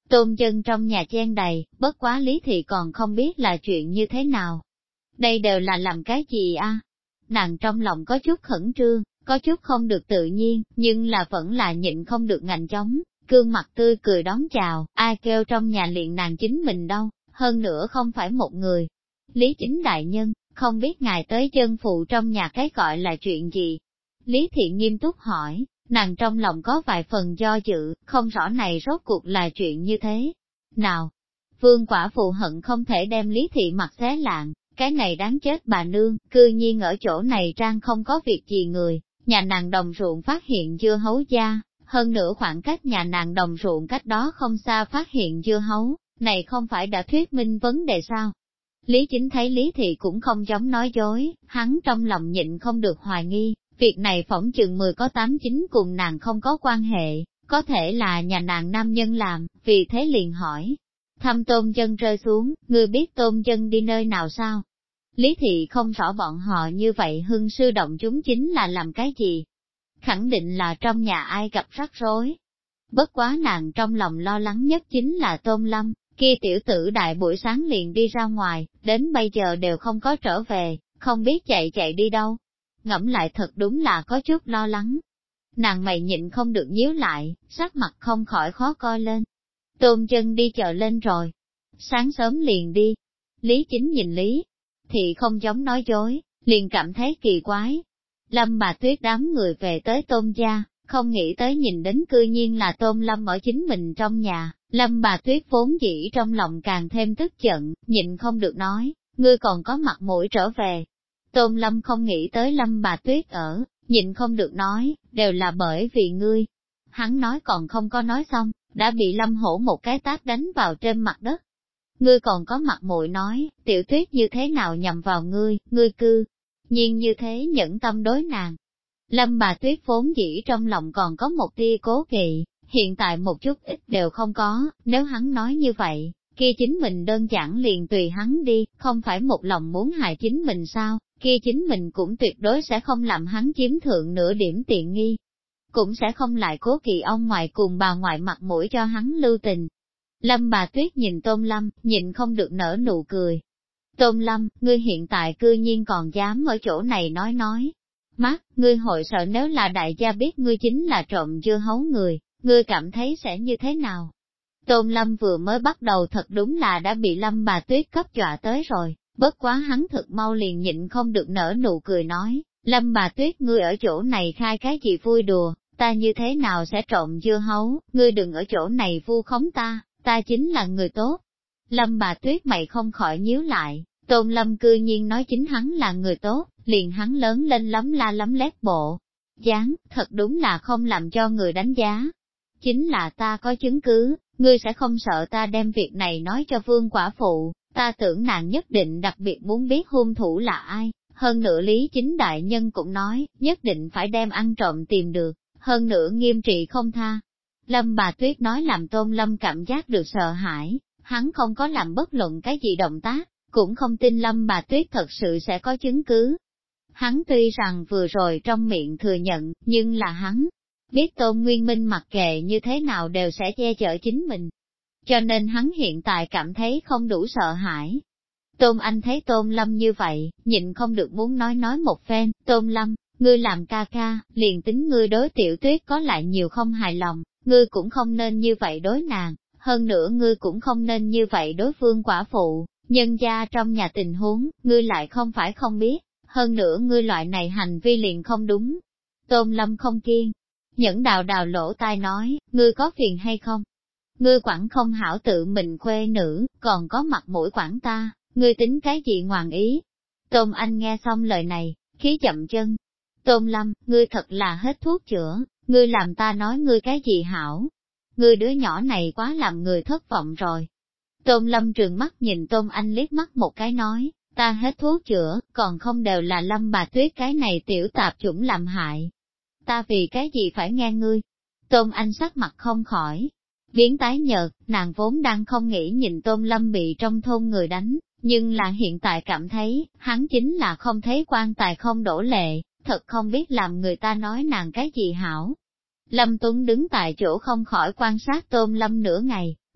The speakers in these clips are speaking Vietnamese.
Tôm chân trong nhà chen đầy, bất quá Lý Thị còn không biết là chuyện như thế nào. Đây đều là làm cái gì a? Nàng trong lòng có chút khẩn trương, có chút không được tự nhiên, nhưng là vẫn là nhịn không được ngạnh chống, gương mặt tươi cười đón chào, ai kêu trong nhà liền nàng chính mình đâu, hơn nữa không phải một người. Lý Chính đại nhân, không biết ngài tới chân phụ trong nhà cái gọi là chuyện gì? Lý Thị nghiêm túc hỏi, nàng trong lòng có vài phần do dự, không rõ này rốt cuộc là chuyện như thế. Nào, Vương quả phụ hận không thể đem Lý Thị mặt xé lạng, cái này đáng chết bà nương, cư nhiên ở chỗ này trang không có việc gì người, nhà nàng đồng ruộng phát hiện dưa hấu gia, hơn nữa khoảng cách nhà nàng đồng ruộng cách đó không xa phát hiện dưa hấu, này không phải đã thuyết minh vấn đề sao? Lý Chính thấy Lý Thị cũng không giống nói dối, hắn trong lòng nhịn không được hoài nghi, việc này phỏng chừng 10 có 8 9 cùng nàng không có quan hệ, có thể là nhà nàng nam nhân làm, vì thế liền hỏi. Thăm Tôn Dân rơi xuống, ngươi biết Tôn Dân đi nơi nào sao? Lý Thị không rõ bọn họ như vậy hưng sư động chúng chính là làm cái gì? Khẳng định là trong nhà ai gặp rắc rối. Bất quá nàng trong lòng lo lắng nhất chính là Tôn Lâm, kia tiểu tử đại buổi sáng liền đi ra ngoài, đến bây giờ đều không có trở về, không biết chạy đi đâu. Ngẫm lại thật đúng là có chút lo lắng. Nàng mày nhịn không được nhíu lại, sắc mặt không khỏi khó coi lên. Tôn Chân đi chợ lên rồi. Sáng sớm liền đi. Lý Chính nhìn Lý Thị không giống nói dối, liền cảm thấy kỳ quái. Lâm bà Tuyết đám người về tới Tôn gia, không nghĩ tới nhìn đến cư nhiên là Tôn Lâm ở chính mình trong nhà. Lâm bà Tuyết vốn dĩ trong lòng càng thêm tức giận, nhịn không được nói, ngươi còn có mặt mũi trở về. Tôn Lâm không nghĩ tới Lâm bà Tuyết ở, nhịn không được nói, đều là bởi vì ngươi. Hắn nói còn không có nói xong, đã bị Lâm Hổ một cái tát đánh vào trên mặt đất. Ngươi còn có mặt mũi nói, Tiểu Tuyết như thế nào nhầm vào ngươi cư nhiên như thế nhẫn tâm đối nàng. Lâm bà Tuyết vốn dĩ trong lòng còn có một tia cố kỵ, hiện tại một chút ít đều không có, nếu hắn nói như vậy, kia chính mình đơn giản liền tùy hắn đi, không phải một lòng muốn hại chính mình sao, kia chính mình cũng tuyệt đối sẽ không làm hắn chiếm thượng nửa điểm tiện nghi. Cũng sẽ không lại cố kỵ ông ngoại cùng bà ngoại mặt mũi cho hắn lưu tình. Lâm bà Tuyết nhìn Tôn Lâm, nhịn không được nở nụ cười. Tôn Lâm, ngươi hiện tại cư nhiên còn dám ở chỗ này nói. Mắt, ngươi hội sợ nếu là đại gia biết ngươi chính là trộm dưa hấu người, ngươi cảm thấy sẽ như thế nào? Tôn Lâm vừa mới bắt đầu thật đúng là đã bị Lâm bà Tuyết cấp dọa tới rồi, bất quá hắn thực mau liền nhịn không được nở nụ cười nói, Lâm bà Tuyết ngươi ở chỗ này khai cái gì vui đùa, ta như thế nào sẽ trộm dưa hấu, ngươi đừng ở chỗ này vu khống ta chính là người tốt. Lâm bà Tuyết mày không khỏi nhíu lại, Tôn Lâm cư nhiên nói chính hắn là người tốt, liền hắn lớn lên lắm la lắm lét bộ. Dáng, thật đúng là không làm cho người đánh giá. Chính là ta có chứng cứ, ngươi sẽ không sợ ta đem việc này nói cho Vương quả phụ, ta tưởng nàng nhất định đặc biệt muốn biết hung thủ là ai. Hơn nữa Lý Chính đại nhân cũng nói, nhất định phải đem ăn trộm tìm được, hơn nữa nghiêm trị không tha. Lâm bà Tuyết nói làm Tôn Lâm cảm giác được sợ hãi, hắn không có làm bất luận cái gì động tác, cũng không tin Lâm bà Tuyết thật sự sẽ có chứng cứ. Hắn tuy rằng vừa rồi trong miệng thừa nhận, nhưng là hắn biết Tôn Nguyên Minh mặc kệ như thế nào đều sẽ che chở chính mình. Cho nên hắn hiện tại cảm thấy không đủ sợ hãi. Tôn Anh thấy Tôn Lâm như vậy, nhịn không được muốn nói một phen, Tôn Lâm, ngươi làm ca ca, liền tính ngươi đối Tiểu Tuyết có lại nhiều không hài lòng, ngươi cũng không nên như vậy đối nàng, hơn nữa ngươi cũng không nên như vậy đối phương quả phụ, nhân gia trong nhà tình huống, ngươi lại không phải không biết, hơn nữa ngươi loại này hành vi liền không đúng. Tôn Lâm không kiên nhẫn đào lỗ tai nói, ngươi có phiền hay không? Ngươi quản không hảo tự mình khuê nữ, còn có mặt mũi quản ta, ngươi tính cái gì ngoạn ý? Tôn Anh nghe xong lời này, khí chậm chân. Tôn Lâm, ngươi thật là hết thuốc chữa, ngươi làm ta nói ngươi cái gì hảo? Ngươi đứa nhỏ này quá làm người thất vọng rồi. Tôn Lâm trừng mắt nhìn Tôn Anh liếc mắt một cái nói, ta hết thuốc chữa, còn không đều là Lâm bà Tuyết cái này tiểu tạp chủng làm hại. Ta vì cái gì phải nghe ngươi? Tôn Anh sắc mặt không khỏi biến tái nhợt, nàng vốn đang không nghĩ nhìn Tôn Lâm bị trong thôn người đánh, nhưng là hiện tại cảm thấy, hắn chính là không thấy quan tài không đổ lệ, thật không biết làm người ta nói nàng cái gì hảo. Lâm Tuấn đứng tại chỗ không khỏi quan sát Tôn Lâm nửa ngày,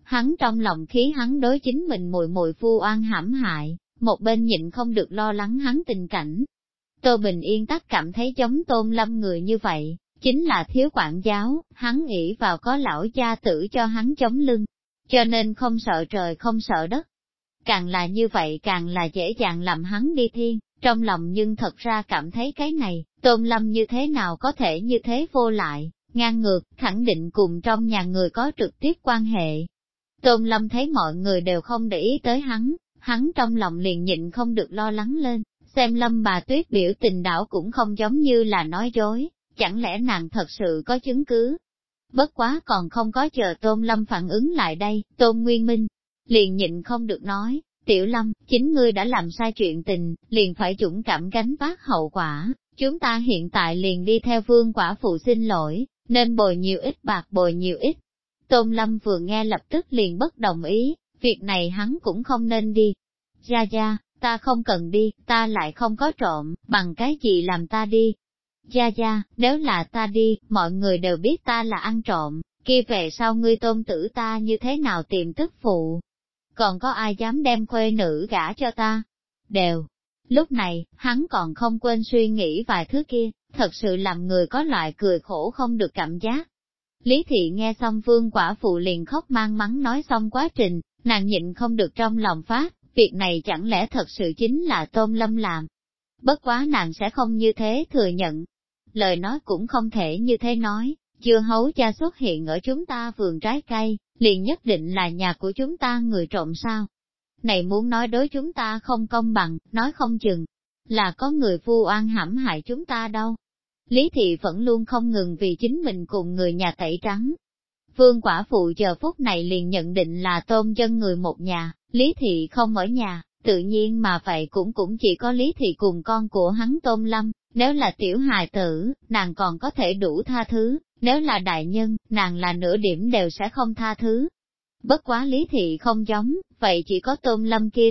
Hắn trong lòng khí hắn đối chính mình muội muội vu oan hãm hại, một bên nhịn không được lo lắng hắn tình cảnh. Tô Bình Yên tắc cảm thấy giống Tôn Lâm người như vậy, chính là thiếu quản giáo, hắn nghĩ vào có lão cha tử cho hắn chống lưng, cho nên không sợ trời không sợ đất. Càng là như vậy càng là dễ dàng làm hắn đi thiên, trong lòng nhưng thật ra cảm thấy cái này, Tôn Lâm như thế nào có thể như thế vô lại, ngang ngược, khẳng định cùng trong nhà người có trực tiếp quan hệ. Tôn Lâm thấy mọi người đều không để ý tới hắn trong lòng liền nhịn không được lo lắng lên, xem Lâm bà Tuyết biểu tình đảo cũng không giống như là nói dối, chẳng lẽ nàng thật sự có chứng cứ. Bất quá còn không có chờ Tôn Lâm phản ứng lại đây, Tôn Nguyên Minh liền nhịn không được nói, Tiểu Lâm, chính ngươi đã làm sai chuyện tình, liền phải dũng cảm gánh vác hậu quả, chúng ta hiện tại liền đi theo Vương quả phụ xin lỗi, nên bồi nhiều ít bạc bồi nhiều ít. Tôn Lâm vừa nghe lập tức liền bất đồng ý, việc này hắn cũng không nên đi. Gia Gia, ta không cần đi, ta lại không có trộm, bằng cái gì làm ta đi. Gia Gia, nếu là ta đi, mọi người đều biết ta là ăn trộm, kia về sau ngươi Tôn tử ta như thế nào tìm tức phụ. Còn có ai dám đem khuê nữ gả cho ta? Đều. Lúc này, hắn còn không quên suy nghĩ vài thứ kia, thật sự làm người có loại cười khổ không được cảm giác. Lý Thị nghe xong Vương quả phụ liền khóc mang mắng nói xong quá trình, nàng nhịn không được trong lòng phát, việc này chẳng lẽ thật sự chính là Tôn Lâm làm. Bất quá nàng sẽ không như thế thừa nhận. Lời nói cũng không thể như thế nói, dưa hấu cha xuất hiện ở chúng ta vườn trái cây, liền nhất định là nhà của chúng ta người trộm sao. Này muốn nói đối chúng ta không công bằng, nói không chừng, là có người vu oan hãm hại chúng ta đâu. Lý Thị vẫn luôn không ngừng vì chính mình cùng người nhà tẩy trắng. Vương quả phụ giờ phút này liền nhận định là Tôn dân người một nhà, Lý Thị không ở nhà, tự nhiên mà vậy cũng chỉ có Lý Thị cùng con của hắn Tôn Lâm, nếu là tiểu hài tử, nàng còn có thể đủ tha thứ, nếu là đại nhân, nàng là nửa điểm đều sẽ không tha thứ. Bất quá Lý Thị không giống, vậy chỉ có Tôn Lâm kia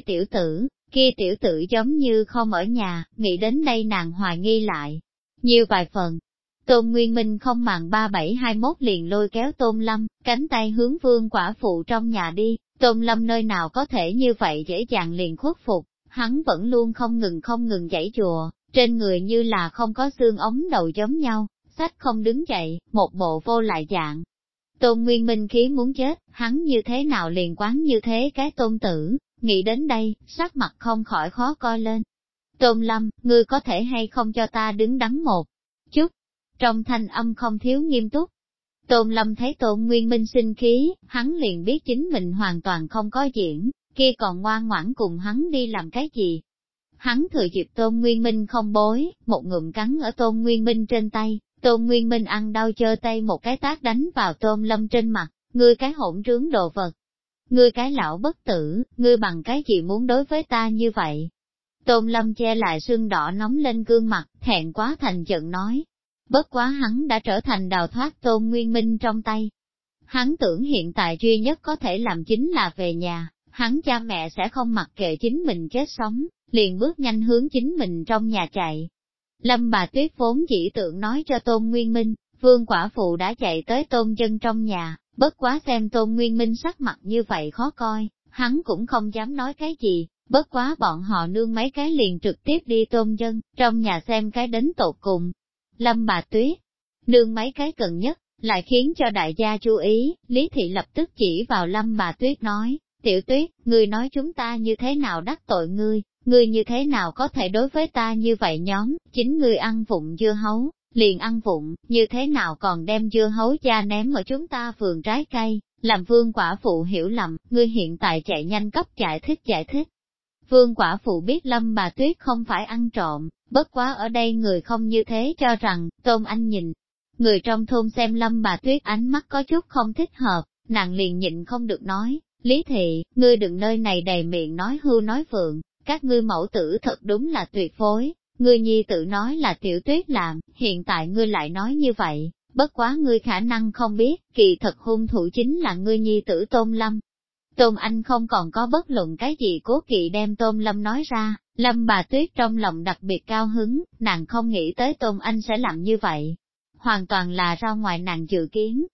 tiểu tử giống như không ở nhà, nghĩ đến đây nàng hoài nghi lại. Nhiều vài phần, Tôn Nguyên Minh không màng 3721 liền lôi kéo Tôn Lâm, cánh tay hướng Vương quả phụ trong nhà đi, Tôn Lâm nơi nào có thể như vậy dễ dàng liền khuất phục, hắn vẫn luôn không ngừng giãy giụa, trên người như là không có xương ống đầu giống nhau, sách không đứng dậy, một bộ vô lại dạng. Tôn Nguyên Minh khí muốn chết, hắn như thế nào liền quán như thế cái Tôn tử, nghĩ đến đây, sắc mặt không khỏi khó coi lên. Tôn Lâm, ngươi có thể hay không cho ta đứng đắn một chút? Trong thanh âm không thiếu nghiêm túc. Tôn Lâm thấy Tôn Nguyên Minh sinh khí, hắn liền biết chính mình hoàn toàn không có diễn, kia còn ngoan ngoãn cùng hắn đi làm cái gì. Hắn thừa dịp Tôn Nguyên Minh không bối, một ngụm cắn ở Tôn Nguyên Minh trên tay, Tôn Nguyên Minh ăn đau chơ tay một cái tát đánh vào Tôn Lâm trên mặt, ngươi cái hỗn trướng đồ vật. Ngươi cái lão bất tử, ngươi bằng cái gì muốn đối với ta như vậy? Tôn Lâm che lại sưng đỏ nóng lên gương mặt, thẹn quá thành giận nói. Bất quá hắn đã trở thành đào thoát Tôn Nguyên Minh trong tay. Hắn tưởng hiện tại duy nhất có thể làm chính là về nhà, hắn cha mẹ sẽ không mặc kệ chính mình chết sống, liền bước nhanh hướng chính mình trong nhà chạy. Lâm bà Tuyết vốn chỉ tưởng nói cho Tôn Nguyên Minh, Vương quả phụ đã chạy tới Tôn dân trong nhà, bất quá xem Tôn Nguyên Minh sắc mặt như vậy khó coi, hắn cũng không dám nói cái gì. Bất quá bọn họ nương mấy cái liền trực tiếp đi Tôn dân, trong nhà xem cái đến tột cùng. Lâm bà Tuyết, nương mấy cái cần nhất, lại khiến cho đại gia chú ý, Lý Thị lập tức chỉ vào Lâm bà Tuyết nói, Tiểu Tuyết, ngươi nói chúng ta như thế nào đắc tội ngươi như thế nào có thể đối với ta như vậy nhóm, chính ngươi ăn vụng dưa hấu, liền ăn vụng, như thế nào còn đem dưa hấu cha ném ở chúng ta vườn trái cây, làm Vương quả phụ hiểu lầm, ngươi hiện tại chạy nhanh cấp giải thích. Vương quả phụ biết Lâm bà Tuyết không phải ăn trộm, bất quá ở đây người không như thế cho rằng, Tôn Anh nhìn. Người trong thôn xem Lâm bà Tuyết ánh mắt có chút không thích hợp, nàng liền nhịn không được nói, Lý Thị, ngươi đừng nơi này đầy miệng nói hưu nói vượng, các ngươi mẫu tử thật đúng là tuyệt phối, ngươi nhi tự nói là Tiểu Tuyết làm, hiện tại ngươi lại nói như vậy, bất quá ngươi khả năng không biết, kỳ thật hung thủ chính là ngươi nhi tử Tôn Lâm. Tôn Anh không còn có bất luận cái gì cố kỵ đem Tôn Lâm nói ra, Lâm bà Tuyết trong lòng đặc biệt cao hứng, nàng không nghĩ tới Tôn Anh sẽ làm như vậy. Hoàn toàn là ra ngoài nàng dự kiến.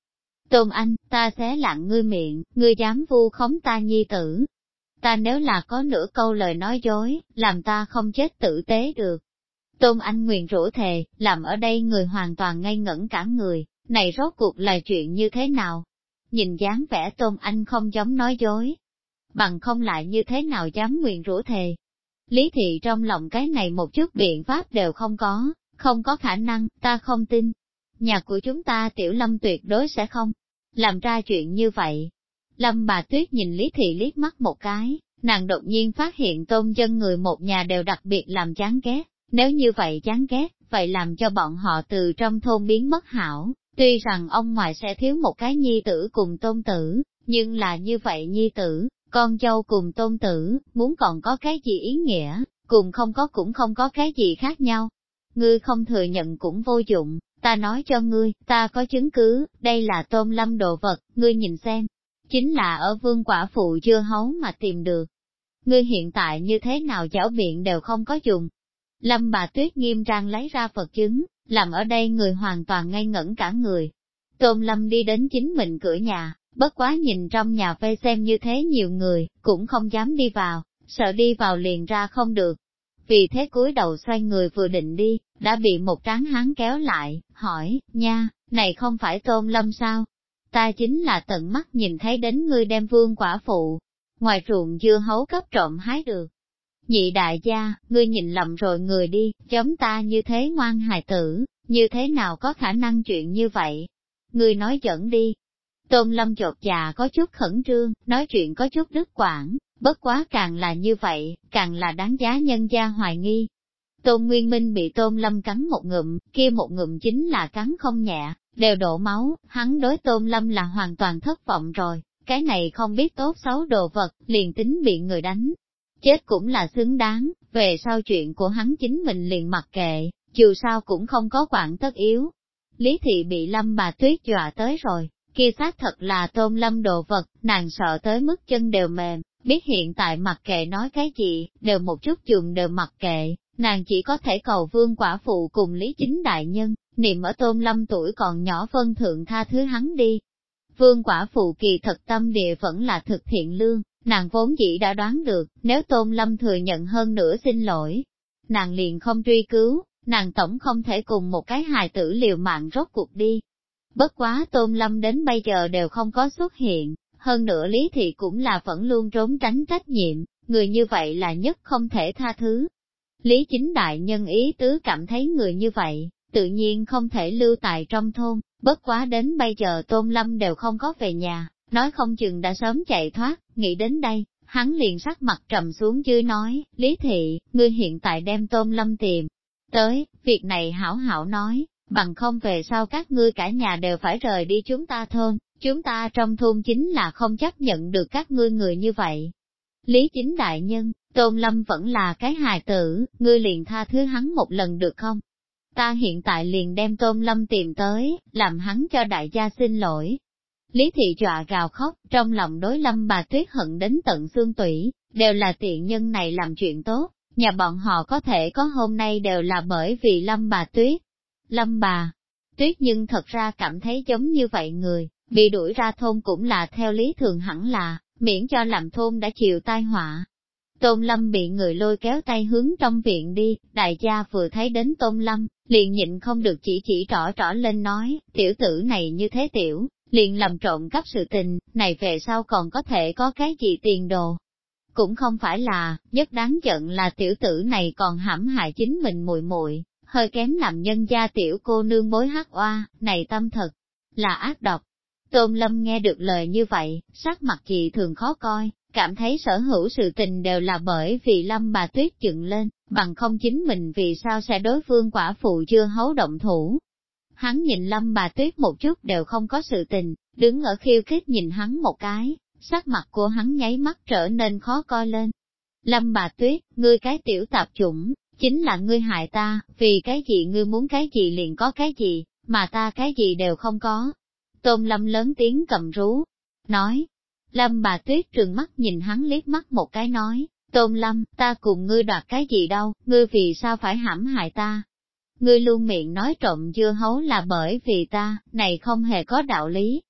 Tôn Anh, ta xé lặng ngươi miệng, ngươi dám vu khống ta nhi tử. Ta nếu là có nửa câu lời nói dối, làm ta không chết tử tế được. Tôn Anh nguyền rủa thề, làm ở đây người hoàn toàn ngây ngẩn cả người, này rốt cuộc là chuyện như thế nào? Nhìn dáng vẻ Tôn Anh không giống nói dối, bằng không lại như thế nào dám nguyền rủa thề. Lý thị trong lòng cái này một chút biện pháp đều không có khả năng, ta không tin. Nhà của chúng ta Tiểu Lâm tuyệt đối sẽ không làm ra chuyện như vậy. Lâm bà Tuyết nhìn Lý thị liếc mắt một cái, nàng đột nhiên phát hiện Tôn dân người một nhà đều đặc biệt làm chán ghét, nếu như vậy chán ghét, vậy làm cho bọn họ từ trong thôn biến mất hảo. Tuy rằng ông ngoại sẽ thiếu một cái nhi tử cùng tôn tử, nhưng là như vậy nhi tử, con dâu cùng tôn tử, muốn còn có cái gì ý nghĩa, cùng không có cũng không có cái gì khác nhau. Ngươi không thừa nhận cũng vô dụng, ta nói cho ngươi, ta có chứng cứ, đây là Tôn Lâm đồ vật, ngươi nhìn xem. Chính là ở Vương quả phụ dưa hấu mà tìm được. Ngươi hiện tại như thế nào giảo biện đều không có dùng. Lâm bà Tuyết nghiêm trang lấy ra vật chứng, làm ở đây người hoàn toàn ngây ngẩn cả người. Tôn Lâm đi đến chính mình cửa nhà, bất quá nhìn trong nhà vây xem như thế nhiều người, cũng không dám đi vào, sợ đi vào liền ra không được. Vì thế cúi đầu xoay người vừa định đi, đã bị một tráng hán kéo lại, hỏi, nha, này không phải Tôn Lâm sao? Ta chính là tận mắt nhìn thấy đến ngươi đem Vương quả phụ, ngoài ruộng dưa hấu cấp trộm hái được. Nhị đại gia, ngươi nhìn lầm rồi người đi, giống ta như thế ngoan hài tử, như thế nào có khả năng chuyện như vậy? Ngươi nói dẫn đi. Tôn Lâm chột dạ có chút khẩn trương, nói chuyện có chút đứt quãng, bất quá càng là như vậy, càng là đáng giá nhân gia hoài nghi. Tôn Nguyên Minh bị Tôn Lâm cắn một ngụm, kia một ngụm chính là cắn không nhẹ, đều đổ máu, hắn đối Tôn Lâm là hoàn toàn thất vọng rồi, cái này không biết tốt xấu đồ vật, liền tính bị người đánh. Chết cũng là xứng đáng, về sau chuyện của hắn chính mình liền mặc kệ, dù sao cũng không có quản tất yếu. Lý thị bị Lâm bà Tuyết dọa tới rồi, kia xác thật là Tôn Lâm đồ vật, nàng sợ tới mức chân đều mềm, biết hiện tại mặc kệ nói cái gì, đều một chút dùng đều mặc kệ, nàng chỉ có thể cầu Vương quả phụ cùng Lý Chính đại nhân, niệm ở Tôn Lâm tuổi còn nhỏ phân thượng tha thứ hắn đi. Vương quả phụ kỳ thật tâm địa vẫn là thực thiện lương, nàng vốn dĩ đã đoán được, nếu Tôn Lâm thừa nhận hơn nữa xin lỗi, nàng liền không truy cứu, nàng tổng không thể cùng một cái hài tử liều mạng rốt cuộc đi. Bất quá Tôn Lâm đến bây giờ đều không có xuất hiện, hơn nữa Lý thị cũng là vẫn luôn trốn tránh trách nhiệm, người như vậy là nhất không thể tha thứ. Lý Chính đại nhân ý tứ cảm thấy người như vậy, tự nhiên không thể lưu tại trong thôn, bất quá đến bây giờ Tôn Lâm đều không có về nhà, nói không chừng đã sớm chạy thoát, nghĩ đến đây, hắn liền sắc mặt trầm xuống dưới nói, Lý thị, ngươi hiện tại đem Tôn Lâm tìm tới, việc này hảo hảo nói, bằng không về sau các ngươi cả nhà đều phải rời đi chúng ta thôn, chúng ta trong thôn chính là không chấp nhận được các ngươi người như vậy. Lý Chính đại nhân, Tôn Lâm vẫn là cái hài tử, ngươi liền tha thứ hắn một lần được không? Ta hiện tại liền đem Tôn Lâm tìm tới, làm hắn cho đại gia xin lỗi. Lý thị dọa gào khóc, trong lòng đối Lâm bà Tuyết hận đến tận xương tủy, đều là tiện nhân này làm chuyện tốt, nhà bọn họ có thể có hôm nay đều là bởi vì Lâm bà Tuyết. Lâm bà Tuyết nhưng thật ra cảm thấy giống như vậy người, bị đuổi ra thôn cũng là theo lý thường hẳn là, miễn cho làm thôn đã chịu tai họa. Tôn Lâm bị người lôi kéo tay hướng trong viện đi, đại gia vừa thấy đến Tôn Lâm, liền nhịn không được chỉ trỏ lên nói, tiểu tử này như thế tiểu, liền làm trộm cắp sự tình, này về sau còn có thể có cái gì tiền đồ. Cũng không phải là, nhất đáng giận là tiểu tử này còn hãm hại chính mình muội muội, hơi kém làm nhân gia tiểu cô nương bối hắc oa, này tâm thật là ác độc. Tôn Lâm nghe được lời như vậy, sắc mặt chị thường khó coi, cảm thấy sở hữu sự tình đều là bởi vì Lâm bà Tuyết dựng lên, bằng không chính mình vì sao sẽ đối phương quả phụ chưa hấu động thủ. Hắn nhìn Lâm bà Tuyết một chút đều không có sự tình, đứng ở khiêu khích nhìn hắn một cái, sắc mặt của hắn nháy mắt trở nên khó coi lên. Lâm bà Tuyết, ngươi cái tiểu tạp chủng, chính là ngươi hại ta, vì cái gì ngươi muốn cái gì liền có cái gì, mà ta cái gì đều không có. Tôn Lâm lớn tiếng cầm rú, nói. Lâm bà Tuyết trừng mắt nhìn hắn liếc mắt một cái nói, Tôn Lâm, ta cùng ngươi đoạt cái gì đâu, ngươi vì sao phải hãm hại ta? Ngươi luôn miệng nói trộm dưa hấu là bởi vì ta, này không hề có đạo lý,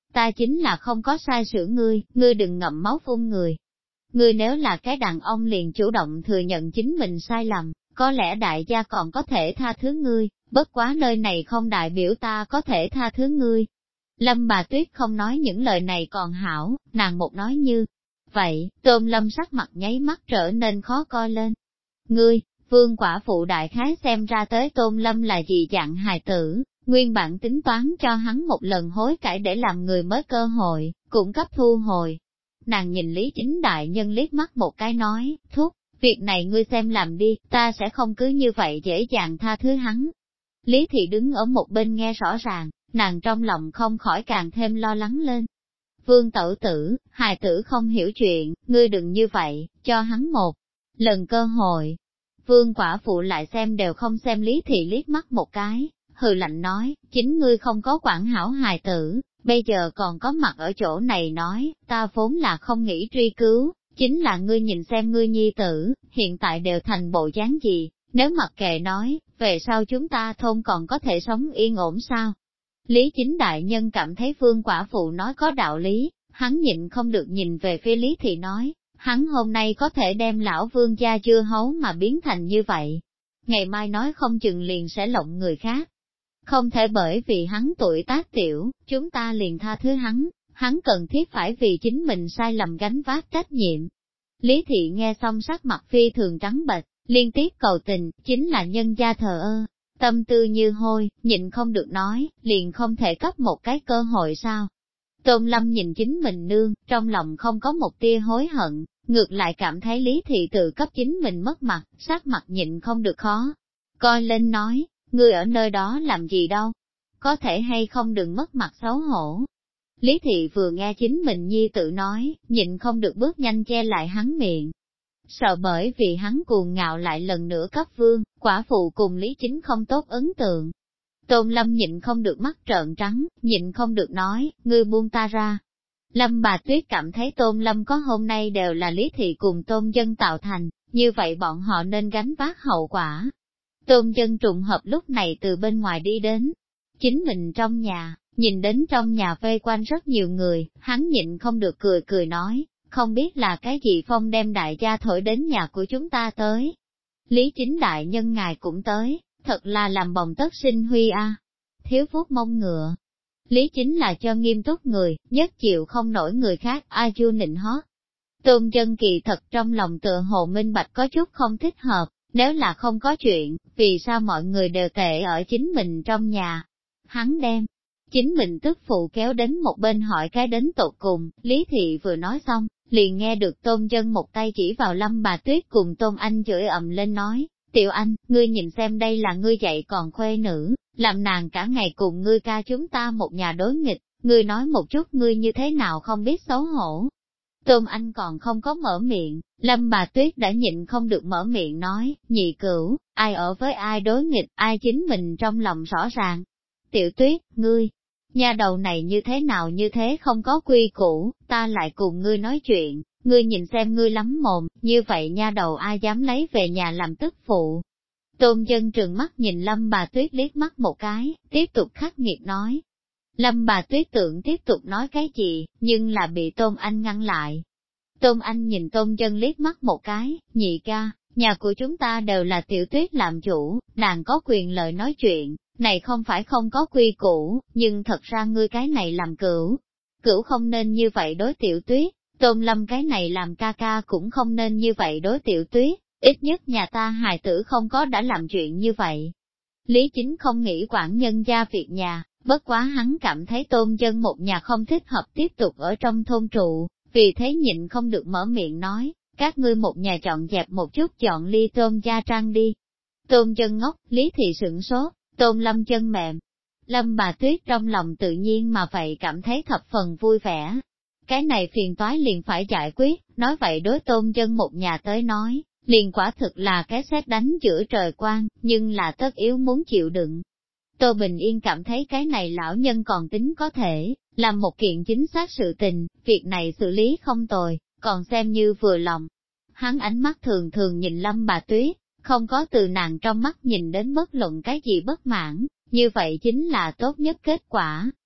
ta chính là không có sai sửa ngươi, ngươi đừng ngậm máu phun người. Ngươi nếu là cái đàn ông liền chủ động thừa nhận chính mình sai lầm, có lẽ đại gia còn có thể tha thứ ngươi, bất quá nơi này không đại biểu ta có thể tha thứ ngươi. Lâm bà Tuyết không nói những lời này còn hảo, nàng một nói như vậy, Tôn Lâm sắc mặt nháy mắt trở nên khó coi lên. Ngươi, Vương quả phụ đại khái xem ra tới Tôn Lâm là gì dạng hài tử, nguyên bản tính toán cho hắn một lần hối cải để làm người mới cơ hội, cũng cấp thu hồi. Nàng nhìn Lý Chính Đại Nhân liếc mắt một cái nói, thúc, việc này ngươi xem làm đi, ta sẽ không cứ như vậy dễ dàng tha thứ hắn. Lý Thị đứng ở một bên nghe rõ ràng, nàng trong lòng không khỏi càng thêm lo lắng lên. Vương tẩu tử, hài tử không hiểu chuyện, ngươi đừng như vậy, cho hắn một lần cơ hội. Vương quả phụ lại xem đều không xem Lý Thị liếc mắt một cái, hừ lạnh nói, chính ngươi không có quản hảo hài tử, bây giờ còn có mặt ở chỗ này nói, ta vốn là không nghĩ truy cứu, chính là ngươi nhìn xem ngươi nhi tử, hiện tại đều thành bộ dáng gì, nếu mặc kệ nói, về sau chúng ta thôn còn có thể sống yên ổn sao? Lý Chính Đại Nhân cảm thấy Vương quả phụ nói có đạo lý, hắn nhịn không được nhìn về phía Lý Thị nói, hắn hôm nay có thể đem lão Vương gia dưa hấu mà biến thành như vậy, ngày mai nói không chừng liền sẽ lộng người khác. Không thể bởi vì hắn tuổi tác tiểu, chúng ta liền tha thứ hắn cần thiết phải vì chính mình sai lầm gánh vác trách nhiệm. Lý Thị nghe xong sắc mặt phi thường trắng bệch, liên tiếp cầu tình, chính là nhân gia thờ ơ, tâm tư như hôi, nhịn không được nói, liền không thể cấp một cái cơ hội sao. Tôn Lâm nhìn chính mình nương, trong lòng không có một tia hối hận, ngược lại cảm thấy Lý Thị tự cấp chính mình mất mặt, sắc mặt nhịn không được khó. Coi lên nói, ngươi ở nơi đó làm gì đâu, có thể hay không đừng mất mặt xấu hổ. Lý Thị vừa nghe chính mình nhi tự nói, nhịn không được bước nhanh che lại hắn miệng. Sợ bởi vì hắn cuồng ngạo lại lần nữa cấp Vương, quả phụ cùng Lý Chính không tốt ấn tượng. Tôn Lâm nhịn không được mắt trợn trắng, nhịn không được nói, ngươi buông ta ra. Lâm bà Tuyết cảm thấy Tôn Lâm có hôm nay đều là Lý Thị cùng Tôn Dân tạo thành, như vậy bọn họ nên gánh vác hậu quả. Tôn Dân trùng hợp lúc này từ bên ngoài đi đến, chính mình trong nhà, nhìn đến trong nhà vây quanh rất nhiều người, hắn nhịn không được cười cười nói, không biết là cái gì phong đem đại gia thổi đến nhà của chúng ta tới. Lý Chính Đại Nhân ngài cũng tới, thật là làm bồng tất sinh huy a. Thiếu phúc mông ngựa. Lý Chính là cho nghiêm túc người, nhất chịu không nổi người khác a du nịnh hót. Tôn Dân kỳ thật trong lòng tựa hồ minh bạch có chút không thích hợp, nếu là không có chuyện, vì sao mọi người đều tệ ở chính mình trong nhà. Hắn đem chính mình tức phụ kéo đến một bên hỏi cái đến tột cùng, Lý Thị vừa nói xong, liền nghe được Tôn Dân một tay chỉ vào Lâm bà Tuyết cùng Tôn Anh chửi ầm lên nói, Tiểu Anh, ngươi nhìn xem đây là ngươi dạy còn khuê nữ, làm nàng cả ngày cùng ngươi ca chúng ta một nhà đối nghịch, ngươi nói một chút ngươi như thế nào không biết xấu hổ. Tôn Anh còn không có mở miệng, Lâm bà Tuyết đã nhịn không được mở miệng nói, nhị cửu, ai ở với ai đối nghịch, ai chính mình trong lòng rõ ràng. Tiểu Tuyết, ngươi, nhà đầu này như thế không có quy củ, ta lại cùng ngươi nói chuyện, ngươi nhìn xem ngươi lắm mồm, như vậy nha đầu ai dám lấy về nhà làm tức phụ. Tôn Dân trừng mắt nhìn Lâm bà Tuyết liếc mắt một cái, tiếp tục khắc nghiệt nói. Lâm bà Tuyết tưởng tiếp tục nói cái gì, nhưng là bị Tôn Anh ngăn lại. Tôn Anh nhìn Tôn Dân liếc mắt một cái, nhị ca, nhà của chúng ta đều là Tiểu Tuyết làm chủ, nàng có quyền lợi nói chuyện, này không phải không có quy củ, nhưng thật ra ngươi cái này làm cửu không nên như vậy đối Tiểu Tuyết, Tôn Lâm cái này làm ca ca cũng không nên như vậy đối Tiểu Tuyết, ít nhất nhà ta hài tử không có đã làm chuyện như vậy. Lý Chính không nghĩ quản nhân gia việc nhà, bất quá hắn cảm thấy Tôn Dân một nhà không thích hợp tiếp tục ở trong thôn trụ, vì thế nhịn không được mở miệng nói, các ngươi một nhà chọn dẹp một chút chọn ly Tôn gia trang đi. Tôn Dân ngốc, Lý Thị sửng sốt, Tôn Lâm chân mềm. Lâm bà Tuyết trong lòng tự nhiên mà vậy cảm thấy thập phần vui vẻ. Cái này phiền toái liền phải giải quyết, nói vậy đối Tôn Dân một nhà tới nói, liền quả thực là cái sét đánh giữa trời quang, nhưng là tất yếu muốn chịu đựng. Tô Bình Yên cảm thấy cái này lão nhân còn tính có thể, làm một kiện chính xác sự tình, việc này xử lý không tồi, còn xem như vừa lòng. Hắn ánh mắt thường thường nhìn Lâm bà Tuyết, không có từ nàng trong mắt nhìn đến bất luận cái gì bất mãn, như vậy chính là tốt nhất kết quả.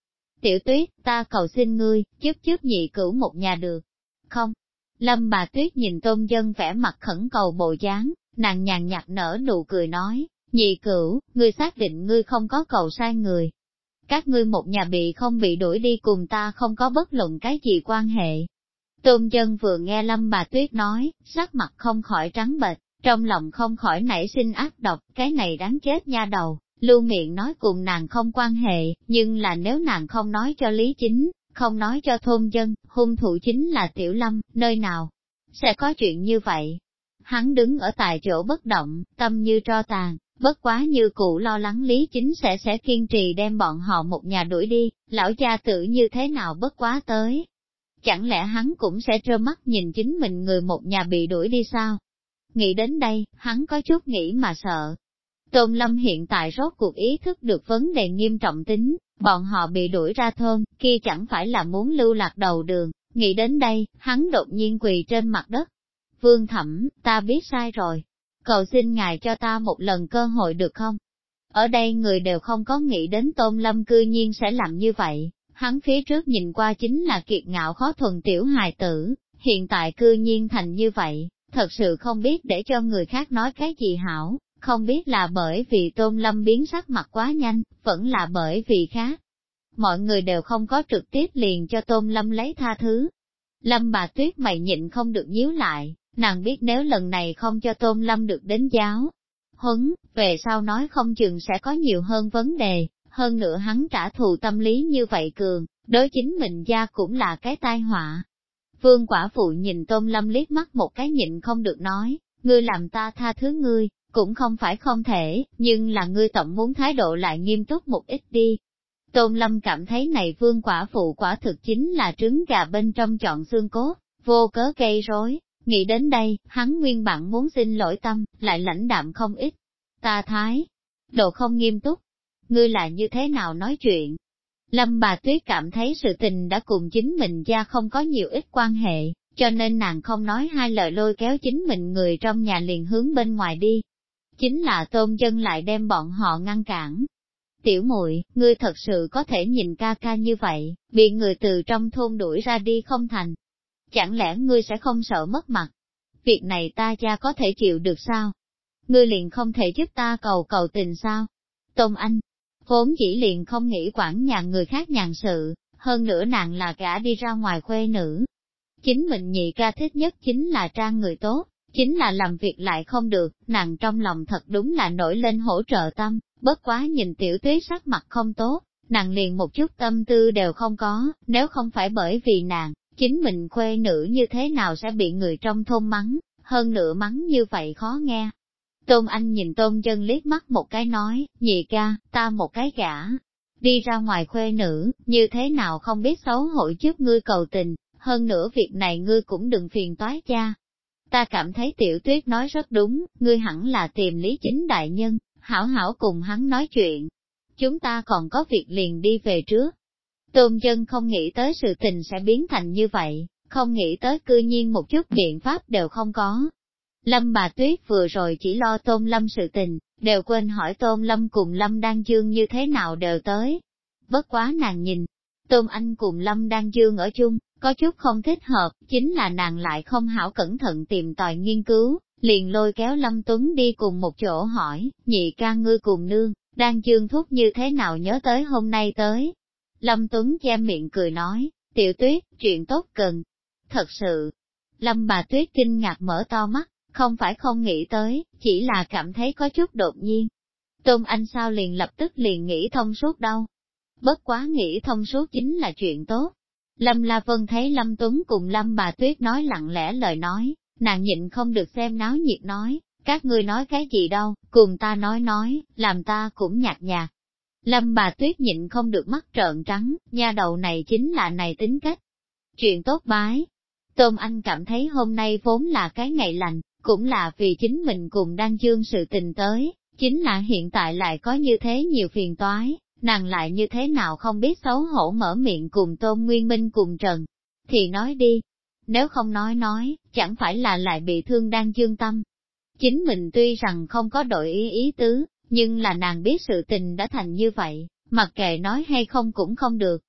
Tiểu Tuyết, ta cầu xin ngươi, giúp nhị cửu một nhà được không? Lâm bà Tuyết nhìn Tôn Dân vẻ mặt khẩn cầu bộ dáng, nàng nhàn nhạt nở nụ cười nói, nhị cửu, ngươi xác định ngươi không có cầu sai người. Các ngươi một nhà bị không bị đuổi đi cùng ta không có bất luận cái gì quan hệ. Tôn Dân vừa nghe Lâm bà Tuyết nói, sắc mặt không khỏi trắng bệch, trong lòng không khỏi nảy sinh ác độc, cái này đáng chết nha đầu, luôn miệng nói cùng nàng không quan hệ, nhưng là nếu nàng không nói cho Lý Chính, không nói cho thôn dân, hung thủ chính là Tiểu Lâm, nơi nào sẽ có chuyện như vậy. Hắn đứng ở tại chỗ bất động, tâm như tro tàn, bất quá như cũ lo lắng Lý Chính sẽ kiên trì đem bọn họ một nhà đuổi đi, lão gia tử như thế nào bất quá tới. Chẳng lẽ hắn cũng sẽ trơ mắt nhìn chính mình người một nhà bị đuổi đi sao? Nghĩ đến đây, hắn có chút nghĩ mà sợ. Tôn Lâm hiện tại rốt cuộc ý thức được vấn đề nghiêm trọng tính, bọn họ bị đuổi ra thôn, kia chẳng phải là muốn lưu lạc đầu đường. Nghĩ đến đây, hắn đột nhiên quỳ trên mặt đất. Vương Thẩm, ta biết sai rồi. Cầu xin ngài cho ta một lần cơ hội được không? Ở đây người đều không có nghĩ đến Tôn Lâm cư nhiên sẽ làm như vậy. Hắn phía trước nhìn qua chính là kiệt ngạo khó thuần tiểu hài tử, hiện tại cư nhiên thành như vậy, thật sự không biết để cho người khác nói cái gì hảo, không biết là bởi vì Tôn Lâm biến sắc mặt quá nhanh, vẫn là bởi vì khác. Mọi người đều không có trực tiếp liền cho Tôn Lâm lấy tha thứ. Lâm bà Tuyết mày nhịn không được nhíu lại, nàng biết nếu lần này không cho Tôn Lâm được đến giáo huấn, về sau nói không chừng sẽ có nhiều hơn vấn đề, hơn nữa hắn trả thù tâm lý như vậy cường, đối chính mình gia cũng là cái tai họa. Vương quả phụ nhìn Tôn Lâm liếc mắt một cái nhịn không được nói, ngươi làm ta tha thứ ngươi, cũng không phải không thể, nhưng là ngươi tổng muốn thái độ lại nghiêm túc một ít đi. Tôn Lâm cảm thấy này vương quả phụ quả thực chính là trứng gà bên trong chọn xương cốt, vô cớ gây rối. Nghĩ đến đây, hắn nguyên bản muốn xin lỗi tâm, lại lãnh đạm không ít. Ta thái, độ không nghiêm túc. Ngươi là như thế nào nói chuyện? Lâm bà Tuyết cảm thấy sự tình đã cùng chính mình gia không có nhiều ít quan hệ, cho nên nàng không nói hai lời lôi kéo chính mình người trong nhà liền hướng bên ngoài đi. Chính là Tôn Dân lại đem bọn họ ngăn cản. Tiểu muội, ngươi thật sự có thể nhìn ca ca như vậy, bị người từ trong thôn đuổi ra đi không thành. Chẳng lẽ ngươi sẽ không sợ mất mặt? Việc này ta cha có thể chịu được sao? Ngươi liền không thể giúp ta cầu tình sao? Tôn Anh, vốn chỉ liền không nghĩ quản nhà người khác nhàn sự, hơn nữa nàng là gả đi ra ngoài khuê nữ. Chính mình nhị ca thích nhất chính là trang người tốt, chính là làm việc lại không được, nàng trong lòng thật đúng là nổi lên hỗ trợ tâm, bất quá nhìn Tiểu Tuyết sắc mặt không tốt, nàng liền một chút tâm tư đều không có, nếu không phải bởi vì nàng, chính mình khuê nữ như thế nào sẽ bị người trong thôn mắng, hơn nữa mắng như vậy khó nghe. Tôn Anh nhìn Tôn Dân liếc mắt một cái nói, nhị ca, ta một cái gã, đi ra ngoài khuê nữ, như thế nào không biết xấu hổ trước ngươi cầu tình, hơn nữa việc này ngươi cũng đừng phiền toái cha. Ta cảm thấy Tiểu Tuyết nói rất đúng, ngươi hẳn là tìm Lý Chính đại nhân, hảo hảo cùng hắn nói chuyện. Chúng ta còn có việc liền đi về trước. Tôn Dân không nghĩ tới sự tình sẽ biến thành như vậy, không nghĩ tới cư nhiên một chút biện pháp đều không có. Lâm bà Tuyết vừa rồi chỉ lo Tôn Lâm sự tình, đều quên hỏi Tôn Lâm cùng Lâm Đan Dương như thế nào đều tới. Bất quá nàng nhìn, Tôn Anh cùng Lâm Đan Dương ở chung, có chút không thích hợp, chính là nàng lại không hảo cẩn thận tìm tòi nghiên cứu, liền lôi kéo Lâm Tuấn đi cùng một chỗ hỏi, nhị ca ngươi cùng nương, Đan Dương thúc như thế nào nhớ tới hôm nay tới. Lâm Tuấn che miệng cười nói, Tiểu Tuyết, chuyện tốt cần. Thật sự, Lâm bà Tuyết kinh ngạc mở to mắt, không phải không nghĩ tới, chỉ là cảm thấy có chút đột nhiên. Tôn Anh sao liền lập tức liền nghĩ thông suốt đâu. Bất quá nghĩ thông suốt chính là chuyện tốt. Lâm La Vân thấy Lâm Tuấn cùng Lâm bà Tuyết nói lặng lẽ lời nói, nàng nhịn không được xem náo nhiệt nói, các ngươi nói cái gì đâu, cùng ta nói, làm ta cũng nhạt nhạt. Lâm bà Tuyết nhịn không được mắt trợn trắng, nha đầu này chính là này tính cách. Chuyện tốt bái. Tôn Anh cảm thấy hôm nay vốn là cái ngày lành, cũng là vì chính mình cùng Đan Dương sự tình tới, chính là hiện tại lại có như thế nhiều phiền toái, nàng lại như thế nào không biết xấu hổ mở miệng cùng Tôn Nguyên Minh cùng Trần. Thì nói đi, nếu không nói, chẳng phải là lại bị thương Đan Dương tâm. Chính mình tuy rằng không có đổi ý tứ, nhưng là nàng biết sự tình đã thành như vậy, mặc kệ nói hay không cũng không được.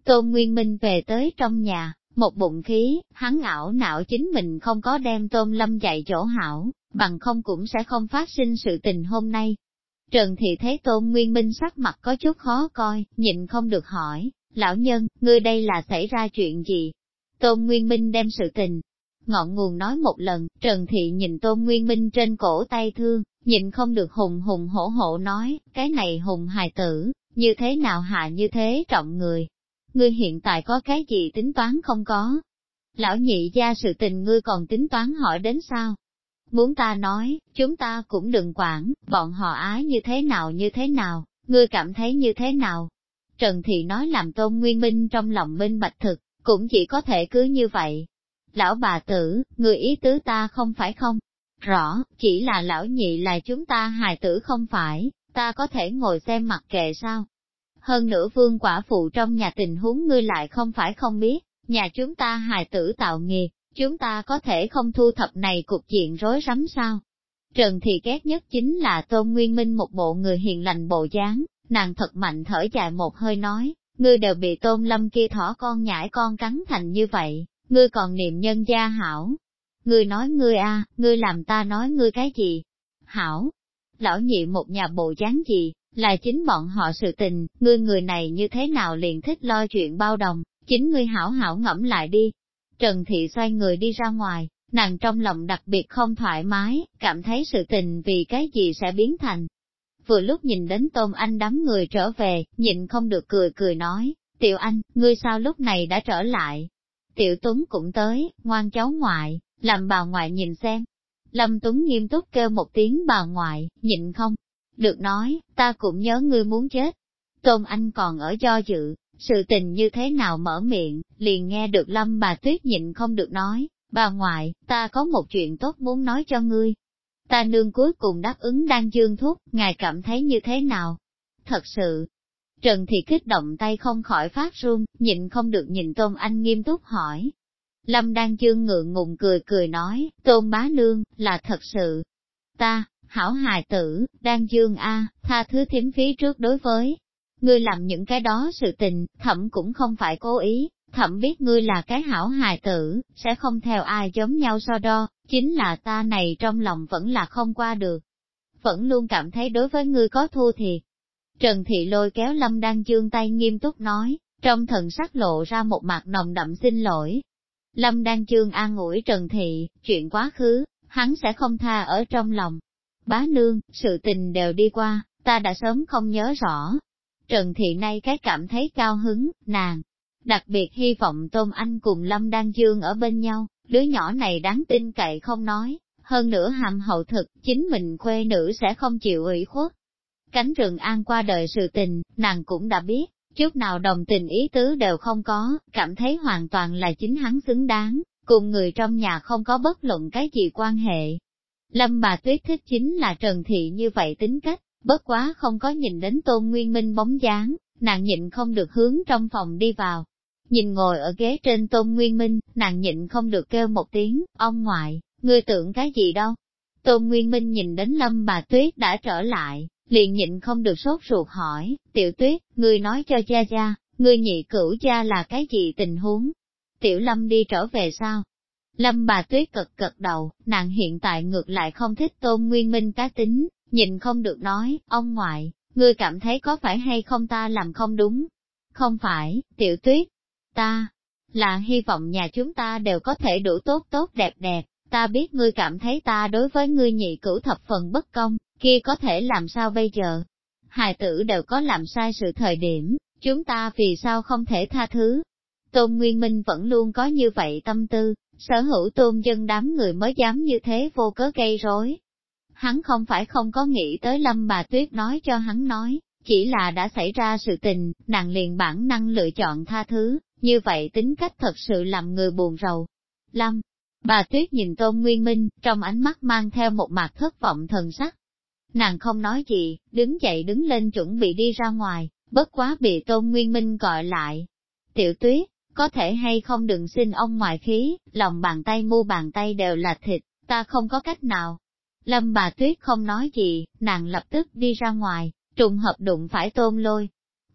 Tôn Nguyên Minh về tới trong nhà, một bụng khí, hắn ảo não chính mình không có đem Tôn Lâm dạy dỗ hảo, bằng không cũng sẽ không phát sinh sự tình hôm nay. Trần Thị thấy Tôn Nguyên Minh sắc mặt có chút khó coi, nhịn không được hỏi, lão nhân, ngươi đây là xảy ra chuyện gì? Tôn Nguyên Minh đem sự tình, ngọn nguồn nói một lần, Trần Thị nhìn Tôn Nguyên Minh trên cổ tay thương, nhịn không được hùng hùng hổ hổ nói, cái này hùng hài tử, như thế nào hạ như thế trọng người? Ngươi hiện tại có cái gì tính toán không có? Lão nhị gia sự tình ngươi còn tính toán hỏi đến sao? Muốn ta nói, chúng ta cũng đừng quản, bọn họ ái như thế nào, ngươi cảm thấy như thế nào? Trần Thị nói làm Tôn Nguyên Minh trong lòng minh bạch thực, cũng chỉ có thể cứ như vậy. Lão bà tử, người ý tứ ta không phải không? Rõ, chỉ là lão nhị là chúng ta hài tử không phải, ta có thể ngồi xem mặc kệ sao? Hơn nữa vương quả phụ trong nhà tình huống ngươi lại không phải không biết, nhà chúng ta hài tử tạo nghiệp, chúng ta có thể không thu thập này cục diện rối rắm sao? Trần Thị ghét nhất chính là Tôn Nguyên Minh một bộ người hiền lành bộ dáng, nàng thật mạnh thở dài một hơi nói, ngươi đều bị Tôn Lâm kia thỏ con nhãi con cắn thành như vậy, ngươi còn niệm nhân gia hảo. Ngươi nói ngươi a, ngươi làm ta nói ngươi cái gì? Hảo, lão nhị một nhà bộ dáng gì, là chính bọn họ sự tình, ngươi người này như thế nào liền thích lo chuyện bao đồng, chính ngươi hảo hảo ngẫm lại đi. Trần Thị xoay người đi ra ngoài, nàng trong lòng đặc biệt không thoải mái, cảm thấy sự tình vì cái gì sẽ biến thành. Vừa lúc nhìn đến Tôn Anh đám người trở về, nhịn không được cười cười nói, Tiểu Anh, ngươi sao lúc này đã trở lại? Tiểu Tuấn cũng tới, ngoan cháu ngoại, làm bà ngoại nhìn xem. Lâm Tuấn nghiêm túc kêu một tiếng bà ngoại, nhịn không được nói, ta cũng nhớ ngươi muốn chết. Tôn Anh còn ở do dự, sự tình như thế nào mở miệng, liền nghe được Lâm bà Tuyết nhịn không được nói, bà ngoại, ta có một chuyện tốt muốn nói cho ngươi. Ta nương cuối cùng đáp ứng Đan Dương thúc, ngài cảm thấy như thế nào? Thật sự, Trần Thị kích động tay không khỏi phát run, nhịn không được nhìn Tôn Anh nghiêm túc hỏi. Lâm Đan Dương ngượng ngùng cười cười nói, Tôn bá nương, là thật sự. Ta, hảo hài tử, Đan Dương a, tha thứ thím phí trước đối với. Ngươi làm những cái đó sự tình, thẩm cũng không phải cố ý, thẩm biết ngươi là cái hảo hài tử, sẽ không theo ai giống nhau so đo, chính là ta này trong lòng vẫn là không qua được. Vẫn luôn cảm thấy đối với ngươi có thua thiệt. Trần Thị lôi kéo Lâm Đan Dương tay nghiêm túc nói, trong thần sắc lộ ra một mặt nồng đậm xin lỗi. Lâm Đan Dương an ủi Trần Thị, chuyện quá khứ, hắn sẽ không tha ở trong lòng. Bá nương, sự tình đều đi qua, ta đã sớm không nhớ rõ. Trần Thị nay cái cảm thấy cao hứng, nàng đặc biệt hy vọng Tôn Anh cùng Lâm Đan Dương ở bên nhau, đứa nhỏ này đáng tin cậy không nói, hơn nữa hàm hậu thực, chính mình khuê nữ sẽ không chịu ủy khuất. Cánh rừng an qua đời sự tình, nàng cũng đã biết, chút nào đồng tình ý tứ đều không có, cảm thấy hoàn toàn là chính hắn xứng đáng, cùng người trong nhà không có bất luận cái gì quan hệ. Lâm bà Tuyết thích chính là Trần Thị như vậy tính cách, bất quá không có nhìn đến Tôn Nguyên Minh bóng dáng, nàng nhịn không được hướng trong phòng đi vào. Nhìn ngồi ở ghế trên Tôn Nguyên Minh, nàng nhịn không được kêu một tiếng, ông ngoại, ngươi tưởng cái gì đâu. Tôn Nguyên Minh nhìn đến Lâm bà Tuyết đã trở lại, liền nhịn không được sốt ruột hỏi, Tiểu Tuyết, ngươi nói cho cha cha, ngươi nhị cửu cha là cái gì tình huống? Tiểu Lâm đi trở về sao? Lâm bà Tuyết cực cực đầu, nàng hiện tại ngược lại không thích Tôn Nguyên Minh cá tính, nhịn không được nói, ông ngoại, ngươi cảm thấy có phải hay không ta làm không đúng? Không phải, Tiểu Tuyết, ta là hy vọng nhà chúng ta đều có thể đủ tốt tốt đẹp đẹp, ta biết ngươi cảm thấy ta đối với ngươi nhị cửu thập phần bất công, kia có thể làm sao bây giờ? Hài tử đều có làm sai sự thời điểm, chúng ta vì sao không thể tha thứ? Tôn Nguyên Minh vẫn luôn có như vậy tâm tư, sở hữu Tôn dân đám người mới dám như thế vô cớ gây rối. Hắn không phải không có nghĩ tới Lâm bà Tuyết nói cho hắn nói, chỉ là đã xảy ra sự tình, nàng liền bản năng lựa chọn tha thứ, như vậy tính cách thật sự làm người buồn rầu. Lâm bà Tuyết nhìn Tôn Nguyên Minh, trong ánh mắt mang theo một mặt thất vọng thần sắc. Nàng không nói gì, đứng dậy đứng lên chuẩn bị đi ra ngoài, bất quá bị Tôn Nguyên Minh gọi lại. Tiểu Tuyết, có thể hay không đừng xin ông ngoại khí, lòng bàn tay mu bàn tay đều là thịt, ta không có cách nào. Lâm bà Tuyết không nói gì, nàng lập tức đi ra ngoài, trùng hợp đụng phải Tôn Lôi.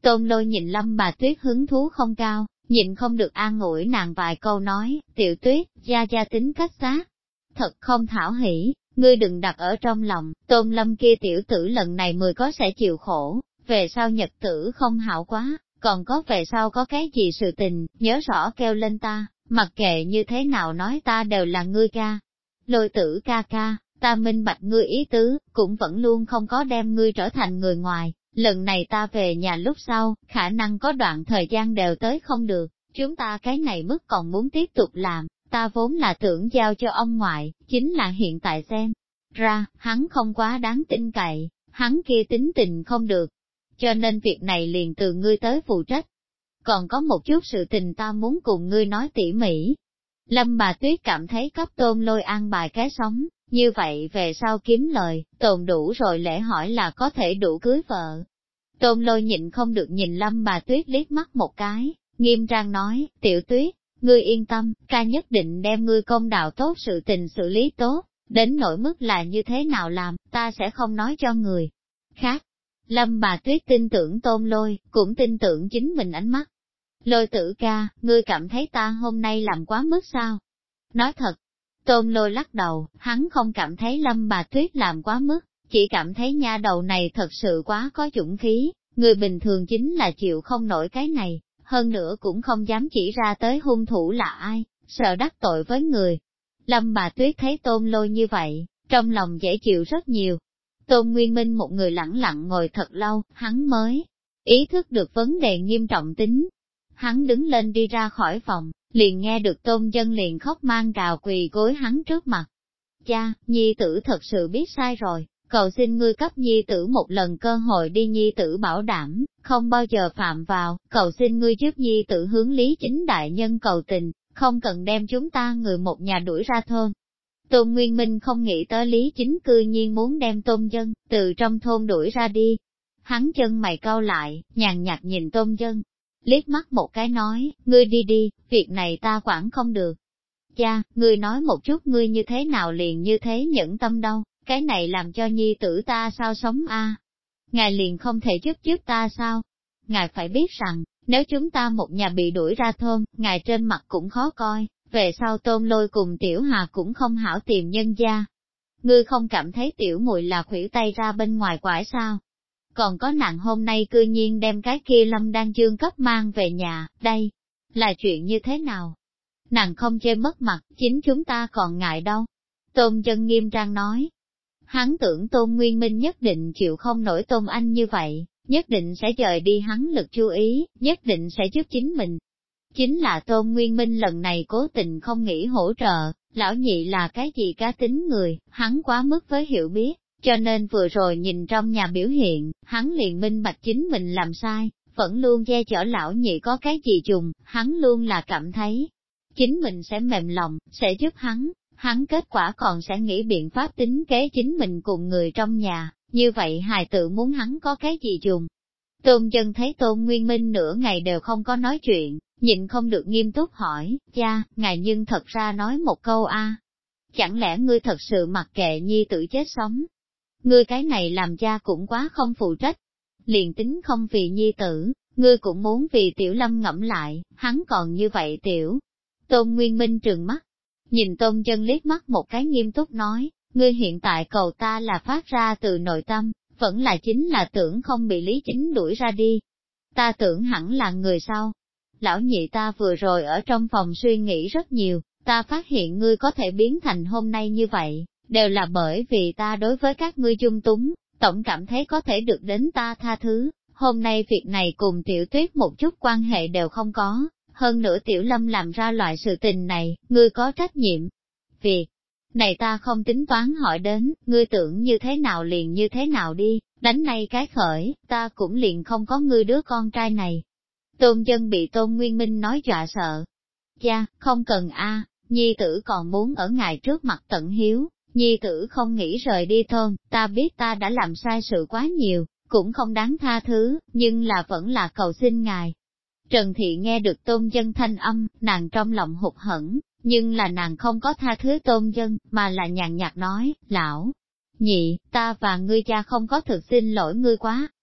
Tôn Lôi nhìn Lâm bà Tuyết hứng thú không cao, nhịn không được an ủi nàng vài câu nói, Tiểu Tuyết, gia gia tính cách xác. Thật không thảo hỉ, ngươi đừng đặt ở trong lòng, Tôn Lâm kia tiểu tử lần này 10 có sẽ chịu khổ, về sau nhật tử không hảo quá, còn có về sau có cái gì sự tình, nhớ rõ kêu lên ta, mặc kệ như thế nào nói ta đều là ngươi ca. Lôi tử ca ca, ta minh bạch ngươi ý tứ, cũng vẫn luôn không có đem ngươi trở thành người ngoài, lần này ta về nhà lúc sau, khả năng có đoạn thời gian đều tới không được, chúng ta cái này mức còn muốn tiếp tục làm, ta vốn là tưởng giao cho ông ngoại, chính là hiện tại xem ra, hắn không quá đáng tin cậy, hắn kia tính tình không được, cho nên việc này liền từ ngươi tới phụ trách. Còn có một chút sự tình ta muốn cùng ngươi nói tỉ mỉ. Lâm bà Tuyết cảm thấy cấp Tôn Lôi an bài cái sống, như vậy về sau kiếm lời, tồn đủ rồi lễ hỏi là có thể đủ cưới vợ. Tôn Lôi nhịn không được nhìn Lâm bà Tuyết liếc mắt một cái, nghiêm trang nói, Tiểu Tuyết, ngươi yên tâm, ca nhất định đem ngươi công đạo tốt sự tình xử lý tốt, đến nỗi mức là như thế nào làm, ta sẽ không nói cho người khác. Lâm bà Tuyết tin tưởng Tôn Lôi, cũng tin tưởng chính mình ánh mắt. Lôi tử ca, ngươi cảm thấy ta hôm nay làm quá mức sao? Nói thật, Tôn Lôi lắc đầu, hắn không cảm thấy Lâm bà Tuyết làm quá mức, chỉ cảm thấy nha đầu này thật sự quá có dũng khí, người bình thường chính là chịu không nổi cái này, hơn nữa cũng không dám chỉ ra tới hung thủ là ai, sợ đắc tội với người. Lâm bà Tuyết thấy Tôn Lôi như vậy, trong lòng dễ chịu rất nhiều. Tôn Nguyên Minh một người lẳng lặng ngồi thật lâu, hắn mới ý thức được vấn đề nghiêm trọng tính. Hắn đứng lên đi ra khỏi phòng, liền nghe được Tôn Dân liền khóc mang gào quỳ gối hắn trước mặt. Cha, nhi tử thật sự biết sai rồi, cầu xin ngươi cấp nhi tử một lần cơ hội đi, nhi tử bảo đảm, không bao giờ phạm vào, cầu xin ngươi giúp nhi tử hướng Lý Chính đại nhân cầu tình, không cần đem chúng ta người một nhà đuổi ra thôn. Tôn Nguyên Minh không nghĩ tới Lý Chính cư nhiên muốn đem Tôn Dân từ trong thôn đuổi ra đi. Hắn chân mày cau lại, nhàn nhạt nhìn Tôn Dân, liếc mắt một cái nói, ngươi đi đi, việc này ta quản không được. Cha, ngươi nói một chút ngươi như thế nào liền như thế nhẫn tâm đâu, cái này làm cho nhi tử ta sao sống a? Ngài liền không thể giúp ta sao? Ngài phải biết rằng, nếu chúng ta một nhà bị đuổi ra thôn, ngài trên mặt cũng khó coi, về sau Tôn Lôi cùng Tiểu Hà cũng không hảo tìm nhân gia. Ngươi không cảm thấy tiểu muội là khuỷu tay ra bên ngoài quải sao? Còn có nàng hôm nay cư nhiên đem cái kia Lâm Đan chương cấp mang về nhà, đây là chuyện như thế nào? Nàng không chê mất mặt, chính chúng ta còn ngại đâu. Tôn Dân nghiêm trang nói. Hắn tưởng Tôn Nguyên Minh nhất định chịu không nổi Tôn Anh như vậy, nhất định sẽ dời đi hắn lực chú ý, nhất định sẽ giúp chính mình. Chính là Tôn Nguyên Minh lần này cố tình không nghĩ hỗ trợ, lão nhị là cái gì cá tính người, hắn quá mức với hiểu biết, cho nên vừa rồi nhìn trong nhà biểu hiện, hắn liền minh bạch chính mình làm sai, vẫn luôn che chở lão nhị có cái gì trùng, hắn luôn là cảm thấy chính mình sẽ mềm lòng, sẽ giúp hắn kết quả còn sẽ nghĩ biện pháp tính kế chính mình cùng người trong nhà, như vậy hài tử muốn hắn có cái gì trùng. Tôn Dân thấy Tôn Nguyên Minh nửa ngày đều không có nói chuyện, nhịn không được nghiêm túc hỏi, cha, ngài nhưng thật ra nói một câu a, chẳng lẽ ngươi thật sự mặc kệ nhi tử chết sống? Ngươi cái này làm cha cũng quá không phụ trách, liền tính không vì nhi tử, ngươi cũng muốn vì Tiểu Lâm ngẫm lại, hắn còn như vậy tiểu. Tôn Nguyên Minh trừng mắt, nhìn Tôn Dân liếc mắt một cái nghiêm túc nói, ngươi hiện tại cầu ta là phát ra từ nội tâm, vẫn là chính là tưởng không bị Lý Chính đuổi ra đi. Ta tưởng hẳn là người sau. Lão nhị ta vừa rồi ở trong phòng suy nghĩ rất nhiều, ta phát hiện ngươi có thể biến thành hôm nay như vậy, đều là bởi vì ta đối với các ngươi dung túng, tổng cảm thấy có thể được đến ta tha thứ. Hôm nay việc này cùng Tiểu Tuyết một chút quan hệ đều không có, hơn nữa Tiểu Lâm làm ra loại sự tình này, ngươi có trách nhiệm. Việc này ta không tính toán hỏi đến, ngươi tưởng như thế nào liền như thế nào đi, đánh nay cái khởi, ta cũng liền không có ngươi đứa con trai này. Tôn Dân bị Tôn Nguyên Minh nói dọa sợ. Cha, không cần a, nhi tử còn muốn ở ngài trước mặt tận hiếu, nhi tử không nghĩ rời đi thôn, ta biết ta đã làm sai sự quá nhiều, cũng không đáng tha thứ, nhưng là vẫn là cầu xin ngài. Trần Thị nghe được Tôn Dân thanh âm, nàng trong lòng hụt hẫng, nhưng là nàng không có tha thứ Tôn Dân, mà là nhàn nhạt nói, lão nhị, ta và ngươi cha không có thực xin lỗi ngươi quá,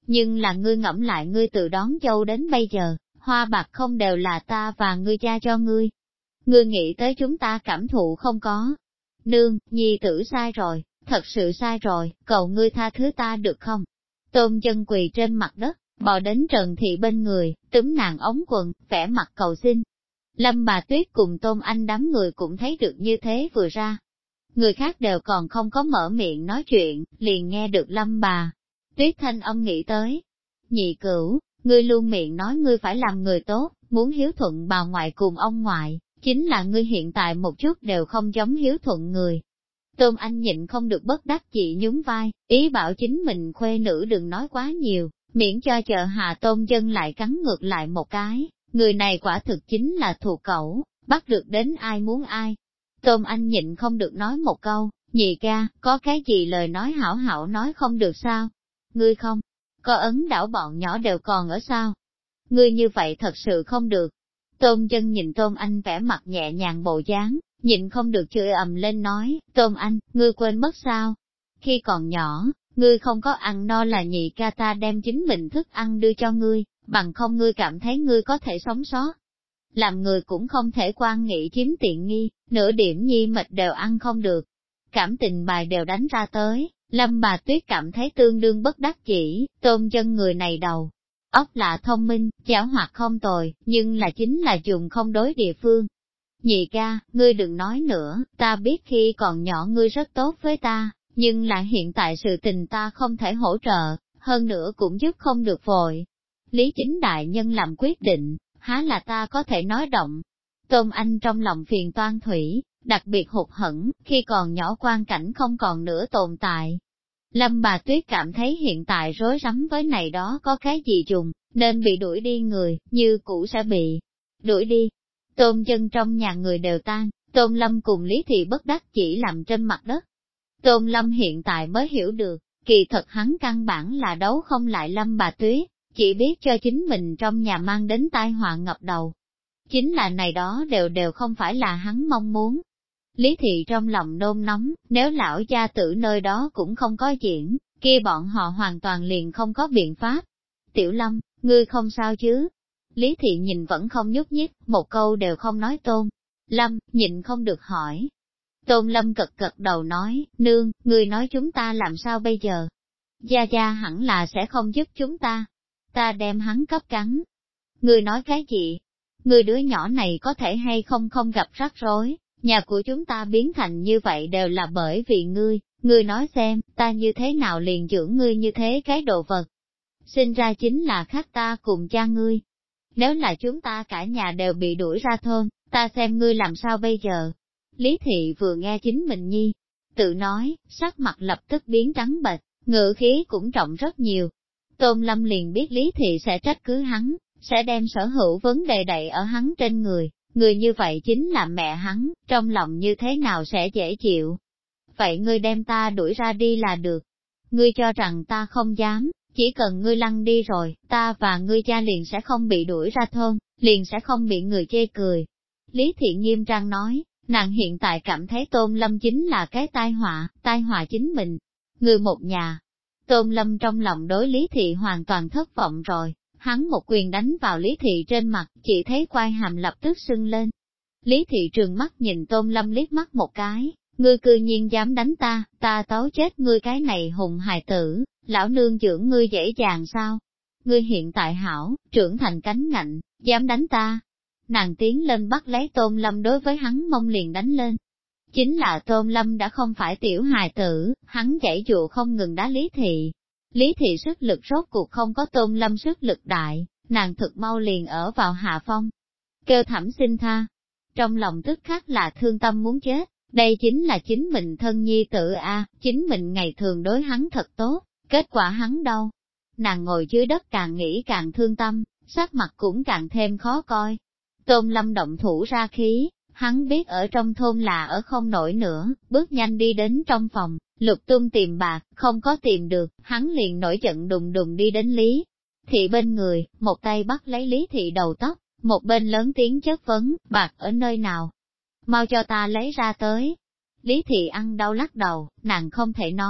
Nhưng là ngươi ngẫm lại ngươi từ đón dâu đến bây giờ, hoa bạc không đều là ta và ngươi cha cho ngươi. Ngươi nghĩ tới chúng ta cảm thụ không có. Nương, nhi tử sai rồi, thật sự sai rồi, cầu ngươi tha thứ ta được không? Tôn Chân quỳ trên mặt đất, bò đến Trần Thị bên người, túm nàng ống quần, vẻ mặt cầu xin. Lâm bà Tuyết cùng Tôn Anh đám người cũng thấy được như thế vừa ra. Người khác đều còn không có mở miệng nói chuyện, liền nghe được Lâm bà Tuyết thanh âm nghĩ tới. Nhị cửu, ngươi luôn miệng nói ngươi phải làm người tốt, muốn hiếu thuận bà ngoại cùng ông ngoại, chính là ngươi hiện tại một chút đều không giống hiếu thuận người. Tôn Anh nhịn không được bất đắc chỉ nhún vai, ý bảo chính mình khuê nữ đừng nói quá nhiều, miễn cho chợ Hà Tôn Dân lại cắn ngược lại một cái, người này quả thực chính là thuộc cẩu, bắt được đến ai muốn ai. Tôn Anh nhịn không được nói một câu, nhị ca, có cái gì lời nói hảo hảo nói không được sao? Ngươi không, có ấn đảo bọn nhỏ đều còn ở sao? Ngươi như vậy thật sự không được. Tôn Dân nhìn Tôn Anh vẻ mặt nhẹ nhàng bộ dáng, nhịn không được chửi ầm lên nói, Tôn Anh, ngươi quên mất sao? Khi còn nhỏ, ngươi không có ăn no là nhị ca ta đem chính mình thức ăn đưa cho ngươi, bằng không ngươi cảm thấy ngươi có thể sống sót. Làm người cũng không thể quan nghị chiếm tiện nghi, nửa điểm nhi mệt đều ăn không được. Cảm tình bài đều đánh ra tới, Lâm bà Tuyết cảm thấy tương đương bất đắc chỉ, Tôn Dân người này đầu. Óc là thông minh, giảo hoạt không tồi, nhưng là chính là dùng không đối địa phương. Nhị ca, ngươi đừng nói nữa, ta biết khi còn nhỏ ngươi rất tốt với ta, nhưng là hiện tại sự tình ta không thể hỗ trợ, hơn nữa cũng giúp không được vội. Lý Chính đại nhân làm quyết định, há là ta có thể nói động. Tôn Anh trong lòng phiền toan thủy, đặc biệt hụt hẫng, khi còn nhỏ quan cảnh không còn nữa tồn tại. Lâm bà Tuyết cảm thấy hiện tại rối rắm với này đó có cái gì dùng, nên bị đuổi đi người, như cũ sẽ bị đuổi đi. Tôn Dân trong nhà người đều tan, Tôn Lâm cùng Lý Thị bất đắc chỉ làm trên mặt đất. Tôn Lâm hiện tại mới hiểu được, kỳ thật hắn căn bản là đấu không lại Lâm bà Tuyết, chỉ biết cho chính mình trong nhà mang đến tai họa ngập đầu. Chính là này đó đều không phải là hắn mong muốn. Lý Thị trong lòng nôn nóng, nếu lão gia tử nơi đó cũng không có diễn, kia bọn họ hoàn toàn liền không có biện pháp. Tiểu Lâm, ngươi không sao chứ? Lý Thị nhìn vẫn không nhúc nhích, một câu đều không nói. Tôn Lâm, nhịn không được hỏi. Tôn Lâm gật gật đầu nói, nương, ngươi nói chúng ta làm sao bây giờ? Gia Gia hẳn là sẽ không giúp chúng ta. Ta đem hắn cấp cắn. Ngươi nói cái gì? Ngươi đứa nhỏ này có thể hay không gặp rắc rối, nhà của chúng ta biến thành như vậy đều là bởi vì ngươi nói xem, ta như thế nào liền dưỡng ngươi như thế cái đồ vật. Sinh ra chính là khác ta cùng cha ngươi. Nếu là chúng ta cả nhà đều bị đuổi ra thôn, ta xem ngươi làm sao bây giờ? Lý Thị vừa nghe chính mình nhi, tự nói, sắc mặt lập tức biến trắng bệch, ngữ khí cũng trọng rất nhiều. Tôn Lâm liền biết Lý Thị sẽ trách cứ hắn, sẽ đem sở hữu vấn đề đẩy ở hắn trên người như vậy chính là mẹ hắn, trong lòng như thế nào sẽ dễ chịu. Vậy ngươi đem ta đuổi ra đi là được. Ngươi cho rằng ta không dám, chỉ cần ngươi lăn đi rồi, ta và ngươi cha liền sẽ không bị đuổi ra thôn, liền sẽ không bị người chê cười. Lý Thị nghiêm trang nói, nàng hiện tại cảm thấy Tôn Lâm chính là cái tai họa chính mình, người một nhà. Tôn Lâm trong lòng đối Lý Thị hoàn toàn thất vọng rồi, hắn một quyền đánh vào Lý Thị trên mặt, chỉ thấy quai hàm lập tức sưng lên. Lý Thị trừng mắt nhìn Tôn Lâm liếc mắt một cái, ngươi cư nhiên dám đánh ta tấu chết ngươi cái này hùng hài tử, lão nương dưỡng ngươi dễ dàng sao? Ngươi hiện tại hảo, trưởng thành cánh ngạnh, dám đánh ta. Nàng tiến lên bắt lấy Tôn Lâm đối với hắn mông liền đánh lên. Chính là Tôn Lâm đã không phải tiểu hài tử, hắn giãy dụa không ngừng đá Lý Thị. Lý Thị sức lực rốt cuộc không có Tôn Lâm sức lực đại, nàng thực mau liền ở vào hạ phong. Kêu thẩm xin tha. Trong lòng tức khắc là thương tâm muốn chết, đây chính là chính mình thân nhi tử a, chính mình ngày thường đối hắn thật tốt, kết quả hắn đâu. Nàng ngồi dưới đất càng nghĩ càng thương tâm, sắc mặt cũng càng thêm khó coi. Tôn Lâm động thủ ra khí, hắn biết ở trong thôn là ở không nổi nữa, bước nhanh đi đến trong phòng, lục tung tìm bạc, không có tìm được, hắn liền nổi giận đùng đùng đi đến Lý Thị bên người, một tay bắt lấy Lý Thị đầu tóc, một bên lớn tiếng chất vấn, bạc ở nơi nào? Mau cho ta lấy ra tới. Lý Thị ăn đau lắc đầu, nàng không thể nói,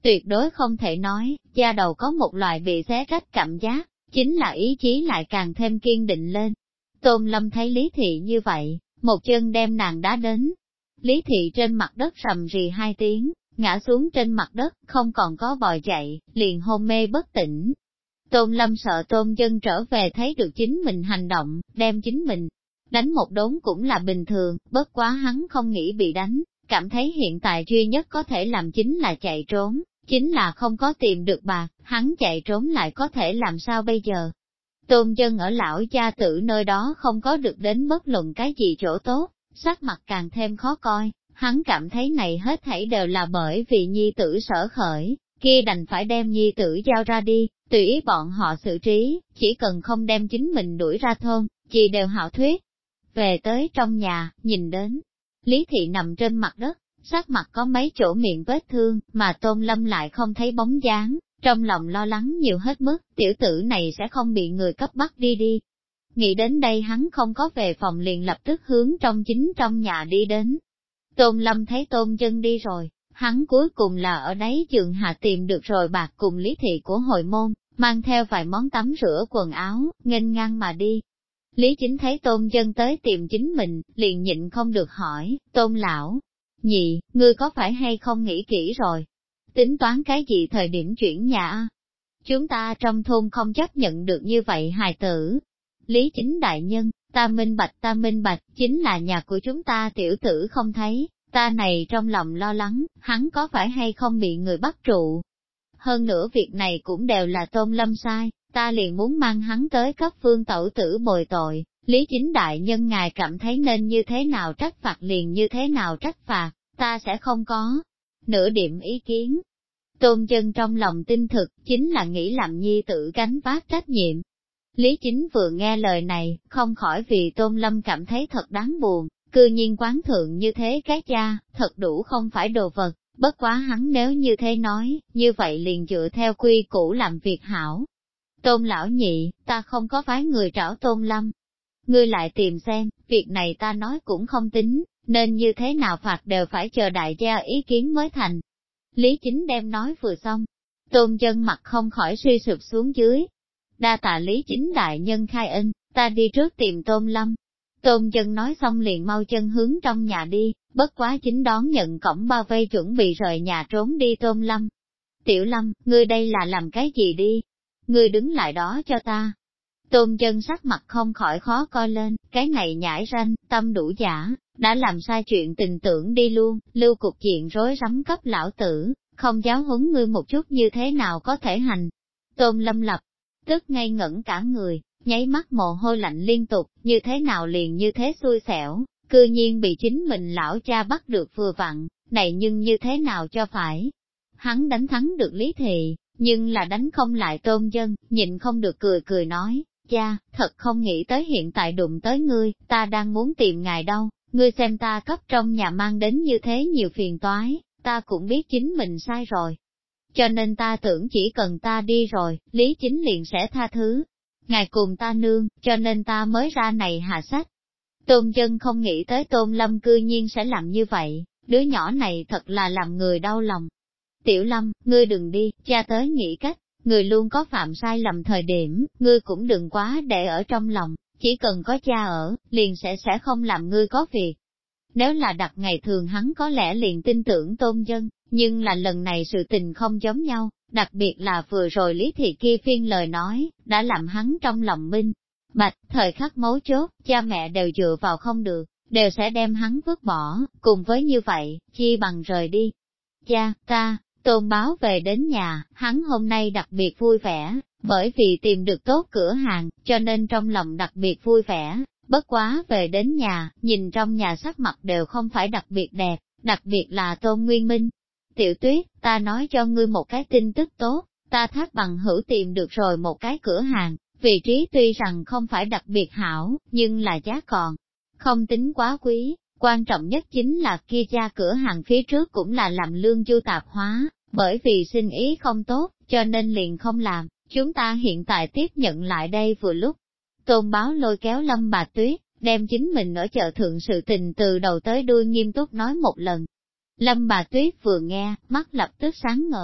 tuyệt đối không thể nói, da đầu có một loại bị xé rách cảm giác, chính là ý chí lại càng thêm kiên định lên. Tôn Lâm thấy Lý Thị như vậy, một chân đem nàng đá đến. Lý Thị trên mặt đất rầm rì 2 tiếng, ngã xuống trên mặt đất, không còn có bò dậy, liền hôn mê bất tỉnh. Tôn Lâm sợ Tôn Dân trở về thấy được chính mình hành động, đem chính mình đánh một đốn cũng là bình thường, bất quá hắn không nghĩ bị đánh, cảm thấy hiện tại duy nhất có thể làm chính là chạy trốn, chính là không có tìm được bạc, hắn chạy trốn lại có thể làm sao bây giờ. Tôn Dân ở lão gia tử nơi đó không có được đến bất luận cái gì chỗ tốt, sắc mặt càng thêm khó coi, hắn cảm thấy này hết thảy đều là bởi vì nhi tử sở khởi, kia đành phải đem nhi tử giao ra đi, tùy ý bọn họ xử trí, chỉ cần không đem chính mình đuổi ra thôn, gì đều hảo thuyết. Về tới trong nhà, nhìn đến, Lý Thị nằm trên mặt đất, sắc mặt có mấy chỗ miệng vết thương, mà Tôn Lâm lại không thấy bóng dáng, trong lòng lo lắng nhiều hết mức, tiểu tử này sẽ không bị người cấp bắt đi. Nghĩ đến đây hắn không có về phòng liền lập tức hướng trong nhà đi đến. Tôn Lâm thấy Tôn Dân đi rồi, hắn cuối cùng là ở đấy giường hạ tìm được rồi bạc cùng Lý Thị của hội môn, mang theo vài món tắm rửa quần áo, nghênh ngang mà đi. Lý Chính thấy Tôn Dân tới tìm chính mình, liền nhịn không được hỏi, Tôn lão nhị, ngươi có phải hay không nghĩ kỹ rồi? Tính toán cái gì thời điểm chuyển nhà a? Chúng ta trong thôn không chấp nhận được như vậy hài tử. Lý Chính đại nhân, ta minh bạch, chính là nhà của chúng ta tiểu tử không thấy, ta này trong lòng lo lắng, hắn có phải hay không bị người bắt trụ. Hơn nữa việc này cũng đều là Tôn Lâm sai, ta liền muốn mang hắn tới cấp phương tẩu tử bồi tội, Lý Chính đại nhân ngài cảm thấy nên như thế nào trách phạt liền như thế nào trách phạt, ta sẽ không có nửa điểm ý kiến. Tôn Dân trong lòng tin thực, chính là nghĩ làm nhi tử gánh vác trách nhiệm. Lý Chính vừa nghe lời này, không khỏi vì Tôn Lâm cảm thấy thật đáng buồn, cư nhiên quán thượng như thế cái cha, thật đủ không phải đồ vật, bất quá hắn nếu như thế nói, như vậy liền dựa theo quy củ làm việc hảo. Tôn lão nhị, ta không có phái người trảo Tôn Lâm. Ngươi lại tìm xem, việc này ta nói cũng không tính, nên như thế nào phạt đều phải chờ đại gia ý kiến mới thành. Lý Chính đem nói vừa xong, Tôn Dân mặt không khỏi suy sụp xuống dưới. Đa tạ Lý Chính đại nhân khai ân, ta đi trước tìm Tôn Lâm. Tôn Dân nói xong liền mau chân hướng trong nhà đi, bất quá chính đón nhận cổng bao vây chuẩn bị rời nhà trốn đi Tôn Lâm. Tiểu Lâm, ngươi đây là làm cái gì đi? Ngươi đứng lại đó cho ta. Tôn Dân sắc mặt không khỏi khó coi lên, cái này nhãi ranh, tâm đủ giả, đã làm sai chuyện tình tưởng đi luôn, lưu cục diện rối rắm cấp lão tử, không giáo huấn ngươi một chút như thế nào có thể hành. Tôn Lâm lập tức ngây ngẩn cả người, nháy mắt mồ hôi lạnh liên tục, như thế nào liền như thế xui xẻo, cư nhiên bị chính mình lão cha bắt được vừa vặn, này nhưng như thế nào cho phải. Hắn đánh thắng được Lý Thị, nhưng là đánh không lại Tôn Dân, nhịn không được cười nói, cha, thật không nghĩ tới hiện tại đụng tới ngươi, ta đang muốn tìm ngài đâu, ngươi xem ta cấp trong nhà mang đến như thế nhiều phiền toái, ta cũng biết chính mình sai rồi. Cho nên ta tưởng chỉ cần ta đi rồi, Lý Chính liền sẽ tha thứ. Ngài cùng ta nương, cho nên ta mới ra này hạ sách. Tôn Dân không nghĩ tới Tôn Lâm cư nhiên sẽ làm như vậy, đứa nhỏ này thật là làm người đau lòng. Tiểu Lâm, ngươi đừng đi, cha tới nghĩ cách, người luôn có phạm sai lầm thời điểm, ngươi cũng đừng quá để ở trong lòng, chỉ cần có cha ở, liền sẽ không làm ngươi có việc. Nếu là đặt ngày thường hắn có lẽ liền tin tưởng Tôn Dân, nhưng là lần này sự tình không giống nhau, đặc biệt là vừa rồi Lý Thị kia phiên lời nói, đã làm hắn trong lòng minh bạch, thời khắc mấu chốt, cha mẹ đều dựa vào không được, đều sẽ đem hắn vứt bỏ, cùng với như vậy, chi bằng rời đi. Cha, ta, Tôn báo về đến nhà, hắn hôm nay đặc biệt vui vẻ, bởi vì tìm được tốt cửa hàng, cho nên trong lòng đặc biệt vui vẻ, bất quá về đến nhà, nhìn trong nhà sắc mặt đều không phải đặc biệt đẹp, đặc biệt là Tôn Nguyên Minh. Tiểu Tuyết, ta nói cho ngươi một cái tin tức tốt, ta Thác bằng hữu tìm được rồi một cái cửa hàng, vị trí tuy rằng không phải đặc biệt hảo, nhưng là giá còn không tính quá quý, quan trọng nhất chính là kia gia cửa hàng phía trước cũng là làm lương du tạp hóa, bởi vì sinh ý không tốt, cho nên liền không làm, chúng ta hiện tại tiếp nhận lại đây vừa lúc. Tôn báo lôi kéo Lâm Bà Tuyết, đem chính mình ở chợ thượng sự tình từ đầu tới đuôi nghiêm túc nói một lần. Lâm Bà Tuyết vừa nghe, mắt lập tức sáng ngời,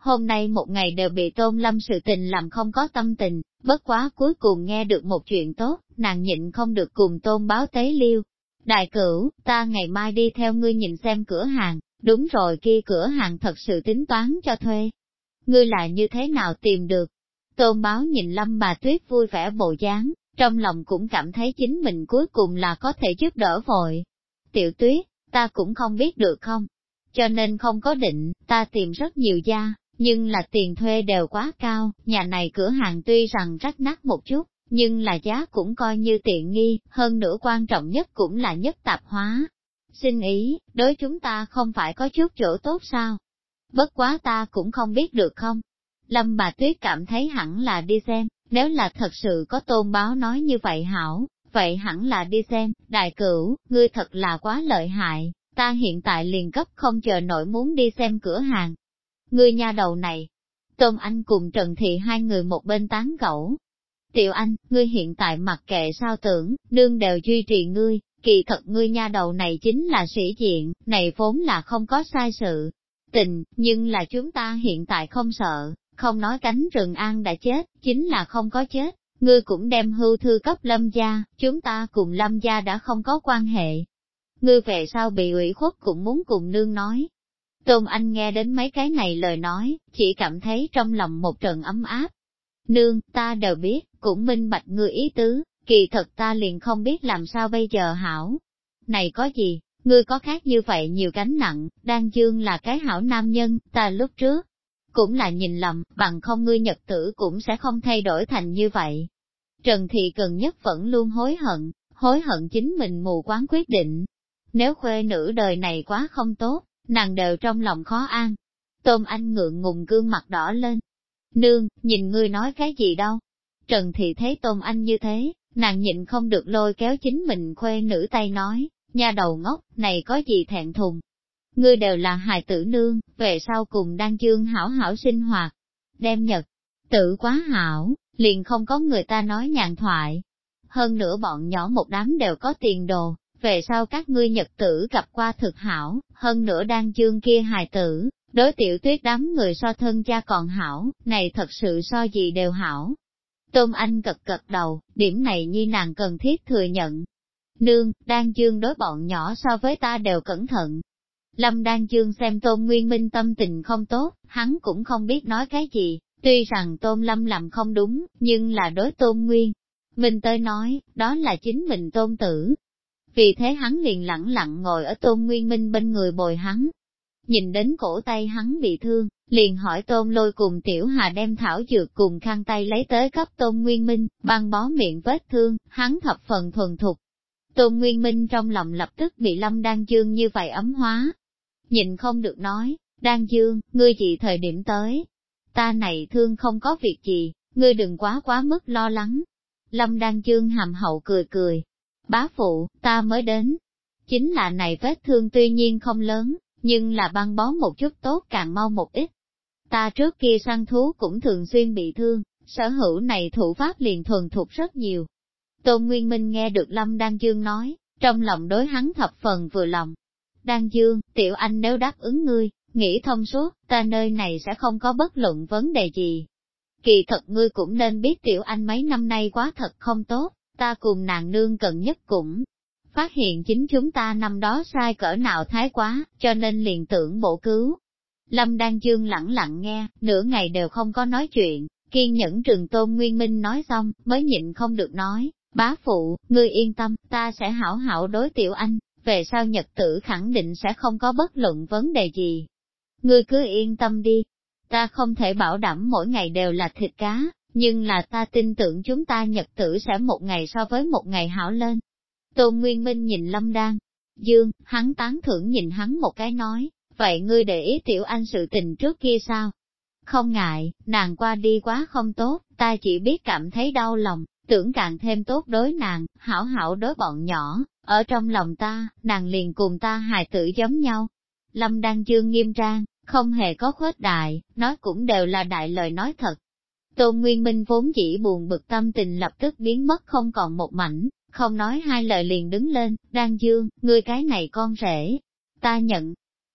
hôm nay một ngày đều bị Tôn Lâm sự tình làm không có tâm tình, bất quá cuối cùng nghe được một chuyện tốt, nàng nhịn không được cùng Tôn báo tế liêu. Đại cửu, ta ngày mai đi theo ngươi nhìn xem cửa hàng, đúng rồi kia cửa hàng thật sự tính toán cho thuê. Ngươi là như thế nào tìm được? Tôn báo nhìn Lâm Bà Tuyết vui vẻ bộ dáng, trong lòng cũng cảm thấy chính mình cuối cùng là có thể giúp đỡ vội. Tiểu Tuyết, ta cũng không biết được không? Cho nên không có định, ta tìm rất nhiều gia, nhưng là tiền thuê đều quá cao, nhà này cửa hàng tuy rằng rách nát một chút, nhưng là giá cũng coi như tiện nghi, hơn nữa quan trọng nhất cũng là nhất tạp hóa. Xin ý, đối chúng ta không phải có chút chỗ tốt sao? Bất quá ta cũng không biết được không? Lâm Bà Tuyết cảm thấy hẳn là đi xem, nếu là thật sự có Tôn báo nói như vậy hảo, vậy hẳn là đi xem, đại cửu, ngươi thật là quá lợi hại, ta hiện tại liền cấp không chờ nổi muốn đi xem cửa hàng. Ngươi nha đầu này, Tôn Anh cùng Trần Thị hai người một bên tán gẫu. Tiểu Anh, ngươi hiện tại mặc kệ sao tưởng, nương đều duy trì ngươi, kỳ thật ngươi nha đầu này chính là sĩ diện, này vốn là không có sai sự tình, nhưng là chúng ta hiện tại không sợ, không nói cánh rừng an đã chết, chính là không có chết, ngươi cũng đem hưu thư cấp Lâm gia, chúng ta cùng Lâm gia đã không có quan hệ. Ngươi về sau bị ủy khuất cũng muốn cùng nương nói. Tôn Anh nghe đến mấy cái này lời nói, chỉ cảm thấy trong lòng một trận ấm áp. Nương, ta đều biết, cũng minh bạch ngươi ý tứ, kỳ thật ta liền không biết làm sao bây giờ hảo. Này có gì, ngươi có khác như vậy nhiều gánh nặng, Đan Dương là cái hảo nam nhân, ta lúc trước cũng là nhìn lầm, bằng không ngươi nhật tử cũng sẽ không thay đổi thành như vậy. Trần Thị gần nhất vẫn luôn hối hận chính mình mù quáng quyết định. Nếu khuê nữ đời này quá không tốt, nàng đều trong lòng khó an. Tôn Anh ngượng ngùng gương mặt đỏ lên. Nương, nhìn ngươi nói cái gì đâu? Trần Thị thấy Tôn Anh như thế, nàng nhịn không được lôi kéo chính mình khuê nữ tay nói, nha đầu ngốc, này có gì thẹn thùng. Ngươi đều là hài tử nương, về sau cùng Đan Dương hảo hảo sinh hoạt. Đem nhật, tử quá hảo, liền không có người ta nói nhàn thoại. Hơn nữa bọn nhỏ một đám đều có tiền đồ, về sau các ngươi nhật tử gặp qua thực hảo, hơn nữa Đan Dương kia hài tử, đối Tiểu Tuyết đám người so thân cha còn hảo, này thật sự so gì đều hảo. Tôn Anh gật đầu, điểm này nhi nàng cần thiết thừa nhận. Nương, Đan Dương đối bọn nhỏ so với ta đều cẩn thận. Lâm Đan Dương xem Tôn Nguyên Minh tâm tình không tốt, hắn cũng không biết nói cái gì, tuy rằng Tôn Lâm làm không đúng, nhưng là đối Tôn Nguyên Minh tới nói, đó là chính mình Tôn tử. Vì thế hắn liền lẳng lặng ngồi ở Tôn Nguyên Minh bên người bồi hắn. Nhìn đến cổ tay hắn bị thương, liền hỏi Tôn Lôi cùng Tiểu Hà đem thảo dược cùng khăn tay lấy tới cấp Tôn Nguyên Minh, băng bó miệng vết thương, hắn thập phần thuần thục. Tôn Nguyên Minh trong lòng lập tức bị Lâm Đan Dương như vậy ấm hóa. Nhìn không được nói, Đan Dương, ngươi gì thời điểm tới? Ta này thương không có việc gì, ngươi đừng quá mức lo lắng. Lâm Đan Dương hàm hậu cười. Bá phụ, ta mới đến. Chính là này vết thương tuy nhiên không lớn, nhưng là băng bó một chút tốt càng mau một ít. Ta trước kia săn thú cũng thường xuyên bị thương, sở hữu này thủ pháp liền thuần thục rất nhiều. Tôn Nguyên Minh nghe được Lâm Đan Dương nói, trong lòng đối hắn thập phần vừa lòng. Đan Dương, Tiểu Anh nếu đáp ứng ngươi, nghĩ thông suốt, ta nơi này sẽ không có bất luận vấn đề gì. Kỳ thật ngươi cũng nên biết Tiểu Anh mấy năm nay quá thật không tốt, ta cùng nàng nương cận nhất cũng phát hiện chính chúng ta năm đó sai cỡ nào thái quá, cho nên liền tưởng bổ cứu. Lâm Đan Dương lẳng lặng nghe, nửa ngày đều không có nói chuyện, kiên nhẫn Trường Tôn Nguyên Minh nói xong, mới nhịn không được nói, bá phụ, ngươi yên tâm, ta sẽ hảo hảo đối Tiểu Anh, về sau nhật tử khẳng định sẽ không có bất luận vấn đề gì. Ngươi cứ yên tâm đi, ta không thể bảo đảm mỗi ngày đều là thịt cá, nhưng là ta tin tưởng chúng ta nhật tử sẽ một ngày so với một ngày hảo lên. Tôn Nguyên Minh nhìn Lâm Đan Dương, hắn tán thưởng nhìn hắn một cái nói, vậy ngươi để ý Tiểu Anh sự tình trước kia sao? Không ngại, nàng qua đi quá không tốt, ta chỉ biết cảm thấy đau lòng, tưởng càng thêm tốt đối nàng, hảo hảo đối bọn nhỏ, ở trong lòng ta, nàng liền cùng ta hài tử giống nhau. Lâm Đan Dương nghiêm trang, không hề có khuếch đại, nói cũng đều là đại lời nói thật. Tôn Nguyên Minh vốn chỉ buồn bực tâm tình lập tức biến mất không còn một mảnh, không nói hai lời liền đứng lên, Đan Dương, ngươi cái này con rể, ta nhận.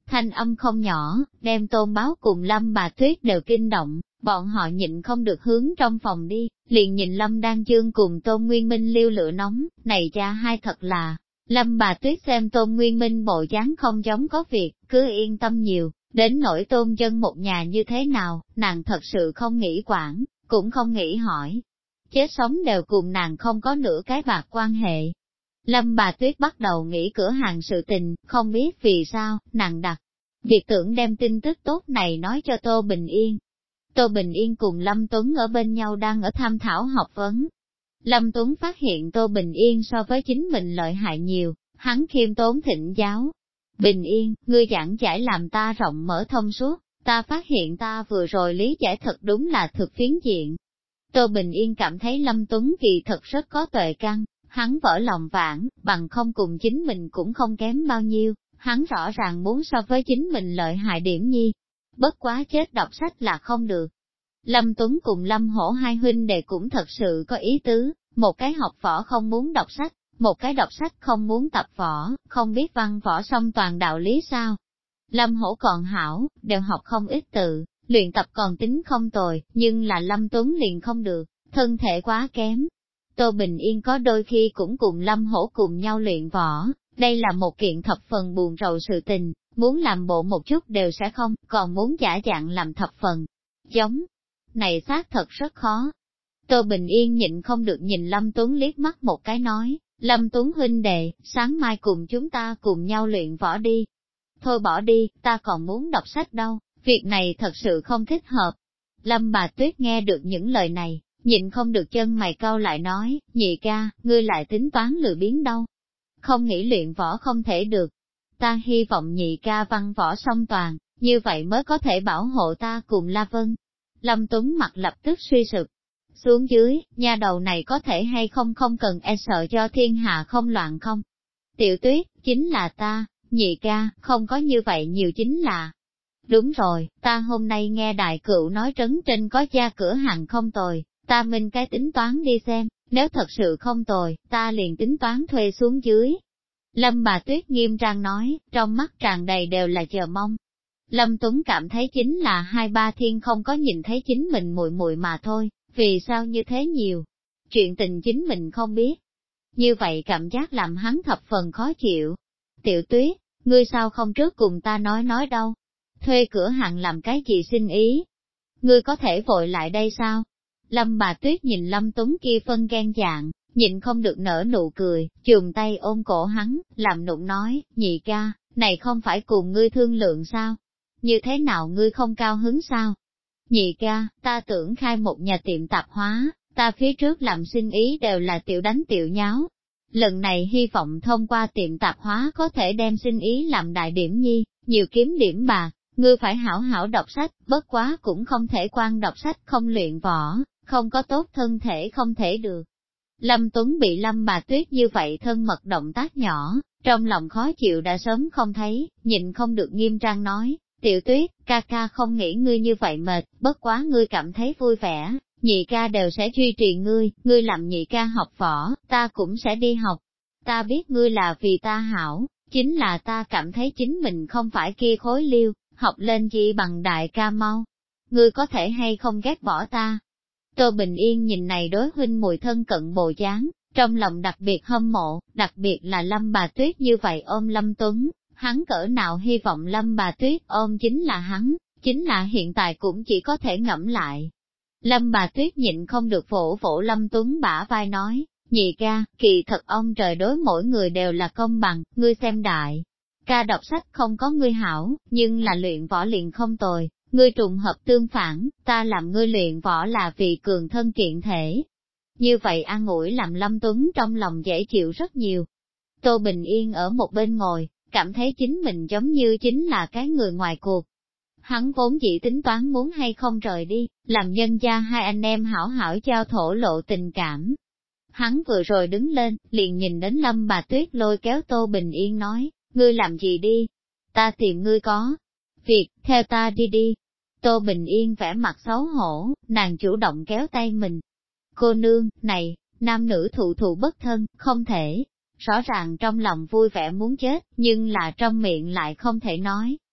thanh âm không nhỏ, đem Tôn Báo cùng Lâm Bà Tuyết đều kinh động, bọn họ nhịn không được hướng trong phòng đi, liền nhìn Lâm Đan Chương cùng Tôn Nguyên Minh liêu lửa nóng, này cha hai thật là. Lâm Bà Tuyết xem Tôn Nguyên Minh bộ dáng không giống có việc, cứ yên tâm nhiều, đến nỗi Tôn Chân một nhà như thế nào, nàng thật sự không nghĩ quản, cũng không nghĩ hỏi. Chết sống đều cùng nàng không có nửa cái bạc quan hệ. Lâm Bà Tuyết bắt đầu nghĩ cửa hàng sự tình, không biết vì sao, nàng đặt việc tưởng đem tin tức tốt này nói cho Tô Bình Yên. Tô Bình Yên cùng Lâm Tuấn ở bên nhau đang ở tham thảo học vấn. Lâm Tuấn phát hiện Tô Bình Yên so với chính mình lợi hại nhiều, hắn khiêm tốn thịnh giáo. Bình Yên, ngươi giảng giải làm ta rộng mở thông suốt, ta phát hiện ta vừa rồi lý giải thật đúng là thực phiến diện. Tô Bình Yên cảm thấy Lâm Tuấn kỳ thật rất có tuệ căn, hắn vỡ lòng vãn, bằng không cùng chính mình cũng không kém bao nhiêu, hắn rõ ràng muốn so với chính mình lợi hại điểm nhi. Bất quá chết đọc sách là không được. Lâm Tuấn cùng Lâm Hổ hai huynh đệ cũng thật sự có ý tứ, một cái học võ không muốn đọc sách, một cái đọc sách không muốn tập võ, không biết văn võ song toàn đạo lý sao. Lâm Hổ còn hảo, đều học không ít tự, luyện tập còn tính không tồi, nhưng là Lâm Tuấn liền không được, thân thể quá kém. Tô Bình Yên có đôi khi cũng cùng Lâm Hổ cùng nhau luyện võ, đây là một kiện thập phần buồn rầu sự tình, muốn làm bộ một chút đều sẽ không, còn muốn giả dạng làm thập phần. Giống, này xác thật rất khó. Tô Bình Yên nhịn không được nhìn Lâm Tuấn liếc mắt một cái nói, Lâm Tuấn huynh đệ, sáng mai cùng chúng ta cùng nhau luyện võ đi. Thôi bỏ đi, ta còn muốn đọc sách đâu, việc này thật sự không thích hợp. Lâm Bà Tuyết nghe được những lời này, nhịn không được chân mày cau lại nói, nhị ca, ngươi lại tính toán lười biếng đâu. Không nghĩ luyện võ không thể được. Ta hy vọng nhị ca văn võ song toàn, như vậy mới có thể bảo hộ ta cùng La Vân. Lâm Tuấn mặt lập tức suy sụp. Xuống dưới, nha đầu này có thể hay không không cần e sợ cho thiên hạ không loạn không? Tiểu Tuyết, chính là ta, nhị ca, không có như vậy nhiều chính là. Đúng rồi, ta hôm nay nghe đại cựu nói trấn trên có gia cửa hàng không tồi, ta minh cái tính toán đi xem, nếu thật sự không tồi, ta liền tính toán thuê xuống dưới. Lâm Bà Tuyết nghiêm trang nói, trong mắt tràn đầy đều là chờ mong. Lâm Tuấn cảm thấy chính là hai ba thiên không có nhìn thấy chính mình muội muội mà thôi, vì sao như thế nhiều? Chuyện tình chính mình không biết. Như vậy cảm giác làm hắn thập phần khó chịu. Tiểu Tuyết, ngươi sao không trước cùng ta nói đâu? Thuê cửa hàng làm cái gì xin ý? Ngươi có thể vội lại đây sao? Lâm Bà Tuyết nhìn Lâm Tuấn kia phân gan dạng, nhịn không được nở nụ cười, chùm tay ôm cổ hắn, làm nụng nói, nhị ca, này không phải cùng ngươi thương lượng sao? Như thế nào ngươi không cao hứng sao? Nhị ca, ta tưởng khai một nhà tiệm tạp hóa, ta phía trước làm sinh ý đều là tiểu đánh tiểu nháo. Lần này hy vọng thông qua tiệm tạp hóa có thể đem sinh ý làm đại điểm nhi, nhiều kiếm điểm bạc, ngươi phải hảo hảo đọc sách, bất quá cũng không thể quan đọc sách không luyện võ, không có tốt thân thể không thể được. Lâm Tuấn bị Lâm Bà Tuyết như vậy thân mật động tác nhỏ, trong lòng khó chịu đã sớm không thấy, nhịn không được nghiêm trang nói, Tiểu Tuyết, ca ca không nghĩ ngươi như vậy mệt, bất quá ngươi cảm thấy vui vẻ, nhị ca đều sẽ duy trì ngươi làm nhị ca học võ, ta cũng sẽ đi học. Ta biết ngươi là vì ta hảo, chính là ta cảm thấy chính mình không phải kia khối liêu, học lên chi bằng đại ca mau. Ngươi có thể hay không ghét bỏ ta? Tô Bình Yên nhìn này đối huynh mùi thân cận bồ dáng, trong lòng đặc biệt hâm mộ, đặc biệt là Lâm Bà Tuyết như vậy ôm Lâm Tuấn, hắn cỡ nào hy vọng Lâm Bà Tuyết ôm chính là hắn, chính là hiện tại cũng chỉ có thể ngẫm lại. Lâm Bà Tuyết nhịn không được vỗ vỗ Lâm Tuấn bả vai nói, nhị ca, kỳ thật ông trời đối mỗi người đều là công bằng, ngươi xem đại. Ca đọc sách không có ngươi hảo, nhưng là luyện võ liền không tồi, ngươi trùng hợp tương phản, ta làm ngươi luyện võ là vì cường thân kiện thể. Như vậy an ủi làm Lâm Tuấn trong lòng dễ chịu rất nhiều. Tô Bình Yên ở một bên ngồi, cảm thấy chính mình giống như chính là cái người ngoài cuộc. Hắn vốn chỉ tính toán muốn hay không rời đi, làm nhân gia hai anh em hảo hảo giao thổ lộ tình cảm. Hắn vừa rồi đứng lên, liền nhìn đến Lâm Bà Tuyết lôi kéo Tô Bình Yên nói, ngươi làm gì đi? Ta tìm ngươi có việc, theo ta đi đi. Tô Bình Yên vẻ mặt xấu hổ, nàng chủ động kéo tay mình. Cô nương, này, nam nữ thụ thụ bất thân, không thể. Rõ ràng trong lòng vui vẻ muốn chết, nhưng là trong miệng lại không thể nói,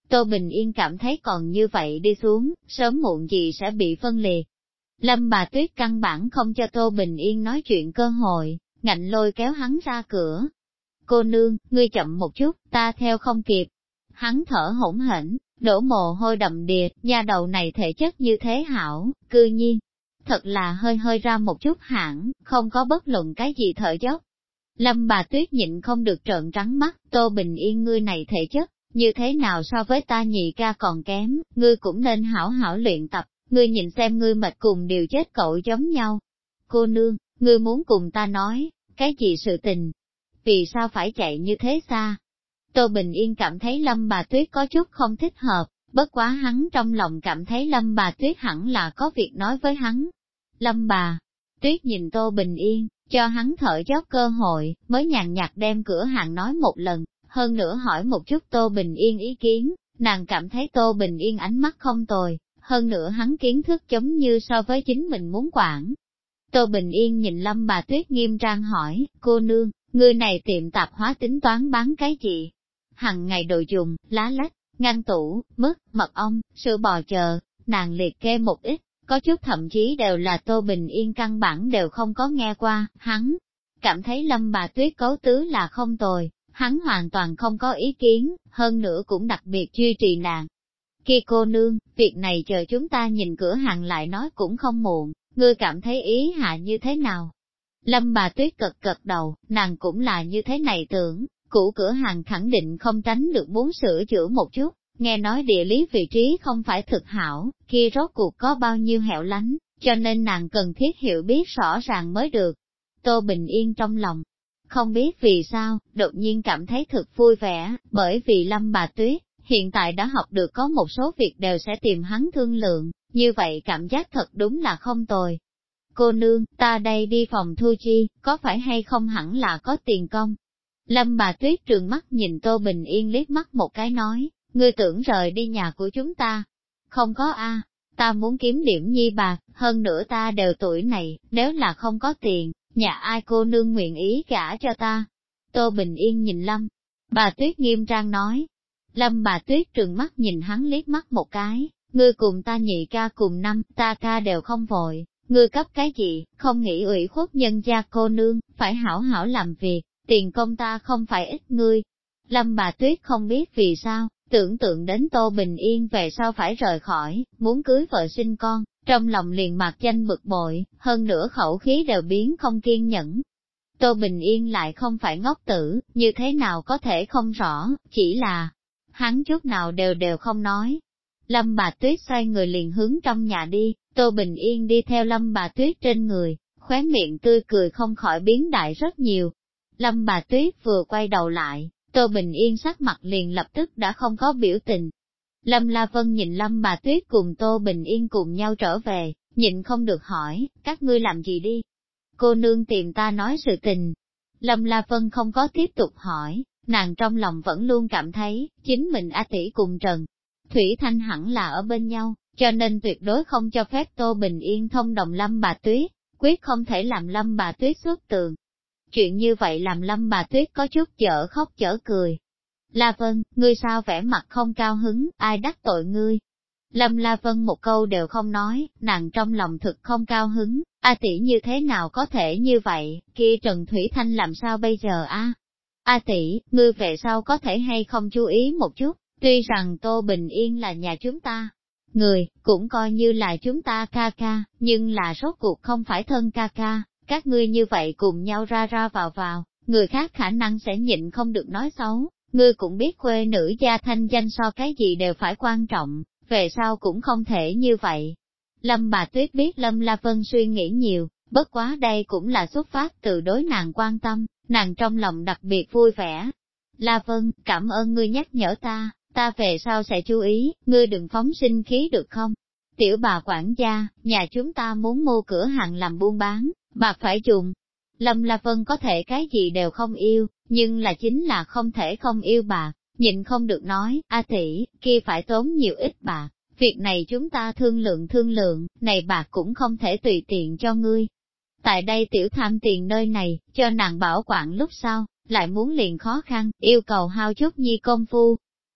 Tô Bình Yên cảm thấy còn như vậy đi xuống, sớm muộn gì sẽ bị phân liệt. Lâm Bà Tuyết căn bản không cho Tô Bình Yên nói chuyện cơ hội, ngạnh lôi kéo hắn ra cửa. Cô nương, ngươi chậm một chút, ta theo không kịp. Hắn thở hổn hển, đổ mồ hôi đầm đìa, da đầu này thể chất như thế hảo, cư nhiên. Thật là hơi hơi ra một chút hãng, không có bất luận cái gì thở dốc. Lâm Bà Tuyết nhịn không được trợn trắng mắt, Tô Bình Yên ngươi này thể chất, như thế nào so với ta nhị ca còn kém, ngươi cũng nên hảo hảo luyện tập, ngươi nhìn xem ngươi mệt cùng điều chết cậu giống nhau. Cô nương, ngươi muốn cùng ta nói, cái gì sự tình? Vì sao phải chạy như thế xa? Tô Bình Yên cảm thấy Lâm Bà Tuyết có chút không thích hợp, bất quá hắn trong lòng cảm thấy Lâm Bà Tuyết hẳn là có việc nói với hắn. Lâm Bà Tuyết nhìn Tô Bình Yên, cho hắn thở dốc cơ hội, mới nhàn nhạt đem cửa hàng nói một lần, hơn nữa hỏi một chút Tô Bình Yên ý kiến, nàng cảm thấy Tô Bình Yên ánh mắt không tồi, hơn nữa hắn kiến thức giống như so với chính mình muốn quản. Tô Bình Yên nhìn Lâm Bà Tuyết nghiêm trang hỏi, cô nương, ngươi này tiệm tạp hóa tính toán bán cái gì? Hằng ngày đồ dùng, lá lách, ngăn tủ, mứt, mật ong, sữa bò chờ, nàng liệt kê một ít, có chút thậm chí đều là Tô Bình Yên căn bản đều không có nghe qua, hắn cảm thấy Lâm Bà Tuyết cấu tứ là không tồi, hắn hoàn toàn không có ý kiến, hơn nữa cũng đặc biệt duy trì nàng. Kia cô nương, việc này chờ chúng ta nhìn cửa hàng lại nói cũng không muộn, ngươi cảm thấy ý hạ như thế nào? Lâm Bà Tuyết cực cực đầu, nàng cũng là như thế này tưởng, cũ cửa hàng khẳng định không tránh được muốn sửa chữa một chút, nghe nói địa lý vị trí không phải thực hảo, kia rốt cuộc có bao nhiêu hẻo lánh, cho nên nàng cần thiết hiểu biết rõ ràng mới được. Tô Bình Yên trong lòng, không biết vì sao, đột nhiên cảm thấy thực vui vẻ, bởi vì Lâm Bà Tuyết, hiện tại đã học được có một số việc đều sẽ tìm hắn thương lượng, như vậy cảm giác thật đúng là không tồi. Cô nương, ta đây đi phòng thu chi, có phải hay không hẳn là có tiền công? Lâm Bà Tuyết trừng mắt nhìn Tô Bình Yên liếc mắt một cái nói, ngươi tưởng rời đi nhà của chúng ta? Không có a, ta muốn kiếm điểm nhi bạc, hơn nữa ta đều tuổi này, nếu là không có tiền, nhà ai cô nương nguyện ý gả cho ta? Tô Bình Yên nhìn Lâm Bà Tuyết nghiêm trang nói. Lâm Bà Tuyết trừng mắt nhìn hắn liếc mắt một cái, ngươi cùng ta nhị ca cùng năm, ta ca đều không vội, ngươi cấp cái gì, không nghĩ ủy khuất nhân gia cô nương, phải hảo hảo làm việc, tiền công ta không phải ít ngươi. Lâm Bà Tuyết không biết vì sao, tưởng tượng đến Tô Bình Yên về sau phải rời khỏi, muốn cưới vợ sinh con, trong lòng liền mạc danh bực bội, hơn nữa khẩu khí đều biến không kiên nhẫn. Tô Bình Yên lại không phải ngốc tử, như thế nào có thể không rõ, chỉ là hắn chút nào đều không nói. Lâm Bà Tuyết xoay người liền hướng trong nhà đi, Tô Bình Yên đi theo Lâm Bà Tuyết trên người, khóe miệng tươi cười không khỏi biến đại rất nhiều. Lâm Bà Tuyết vừa quay đầu lại, Tô Bình Yên sắc mặt liền lập tức đã không có biểu tình. Lâm La Vân nhìn Lâm Bà Tuyết cùng Tô Bình Yên cùng nhau trở về, nhịn không được hỏi, các ngươi làm gì đi? Cô nương tìm ta nói sự tình. Lâm La Vân không có tiếp tục hỏi, nàng trong lòng vẫn luôn cảm thấy, chính mình A tỷ cùng Trần Thủy Thanh hẳn là ở bên nhau, cho nên tuyệt đối không cho phép Tô Bình Yên thông đồng Lâm Bà Tuyết, quyết không thể làm Lâm Bà Tuyết xuất tường. Chuyện như vậy làm Lâm Bà Tuyết có chút chở khóc chở cười. La Vân, ngươi sao vẻ mặt không cao hứng, ai đắc tội ngươi? Lâm La Vân một câu đều không nói, nàng trong lòng thực không cao hứng, A tỷ như thế nào có thể như vậy, kia Trần Thủy Thanh làm sao bây giờ a? A tỷ, ngươi về sau có thể hay không chú ý một chút, tuy rằng Tô Bình Yên là nhà chúng ta, người, cũng coi như là chúng ta ca ca, nhưng là rốt cuộc không phải thân ca ca, các ngươi như vậy cùng nhau ra ra vào, người khác khả năng sẽ nhịn không được nói xấu, ngươi cũng biết khuê nữ gia thanh danh so cái gì đều phải quan trọng, về sau cũng không thể như vậy. Lâm Bà Tuyết biết Lâm La Vân suy nghĩ nhiều, bất quá đây cũng là xuất phát từ đối nàng quan tâm, nàng trong lòng đặc biệt vui vẻ. La Vân, cảm ơn ngươi nhắc nhở ta về sau sẽ chú ý, ngươi đừng phóng sinh khí được không? Tiểu bà quản gia, nhà chúng ta muốn mua cửa hàng làm buôn bán, bạc phải dùng. Lâm La Vân có thể cái gì đều không yêu, nhưng là chính là không thể không yêu bạc, nhịn không được nói, A tỷ, kia phải tốn nhiều ít bạc, việc này chúng ta thương lượng, này bạc cũng không thể tùy tiện cho ngươi. Tại đây tiểu tham tiền nơi này, cho nàng bảo quản lúc sau, lại muốn liền khó khăn, yêu cầu hao chút nhi công phu.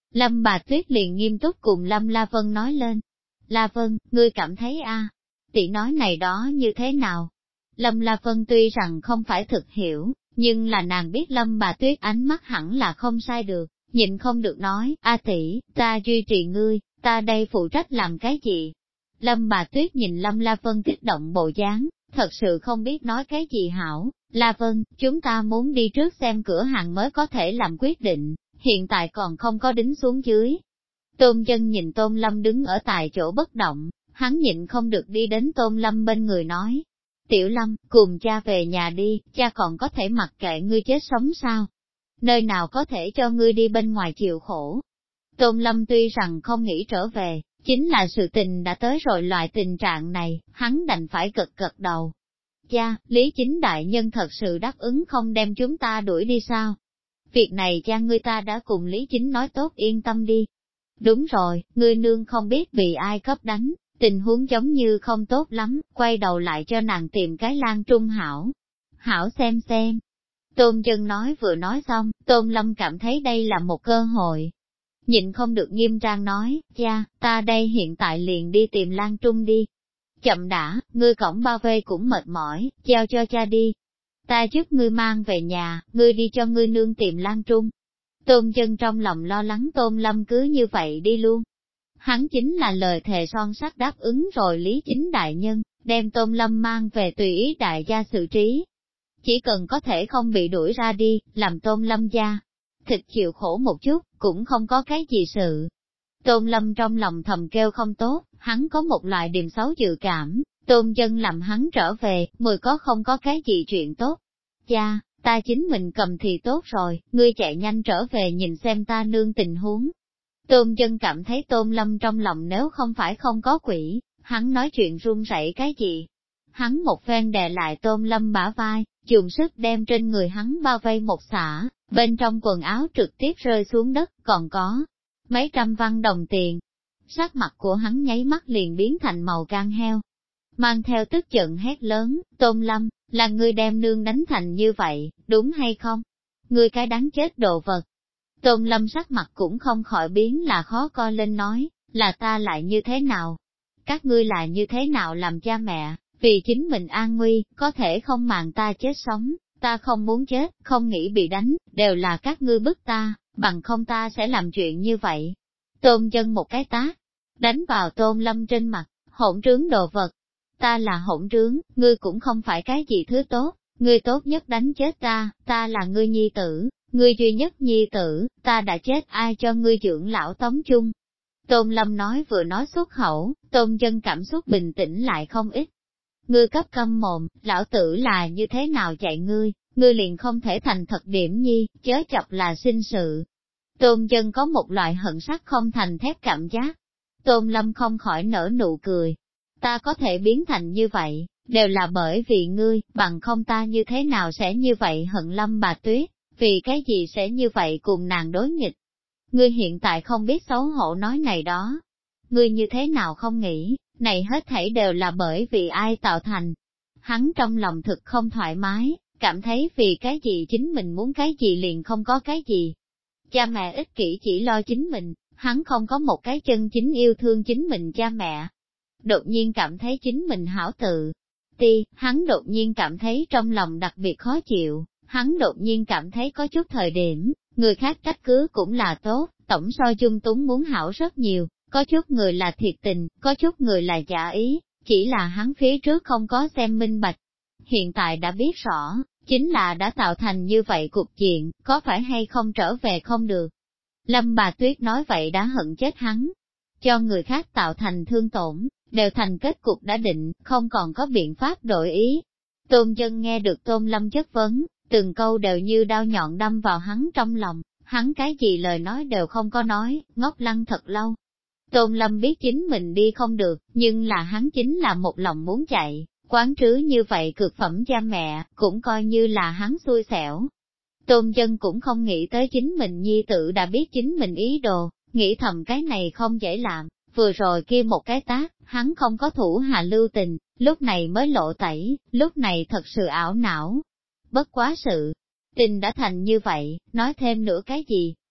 Lâm Bà Tuyết liền nghiêm túc cùng Lâm La Vân nói lên. La Vân, ngươi cảm thấy tỷ nói này đó như thế nào? Lâm La Vân tuy rằng không phải thực hiểu, nhưng là nàng biết Lâm Bà Tuyết ánh mắt hẳn là không sai được, nhịn không được nói, tỷ, ta duy trì ngươi, ta đây phụ trách làm cái gì? Lâm Bà Tuyết nhìn Lâm La Vân kích động bộ dáng, thật sự không biết nói cái gì hảo. La Vân, chúng ta muốn đi trước xem cửa hàng mới có thể làm quyết định, hiện tại còn không có đính xuống dưới. Tôn Dân nhìn Tôn Lâm đứng ở tại chỗ bất động, hắn nhịn không được đi đến Tôn Lâm bên người nói. Tiểu Lâm, cùng cha về nhà đi, cha còn có thể mặc kệ ngươi chết sống sao? Nơi nào có thể cho ngươi đi bên ngoài chịu khổ? Tôn Lâm tuy rằng không nghĩ trở về, chính là sự tình đã tới rồi loại tình trạng này, hắn đành phải gật gật đầu. Cha, Lý Chính đại nhân thật sự đáp ứng không đem chúng ta đuổi đi sao? Việc này cha ngươi ta đã cùng Lý Chính nói tốt, yên tâm đi. Đúng rồi, ngươi nương không biết bị ai cấp đánh, tình huống giống như không tốt lắm, quay đầu lại cho nàng tìm cái Lan Trung hảo. Hảo xem xem. Tôn Dân nói vừa nói xong, Tôn Lâm cảm thấy đây là một cơ hội. Nhịn không được nghiêm trang nói, cha, ta đây hiện tại liền đi tìm Lan Trung đi. Chậm đã, ngươi cổng bao vây cũng mệt mỏi, giao cho cha đi. Ta giúp ngươi mang về nhà, ngươi đi cho ngươi nương tìm Lan Trung. Tôn Dân trong lòng lo lắng Tôn Lâm cứ như vậy đi luôn. Hắn chính là lời thề son sắt đáp ứng rồi Lý Chính đại nhân, đem Tôn Lâm mang về tùy ý đại gia xử trí. Chỉ cần có thể không bị đuổi ra đi, làm Tôn Lâm gia thịt chịu khổ một chút, cũng không có cái gì sự. Tôn Lâm trong lòng thầm kêu không tốt, hắn có một loại điềm xấu dự cảm, Tôn Dân làm hắn trở về, mười có không có cái gì chuyện tốt. Cha, ta chính mình cầm thì tốt rồi, ngươi chạy nhanh trở về nhìn xem ta nương tình huống. Tôn Dân cảm thấy Tôn Lâm trong lòng nếu không phải không có quỷ, hắn nói chuyện run rẩy cái gì. Hắn một phen đè lại Tôn Lâm bả vai, dùng sức đem trên người hắn bao vây một xả, bên trong quần áo trực tiếp rơi xuống đất, còn có mấy trăm văn đồng tiền. Sắc mặt của hắn nháy mắt liền biến thành màu gan heo. Mang theo tức giận hét lớn, Tôn Lâm, là ngươi đem nương đánh thành như vậy, đúng hay không? Ngươi cái đáng chết đồ vật. Tôn Lâm sắc mặt cũng không khỏi biến là khó coi lên nói, là ta lại như thế nào? Các ngươi lại như thế nào làm cha mẹ, vì chính mình an nguy, có thể không màng ta chết sống, ta không muốn chết, không nghĩ bị đánh, đều là các ngươi bức ta, bằng không ta sẽ làm chuyện như vậy. Tôn Dân một cái tát, đánh vào Tôn Lâm trên mặt, hỗn trướng đồ vật. Ta là hỗn trướng, ngươi cũng không phải cái gì thứ tốt, ngươi tốt nhất đánh chết ta là ngươi nhi tử, ngươi duy nhất nhi tử, ta đã chết ai cho ngươi dưỡng lão tống chung. Tôn Lâm nói vừa nói xuất khẩu, Tôn Dân cảm xúc bình tĩnh lại không ít. Ngươi cấp câm mồm, lão tử là như thế nào chạy ngươi liền không thể thành thật điểm nhi, chớ chọc là sinh sự. Tôn Dân có một loại hận sắt không thành thép cảm giác. Tôn Lâm không khỏi nở nụ cười. Ta có thể biến thành như vậy, đều là bởi vì ngươi, bằng không ta như thế nào sẽ như vậy hận Lâm Bà Tuyết, vì cái gì sẽ như vậy cùng nàng đối nghịch. Ngươi hiện tại không biết xấu hổ nói này đó. Ngươi như thế nào không nghĩ, này hết thảy đều là bởi vì ai tạo thành. Hắn trong lòng thực không thoải mái, cảm thấy vì cái gì chính mình muốn cái gì liền không có cái gì. Cha mẹ ích kỷ chỉ lo chính mình, hắn không có một cái chân chính yêu thương chính mình cha mẹ. Đột nhiên cảm thấy chính mình hảo tự ti, hắn đột nhiên cảm thấy trong lòng đặc biệt khó chịu, hắn đột nhiên cảm thấy có chút thời điểm, người khác trách cứ cũng là tốt, tổng so chung túng muốn hảo rất nhiều, có chút người là thiệt tình, có chút người là giả ý, chỉ là hắn phía trước không có xem minh bạch. Hiện tại đã biết rõ, chính là đã tạo thành như vậy cục diện, có phải hay không trở về không được. Lâm Bà Tuyết nói vậy đã hận chết hắn, cho người khác tạo thành thương tổn, đều thành kết cục đã định, không còn có biện pháp đổi ý. Tôn Dân nghe được Tôn Lâm chất vấn, từng câu đều như đao nhọn đâm vào hắn trong lòng, hắn cái gì lời nói đều không có nói, ngốc lăng thật lâu. Tôn Lâm biết chính mình đi không được, nhưng là hắn chính là một lòng muốn chạy, quán trứ như vậy cực phẩm cha mẹ, cũng coi như là hắn xui xẻo. Tôn Dân cũng không nghĩ tới chính mình nhi tử đã biết chính mình ý đồ, nghĩ thầm cái này không dễ làm, vừa rồi kia một cái tác, hắn không có thủ hạ lưu tình, lúc này mới lộ tẩy, lúc này thật sự ảo não. Bất quá sự tình đã thành như vậy, nói thêm nữa cái gì,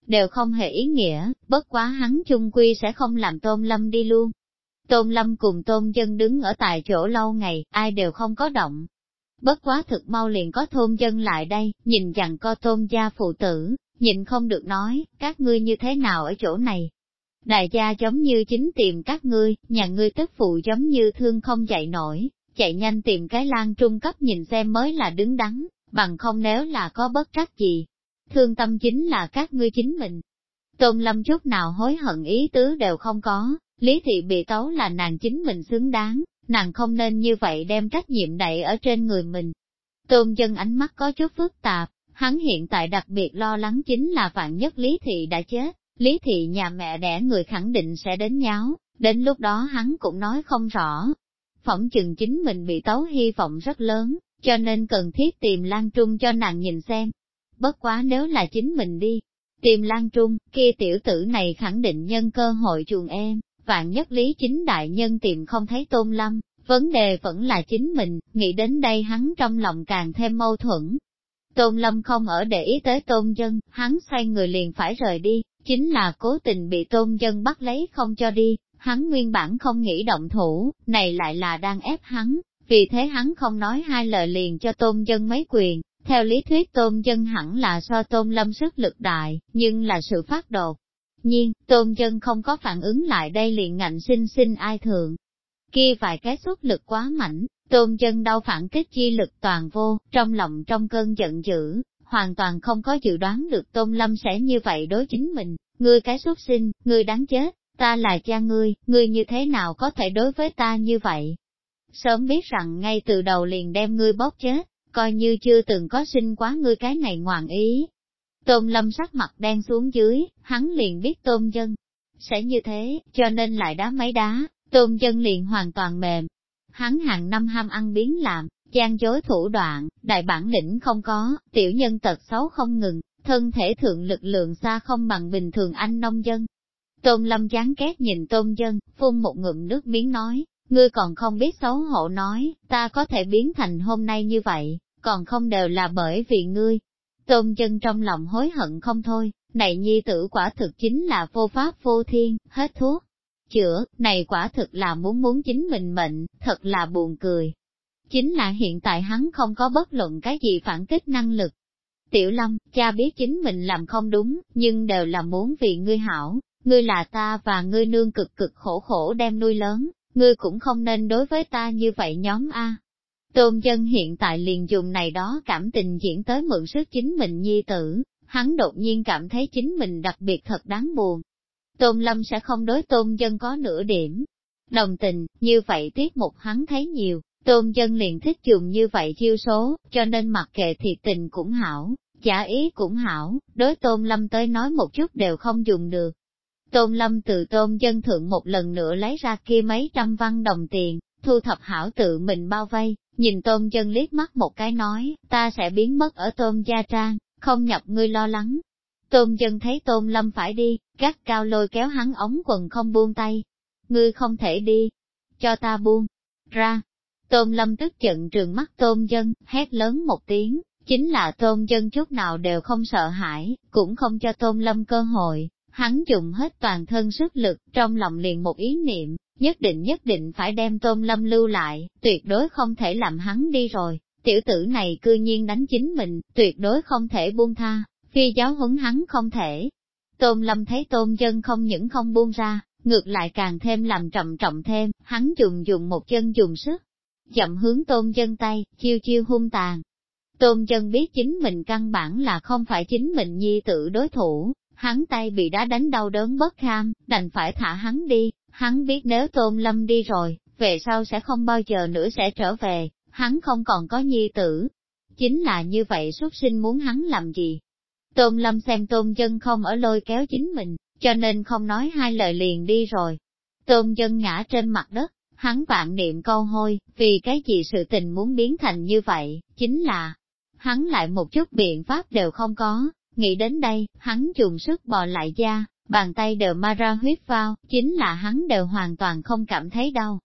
đều không hề ý nghĩa, bất quá hắn chung quy sẽ không làm Tôn Lâm đi luôn. Tôn Lâm cùng Tôn Dân đứng ở tại chỗ lâu ngày, ai đều không có động. Bất quá thực mau liền có thôn dân lại đây, nhìn dặn co Tôn gia phụ tử, nhịn không được nói, các ngươi như thế nào ở chỗ này. Đại gia giống như chính tìm các ngươi, nhà ngươi tức phụ giống như thương không dậy nổi, chạy nhanh tìm cái Lan Trung cấp nhìn xem mới là đứng đắn, bằng không nếu là có bất trắc gì. Thương tâm chính là các ngươi chính mình. Tôn Lâm chút nào hối hận ý tứ đều không có, Lý Thị bị tấu là nàng chính mình xứng đáng, nàng không nên như vậy đem trách nhiệm đẩy ở trên người mình. Tôn Dân ánh mắt có chút phức tạp, hắn hiện tại đặc biệt lo lắng chính là vạn nhất Lý Thị đã chết, Lý Thị nhà mẹ đẻ người khẳng định sẽ đến nháo, đến lúc đó hắn cũng nói không rõ. Phỏng chừng chính mình bị tấu hy vọng rất lớn, cho nên cần thiết tìm Lan Trung cho nàng nhìn xem. Bất quá nếu là chính mình đi, tìm Lan Trung, kia tiểu tử này khẳng định nhân cơ hội chuồn em, vạn nhất Lý Chính đại nhân tìm không thấy Tôn Lâm, vấn đề vẫn là chính mình, nghĩ đến đây hắn trong lòng càng thêm mâu thuẫn. Tôn Lâm không ở để ý tới Tôn Dân, hắn xoay người liền phải rời đi, chính là cố tình bị Tôn Dân bắt lấy không cho đi, hắn nguyên bản không nghĩ động thủ, này lại là đang ép hắn, vì thế hắn không nói hai lời liền cho Tôn Dân mấy quyền. Theo lý thuyết Tôn Dân hẳn là so Tôn Lâm sức lực đại, nhưng là sự phát đột nhiên, Tôn Dân không có phản ứng lại đây liền ngạnh sinh ai thượng. Kia vài cái xuất lực quá mạnh, Tôn Dân đau phản kích chi lực toàn vô, trong lòng trong cơn giận dữ, hoàn toàn không có dự đoán được Tôn Lâm sẽ như vậy đối chính mình, ngươi cái xuất sinh, ngươi đáng chết, ta là cha ngươi như thế nào có thể đối với ta như vậy? Sớm biết rằng ngay từ đầu liền đem ngươi bóp chết, coi như chưa từng có sinh quá ngươi cái này ngoạn ý. Tôn Lâm sắc mặt đen xuống dưới, hắn liền biết Tôn Dân sẽ như thế, cho nên lại đá mấy đá, Tôn Dân liền hoàn toàn mềm. Hắn hàng năm ham ăn biến làm, gian dối thủ đoạn, đại bản lĩnh không có, tiểu nhân tật xấu không ngừng, thân thể thượng lực lượng xa không bằng bình thường anh nông dân. Tôn Lâm chán ghét nhìn Tôn Dân, phun một ngụm nước miếng nói, ngươi còn không biết xấu hổ nói, ta có thể biến thành hôm nay như vậy, còn không đều là bởi vì ngươi. Tôn Dân trong lòng hối hận không thôi, này nhi tử quả thực chính là vô pháp vô thiên, hết thuốc. Chữa, này quả thực là muốn chính mình mệnh, thật là buồn cười. Chính là hiện tại hắn không có bất luận cái gì phản kích năng lực. Tiểu Lâm, cha biết chính mình làm không đúng, nhưng đều là muốn vì ngươi hảo, ngươi là ta và ngươi nương cực cực khổ khổ đem nuôi lớn, ngươi cũng không nên đối với ta như vậy nhóm A. Tôn Dân hiện tại liền dùng này đó cảm tình diễn tới mượn sức chính mình nhi tử, hắn đột nhiên cảm thấy chính mình đặc biệt thật đáng buồn. Tôn Lâm sẽ không đối Tôn Dân có nửa điểm đồng tình, như vậy tiết mục hắn thấy nhiều, Tôn Dân liền thích dùng như vậy chiêu số, cho nên mặc kệ thiệt tình cũng hảo, giả ý cũng hảo, đối Tôn Lâm tới nói một chút đều không dùng được. Tôn Lâm từ Tôn Dân thượng một lần nữa lấy ra kia mấy trăm văn đồng tiền, thu thập hảo tự mình bao vây, nhìn Tôn Dân liếc mắt một cái nói, ta sẽ biến mất ở Tôn gia trang, không nhập ngươi lo lắng. Tôn Dân thấy Tôn Lâm phải đi, gắt cao lôi kéo hắn ống quần không buông tay. Ngươi không thể đi, cho ta buông ra. Tôn Lâm tức giận trừng mắt Tôn Dân, hét lớn một tiếng, chính là Tôn Dân chút nào đều không sợ hãi, cũng không cho Tôn Lâm cơ hội, hắn dùng hết toàn thân sức lực, trong lòng liền một ý niệm, nhất định phải đem Tôn Lâm lưu lại, tuyệt đối không thể làm hắn đi rồi, tiểu tử này cư nhiên đánh chính mình, tuyệt đối không thể buông tha, phi giáo huấn hắn không thể. Tôn Lâm thấy Tôn Dân không những không buông ra, ngược lại càng thêm làm trầm trọng thêm, hắn dùng một chân dùng sức, chậm hướng Tôn Dân tay, chiêu hung tàn. Tôn Dân biết chính mình căn bản là không phải chính mình nhi tử đối thủ, hắn tay bị đá đánh đau đớn bất kham, đành phải thả hắn đi, hắn biết nếu Tôn Lâm đi rồi, về sau sẽ không bao giờ nữa sẽ trở về, hắn không còn có nhi tử. Chính là như vậy xuất sinh muốn hắn làm gì? Tôn Lâm xem Tôn Dân không ở lôi kéo chính mình, cho nên không nói hai lời liền đi rồi. Tôn Dân ngã trên mặt đất, hắn vạn niệm câu hôi, vì cái gì sự tình muốn biến thành như vậy, chính là, hắn lại một chút biện pháp đều không có, nghĩ đến đây, hắn dùng sức bò lại da, bàn tay đều ma ra huyết vào, chính là hắn đều hoàn toàn không cảm thấy đau.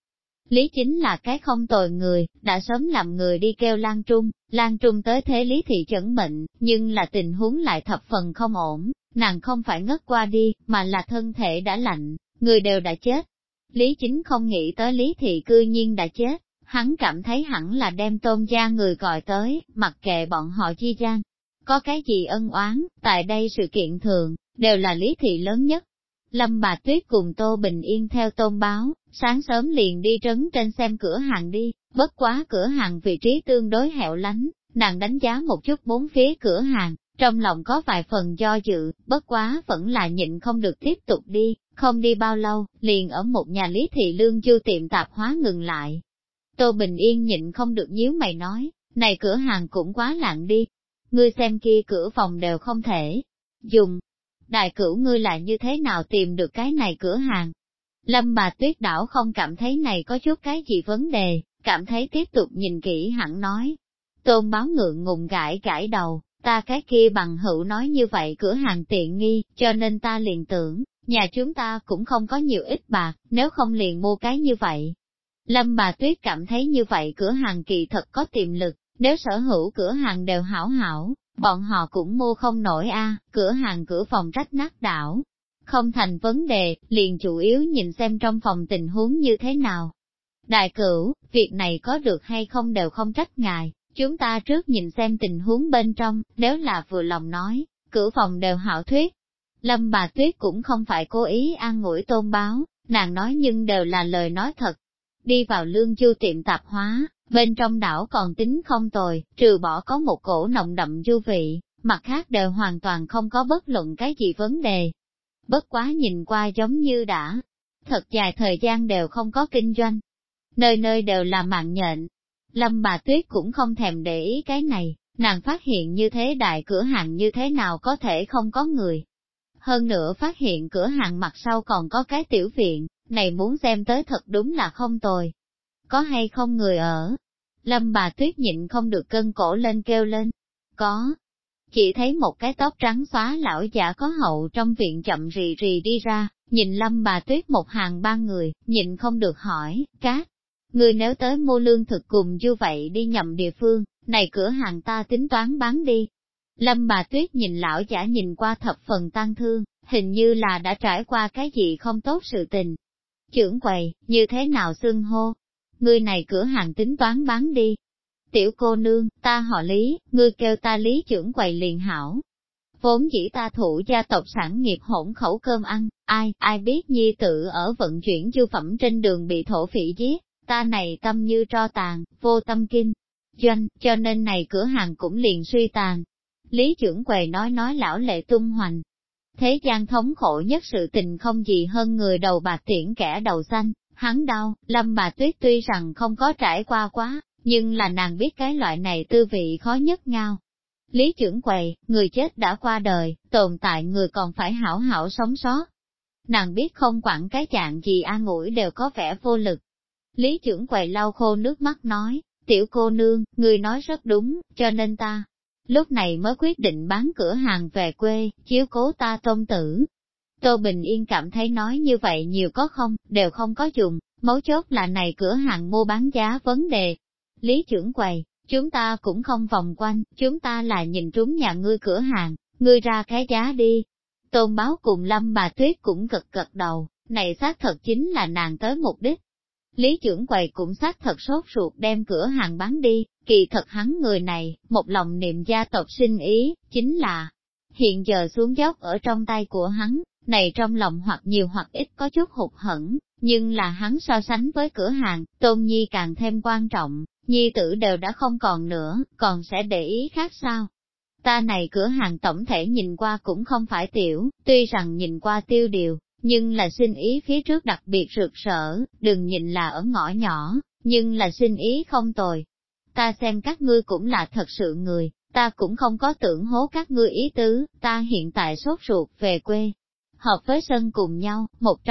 Lý Chính là cái không tồi người, đã sớm làm người đi kêu Lan Trung tới thế Lý Thị chẩn bệnh, nhưng là tình huống lại thập phần không ổn, nàng không phải ngất qua đi, mà là thân thể đã lạnh, người đều đã chết. Lý Chính không nghĩ tới Lý Thị cư nhiên đã chết, hắn cảm thấy hẳn là đem Tôn gia người gọi tới, mặc kệ bọn họ chi gian. Có cái gì ân oán, tại đây sự kiện thường, đều là Lý Thị lớn nhất. Lâm Bà Tuyết cùng Tô Bình Yên theo Tôn báo, sáng sớm liền đi trấn trên xem cửa hàng đi, bất quá cửa hàng vị trí tương đối hẻo lánh, nàng đánh giá một chút bốn phía cửa hàng, trong lòng có vài phần do dự, bất quá vẫn là nhịn không được tiếp tục đi, không đi bao lâu, liền ở một nhà Lý Thị Lương Chu tiệm tạp hóa ngừng lại. Tô Bình Yên nhịn không được nhíu mày nói, này cửa hàng cũng quá lặng đi, ngươi xem kia cửa phòng đều không thể dùng. Đại cửu ngươi lại như thế nào tìm được cái này cửa hàng? Lâm Bà Tuyết đảo không cảm thấy này có chút cái gì vấn đề, cảm thấy tiếp tục nhìn kỹ hẳn nói. Tôn báo ngượng ngùng gãi đầu, ta cái kia bằng hữu nói như vậy cửa hàng tiện nghi, cho nên ta liền tưởng, nhà chúng ta cũng không có nhiều ít bạc, nếu không liền mua cái như vậy. Lâm Bà Tuyết cảm thấy như vậy cửa hàng kỳ thật có tiềm lực, nếu sở hữu cửa hàng đều hảo, bọn họ cũng mua không nổi cửa hàng cửa phòng rách nát đảo. Không thành vấn đề, liền chủ yếu nhìn xem trong phòng tình huống như thế nào. Đại cửu, việc này có được hay không đều không trách ngài, chúng ta trước nhìn xem tình huống bên trong, nếu là vừa lòng nói, cửa phòng đều hảo thuyết. Lâm Bà Tuyết cũng không phải cố ý an ủi Tôn báo, nàng nói nhưng đều là lời nói thật. Đi vào Lương Chu tiệm tạp hóa, bên trong đảo còn tính không tồi, trừ bỏ có một cổ nồng đậm du vị, mặt khác đều hoàn toàn không có bất luận cái gì vấn đề. Bất quá nhìn qua giống như đã, thật dài thời gian đều không có kinh doanh. Nơi nơi đều là mạng nhện. Lâm Bà Tuyết cũng không thèm để ý cái này, nàng phát hiện như thế đại cửa hàng như thế nào có thể không có người. Hơn nữa phát hiện cửa hàng mặt sau còn có cái tiểu viện, này muốn xem tới thật đúng là không tồi. Có hay không người ở? Lâm Bà Tuyết nhịn không được cân cổ lên kêu lên. Có. Chỉ thấy một cái tóc trắng xóa lão giả có hậu trong viện chậm rì rì đi ra, nhìn Lâm Bà Tuyết một hàng ba người, nhịn không được hỏi, người nếu tới mua lương thực cùng như vậy đi nhầm địa phương, này cửa hàng ta tính toán bán đi. Lâm Bà Tuyết nhìn lão giả nhìn qua thập phần tang thương, hình như là đã trải qua cái gì không tốt sự tình. Trưởng quầy, như thế nào xưng hô? Ngươi này cửa hàng tính toán bán đi. Tiểu cô nương, ta họ Lý, ngươi kêu ta Lý trưởng quầy liền hảo. Vốn dĩ ta thủ gia tộc sản nghiệp hỗn khẩu cơm ăn, ai biết nhi tự ở vận chuyển dư phẩm trên đường bị thổ phỉ giết, ta này tâm như tro tàn, vô tâm kinh doanh, cho nên này cửa hàng cũng liền suy tàn. Lý trưởng quầy nói lão lệ tung hoành. Thế gian thống khổ nhất sự tình không gì hơn người đầu bạc tiễn kẻ đầu xanh, hắn đau. Lâm Bà Tuyết tuy rằng không có trải qua quá, nhưng là nàng biết cái loại này tư vị khó nhất ngao. Lý trưởng quầy, người chết đã qua đời, tồn tại người còn phải hảo hảo sống sót. Nàng biết không quản cái dạng gì an ủi đều có vẻ vô lực. Lý trưởng quầy lau khô nước mắt nói, tiểu cô nương, người nói rất đúng, cho nên ta lúc này mới quyết định bán cửa hàng về quê, chiếu cố ta Tôn tử. Tô Bình Yên cảm thấy nói như vậy nhiều có không, đều không có dùng, mấu chốt là này cửa hàng mua bán giá vấn đề. Lý trưởng quầy, chúng ta cũng không vòng quanh, chúng ta là nhìn trúng nhà ngươi cửa hàng, ngươi ra cái giá đi. Tôn báo cùng Lâm Bà Tuyết cũng gật đầu, này xác thật chính là nàng tới mục đích. Lý trưởng quầy cũng xác thật sốt ruột đem cửa hàng bán đi, kỳ thật hắn người này, một lòng niệm gia tộc sinh ý, chính là hiện giờ xuống dốc ở trong tay của hắn, này trong lòng hoặc nhiều hoặc ít có chút hụt hẫng, nhưng là hắn so sánh với cửa hàng, Tôn Nhi càng thêm quan trọng, nhi tử đều đã không còn nữa, còn sẽ để ý khác sao? Ta này cửa hàng tổng thể nhìn qua cũng không phải tiểu, tuy rằng nhìn qua tiêu điều, nhưng là sinh ý phía trước đặc biệt rực rỡ, đừng nhìn là ở ngõ nhỏ, nhưng là sinh ý không tồi. Ta xem các ngươi cũng là thật sự người, ta cũng không có tưởng hố các ngươi ý tứ, ta hiện tại sốt ruột về quê. Hợp với sân cùng nhau,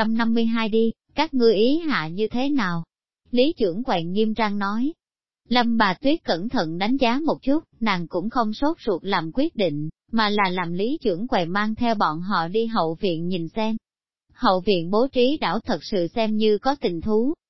152 đi, các ngươi ý hạ như thế nào? Lý trưởng quầy nghiêm trang nói. Lâm Bà Tuyết cẩn thận đánh giá một chút, nàng cũng không sốt ruột làm quyết định, mà là làm Lý trưởng quầy mang theo bọn họ đi hậu viện nhìn xem. Hậu viện bố trí đảo thật sự xem như có tình thú.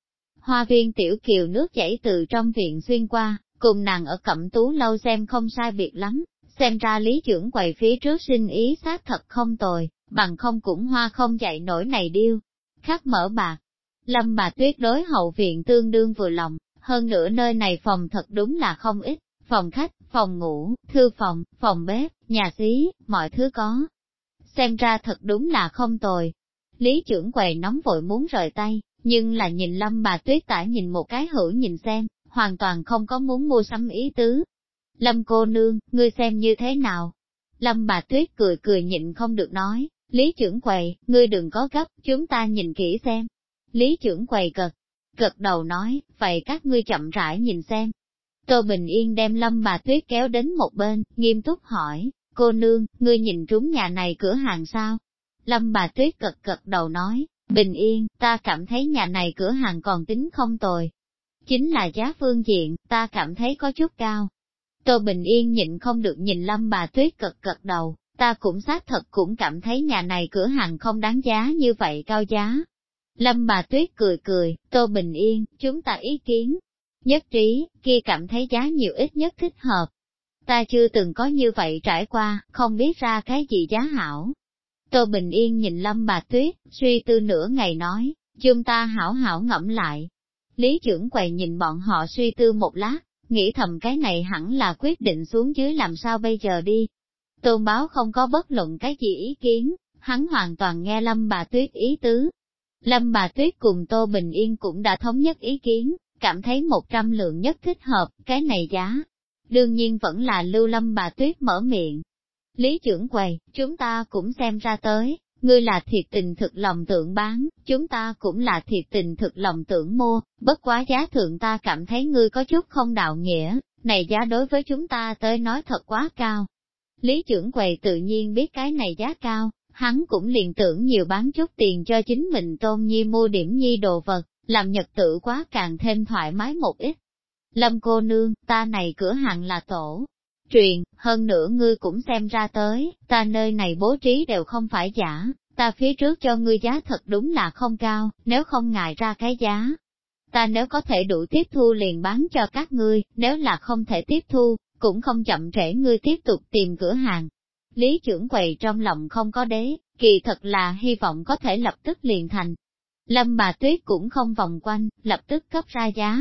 Hoa viên tiểu kiều nước chảy từ trong viện xuyên qua, cùng nàng ở Cẩm Tú lâu xem không sai biệt lắm, xem ra Lý trưởng quầy phía trước sinh ý xác thật không tồi, bằng không cũng hoa không dậy nổi này điêu. Khắc mở bạc, Lâm bà Tuyết đối hậu viện tương đương vừa lòng, hơn nữa nơi này phòng thật đúng là không ít, phòng khách, phòng ngủ, thư phòng, phòng bếp, nhà xí, mọi thứ có. Xem ra thật đúng là không tồi. Lý trưởng quầy nóng vội muốn rời tay, nhưng là nhìn Lâm bà Tuyết tả nhìn một cái hữu nhìn xem, hoàn toàn không có muốn mua sắm ý tứ. Lâm cô nương, ngươi xem như thế nào? Lâm bà Tuyết cười cười nhịn không được nói, Lý trưởng quầy, ngươi đừng có gấp, chúng ta nhìn kỹ xem. Lý trưởng quầy gật đầu nói, vậy các ngươi chậm rãi nhìn xem. Tô Bình Yên đem Lâm bà Tuyết kéo đến một bên, nghiêm túc hỏi, cô nương, ngươi nhìn trúng nhà này cửa hàng sao? Lâm bà Tuyết gật đầu nói, Bình Yên, ta cảm thấy nhà này cửa hàng còn tính không tồi. Chính là giá phương diện, ta cảm thấy có chút cao. Tô Bình Yên nhịn không được nhìn Lâm bà Tuyết gật đầu, ta cũng xác thật cũng cảm thấy nhà này cửa hàng không đáng giá như vậy cao giá. Lâm bà Tuyết cười cười, Tô Bình Yên, chúng ta ý kiến nhất trí, kia cảm thấy giá nhiều ít nhất thích hợp. Ta chưa từng có như vậy trải qua, không biết ra cái gì giá hảo. Tô Bình Yên nhìn Lâm bà Tuyết, suy tư nửa ngày nói, chúng ta hảo hảo ngẫm lại. Lý trưởng quầy nhìn bọn họ suy tư một lát, nghĩ thầm cái này hẳn là quyết định xuống dưới làm sao bây giờ đi. Tôn Báo không có bất luận cái gì ý kiến, hắn hoàn toàn nghe Lâm bà Tuyết ý tứ. Lâm bà Tuyết cùng Tô Bình Yên cũng đã thống nhất ý kiến, cảm thấy 100 lượng nhất thích hợp, cái này giá. Đương nhiên vẫn là lưu Lâm bà Tuyết mở miệng. Lý trưởng quầy, chúng ta cũng xem ra tới, ngươi là thiệt tình thực lòng tưởng bán, chúng ta cũng là thiệt tình thực lòng tưởng mua, bất quá giá thượng ta cảm thấy ngươi có chút không đạo nghĩa, này giá đối với chúng ta tới nói thật quá cao. Lý trưởng quầy tự nhiên biết cái này giá cao, hắn cũng liền tưởng nhiều bán chút tiền cho chính mình Tôn Nhi mua điểm nhi đồ vật, làm nhật tự quá càng thêm thoải mái một ít. Lâm cô nương, ta này cửa hàng là tổ truyền, hơn nữa ngươi cũng xem ra tới, ta nơi này bố trí đều không phải giả, ta phía trước cho ngươi giá thật đúng là không cao, nếu không ngại ra cái giá. Ta nếu có thể đủ tiếp thu liền bán cho các ngươi, nếu là không thể tiếp thu, cũng không chậm trễ ngươi tiếp tục tìm cửa hàng. Lý trưởng quầy trong lòng không có đế, kỳ thật là hy vọng có thể lập tức liền thành. Lâm bà Tuyết cũng không vòng quanh, lập tức cấp ra giá.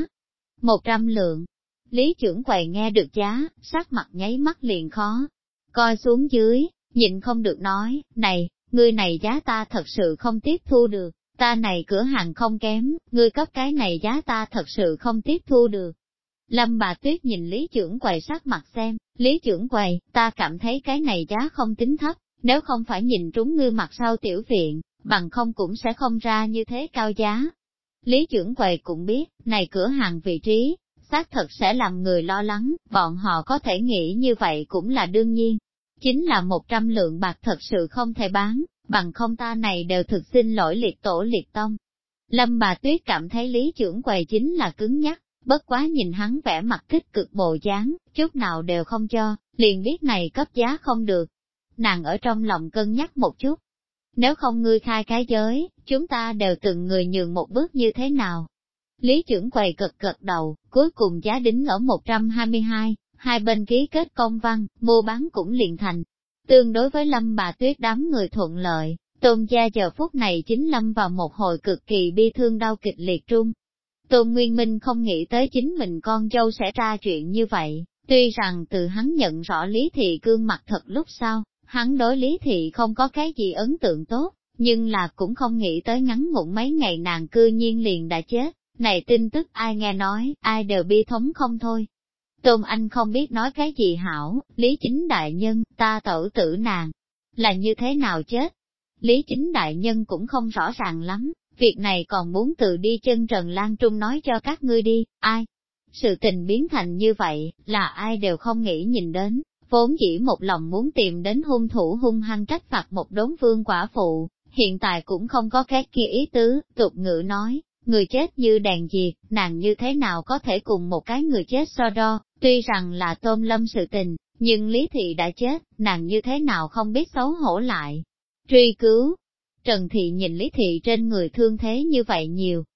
100 lượng. Lý trưởng quầy nghe được giá, sắc mặt nháy mắt liền khó. Coi xuống dưới, nhịn không được nói, này, ngươi này giá ta thật sự không tiếp thu được, ta này cửa hàng không kém, ngươi cấp cái này giá ta thật sự không tiếp thu được. Lâm bà Tuyết nhìn Lý trưởng quầy sắc mặt xem, Lý trưởng quầy, ta cảm thấy cái này giá không tính thấp, nếu không phải nhìn trúng ngươi mặt sau tiểu viện, bằng không cũng sẽ không ra như thế cao giá. Lý trưởng quầy cũng biết, này cửa hàng vị trí, xác thật sẽ làm người lo lắng, bọn họ có thể nghĩ như vậy cũng là đương nhiên. Chính là 100 lượng bạc thật sự không thể bán, bằng không ta này đều thực xin lỗi liệt tổ liệt tông. Lâm bà Tuyết cảm thấy Lý trưởng quầy chính là cứng nhắc, bất quá nhìn hắn vẻ mặt tích cực bộ dáng, chút nào đều không cho, liền biết này cấp giá không được. Nàng ở trong lòng cân nhắc một chút. Nếu không ngươi khai cái giới, chúng ta đều từng người nhường một bước như thế nào? Lý trưởng quầy gật đầu, cuối cùng giá đính ở 122, hai bên ký kết công văn, mua bán cũng liền thành. Tương đối với Lâm bà Tuyết đám người thuận lợi, Tôn gia giờ phút này chính lâm vào một hồi cực kỳ bi thương đau kịch liệt trung. Tôn Nguyên Minh không nghĩ tới chính mình con dâu sẽ ra chuyện như vậy, tuy rằng từ hắn nhận rõ Lý Thị gương mặt thật lúc sau, hắn đối Lý Thị không có cái gì ấn tượng tốt, nhưng là cũng không nghĩ tới ngắn ngủn mấy ngày nàng cư nhiên liền đã chết, này tin tức ai nghe nói, ai đều bi thống không thôi. Tôn Anh không biết nói cái gì hảo, Lý Chính Đại Nhân, ta tẩu tử nàng, là như thế nào chết? Lý Chính Đại Nhân cũng không rõ ràng lắm, việc này còn muốn tự đi chân Trần Lan Trung nói cho các ngươi đi, ai? Sự tình biến thành như vậy, là ai đều không nghĩ nhìn đến, vốn chỉ một lòng muốn tìm đến hung thủ hung hăng trách phạt một đống vương quả phụ, hiện tại cũng không có cái kia ý tứ, tục ngữ nói, người chết như đèn diệt, nàng như thế nào có thể cùng một cái người chết so đo, tuy rằng là Tôn Lâm sự tình, nhưng Lý Thị đã chết, nàng như thế nào không biết xấu hổ lại. Truy cứu, Trần Thị nhìn Lý Thị trên người thương thế như vậy nhiều,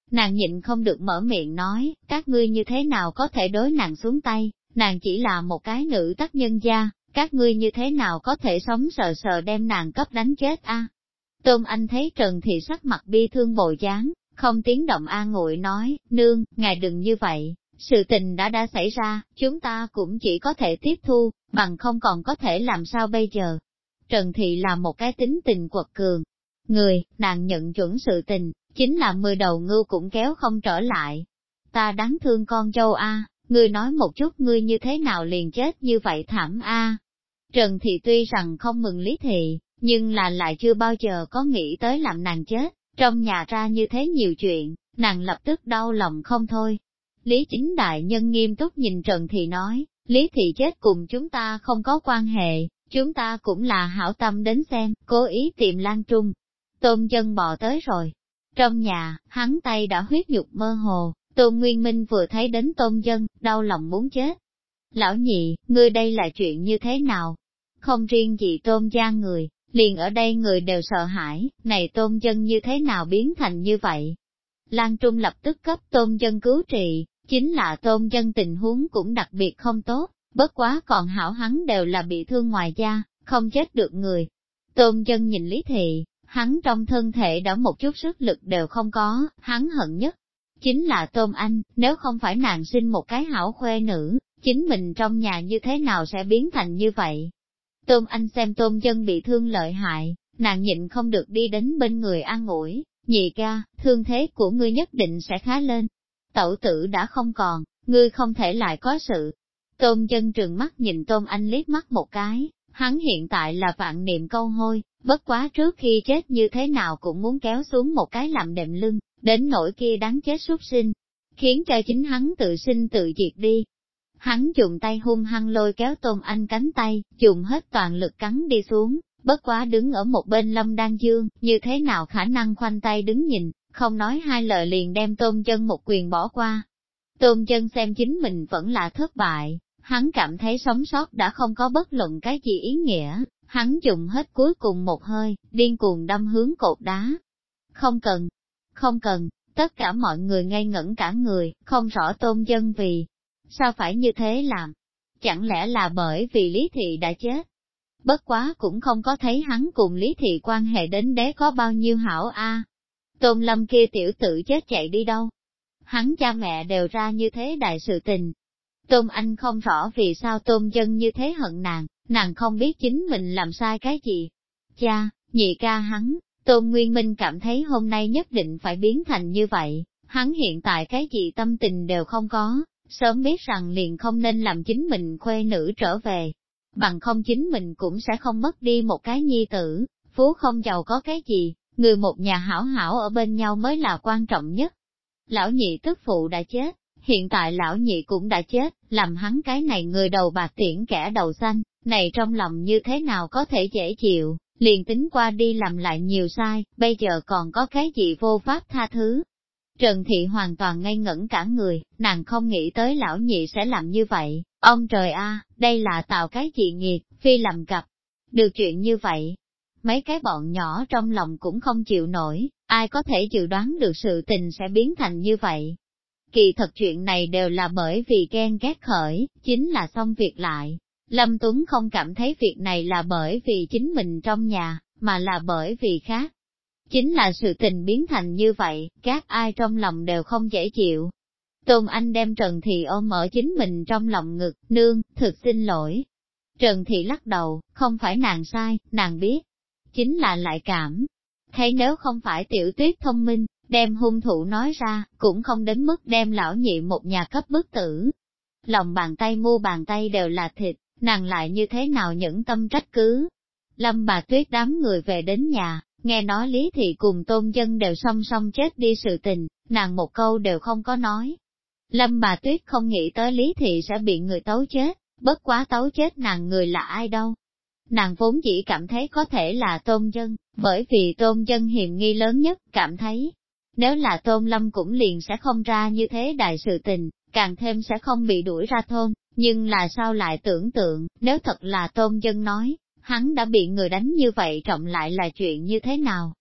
nàng nhịn không được mở miệng nói, các ngươi như thế nào có thể đối nàng xuống tay, nàng chỉ là một cái nữ tác nhân gia, các ngươi như thế nào có thể sống sờ sờ đem nàng cấp đánh chết a? Tôn Anh thấy Trần Thị sắc mặt bi thương bộ dáng, không tiếng động an ủi nói, nương, ngài đừng như vậy, sự tình đã xảy ra, chúng ta cũng chỉ có thể tiếp thu, bằng không còn có thể làm sao bây giờ. Trần Thị là một cái tính tình quật cường người, nàng nhận chuẩn sự tình, chính là 10 đầu ngưu cũng kéo không trở lại. Ta đáng thương con dâu a, ngươi nói một chút ngươi như thế nào liền chết như vậy thảm a. Trần Thị tuy rằng không mừng Lý Thị, nhưng là lại chưa bao giờ có nghĩ tới làm nàng chết, trong nhà ra như thế nhiều chuyện, nàng lập tức đau lòng không thôi. Lý Chính Đại Nhân nghiêm túc nhìn Trần Thị nói, Lý Thị chết cùng chúng ta không có quan hệ, chúng ta cũng là hảo tâm đến xem, cố ý tìm Lan Trung. Tôn Dân bò tới rồi. Trong nhà, hắn tay đã huyết nhục mơ hồ, Tôn Nguyên Minh vừa thấy đến Tôn Dân, đau lòng muốn chết. Lão nhị, ngươi đây là chuyện như thế nào? Không riêng gì Tôn gia người, liền ở đây người đều sợ hãi, này Tôn Dân như thế nào biến thành như vậy? Lan Trung lập tức cấp Tôn Dân cứu trị, chính là Tôn Dân tình huống cũng đặc biệt không tốt, bất quá còn hảo hắn đều là bị thương ngoài da, không chết được người. Tôn Dân nhìn Lý Thị, hắn trong thân thể đã một chút sức lực đều không có, hắn hận nhất. Chính là Tôn Anh, nếu không phải nàng sinh một cái hảo khuê nữ, chính mình trong nhà như thế nào sẽ biến thành như vậy? Tôn Anh xem Tôn Dân bị thương lợi hại, nàng nhịn không được đi đến bên người an ủi, nhị ca, thương thế của ngươi nhất định sẽ khá lên. Tẩu tử đã không còn, ngươi không thể lại có sự. Tôn Dân trừng mắt nhìn Tôn Anh liếc mắt một cái, hắn hiện tại là vạn niệm câu hôi, bất quá trước khi chết như thế nào cũng muốn kéo xuống một cái làm đệm lưng, đến nỗi kia đáng chết súc sinh, khiến cho chính hắn tự sinh tự diệt đi. Hắn dùng tay hung hăng lôi kéo Tôn Anh cánh tay, dùng hết toàn lực cắn đi xuống, bất quá đứng ở một bên Lâm Đan Dương, như thế nào khả năng khoanh tay đứng nhìn, không nói hai lời liền đem Tôn Dân một quyền bỏ qua. Tôn Dân xem chính mình vẫn là thất bại, hắn cảm thấy sống sót đã không có bất luận cái gì ý nghĩa, hắn dùng hết cuối cùng một hơi, điên cuồng đâm hướng cột đá. Không cần, không cần, tất cả mọi người ngây ngẩn cả người, không rõ Tôn Dân vì sao phải như thế làm? Chẳng lẽ là bởi vì Lý Thị đã chết? Bất quá cũng không có thấy hắn cùng Lý Thị quan hệ đến đế có bao nhiêu hảo a. Tôn Lâm kia tiểu tử chết chạy đi đâu? Hắn cha mẹ đều ra như thế đại sự tình. Tôn Anh không rõ vì sao Tôn Dân như thế hận nàng không biết chính mình làm sai cái gì. Cha, nhị ca hắn, Tôn Nguyên Minh cảm thấy hôm nay nhất định phải biến thành như vậy, hắn hiện tại cái gì tâm tình đều không có, sớm biết rằng liền không nên làm chính mình khuê nữ trở về, bằng không chính mình cũng sẽ không mất đi một cái nhi tử, phú không giàu có cái gì, người một nhà hảo hảo ở bên nhau mới là quan trọng nhất. Lão nhị tức phụ đã chết, hiện tại lão nhị cũng đã chết, làm hắn cái này người đầu bạc tiễn kẻ đầu xanh, này trong lòng như thế nào có thể dễ chịu, liền tính qua đi làm lại nhiều sai, bây giờ còn có cái gì vô pháp tha thứ. Trần Thị hoàn toàn ngây ngẩn cả người, nàng không nghĩ tới lão nhị sẽ làm như vậy, ông trời a, đây là tạo cái gì nghiệt, phi làm cặp. Được chuyện như vậy, mấy cái bọn nhỏ trong lòng cũng không chịu nổi, ai có thể dự đoán được sự tình sẽ biến thành như vậy. Kỳ thật chuyện này đều là bởi vì ghen ghét khởi, chính là xong việc lại. Lâm Tuấn không cảm thấy việc này là bởi vì chính mình trong nhà, mà là bởi vì khác. Chính là sự tình biến thành như vậy, các ai trong lòng đều không dễ chịu. Tôn Anh đem Trần Thị ôm ở chính mình trong lòng ngực, nương, thực xin lỗi. Trần Thị lắc đầu, không phải nàng sai, nàng biết. Chính là lại cảm. Thấy nếu không phải Tiểu Tuyết thông minh, đem hung thủ nói ra, cũng không đến mức đem lão nhị một nhà cấp bức tử. Lòng bàn tay mu bàn tay đều là thịt, nàng lại như thế nào nhẫn tâm trách cứ. Lâm bà Tuyết đám người về đến nhà, nghe nói Lý Thị cùng Tôn Dân đều song song chết đi sự tình, nàng một câu đều không có nói. Lâm bà Tuyết không nghĩ tới Lý Thị sẽ bị người tấu chết, bất quá tấu chết nàng người là ai đâu. Nàng vốn chỉ cảm thấy có thể là Tôn Dân, bởi vì Tôn Dân hiềm nghi lớn nhất, cảm thấy, nếu là Tôn Lâm cũng liền sẽ không ra như thế đại sự tình, càng thêm sẽ không bị đuổi ra thôn, nhưng là sao lại tưởng tượng, nếu thật là Tôn Dân nói, hắn đã bị người đánh như vậy trọng lại là chuyện như thế nào?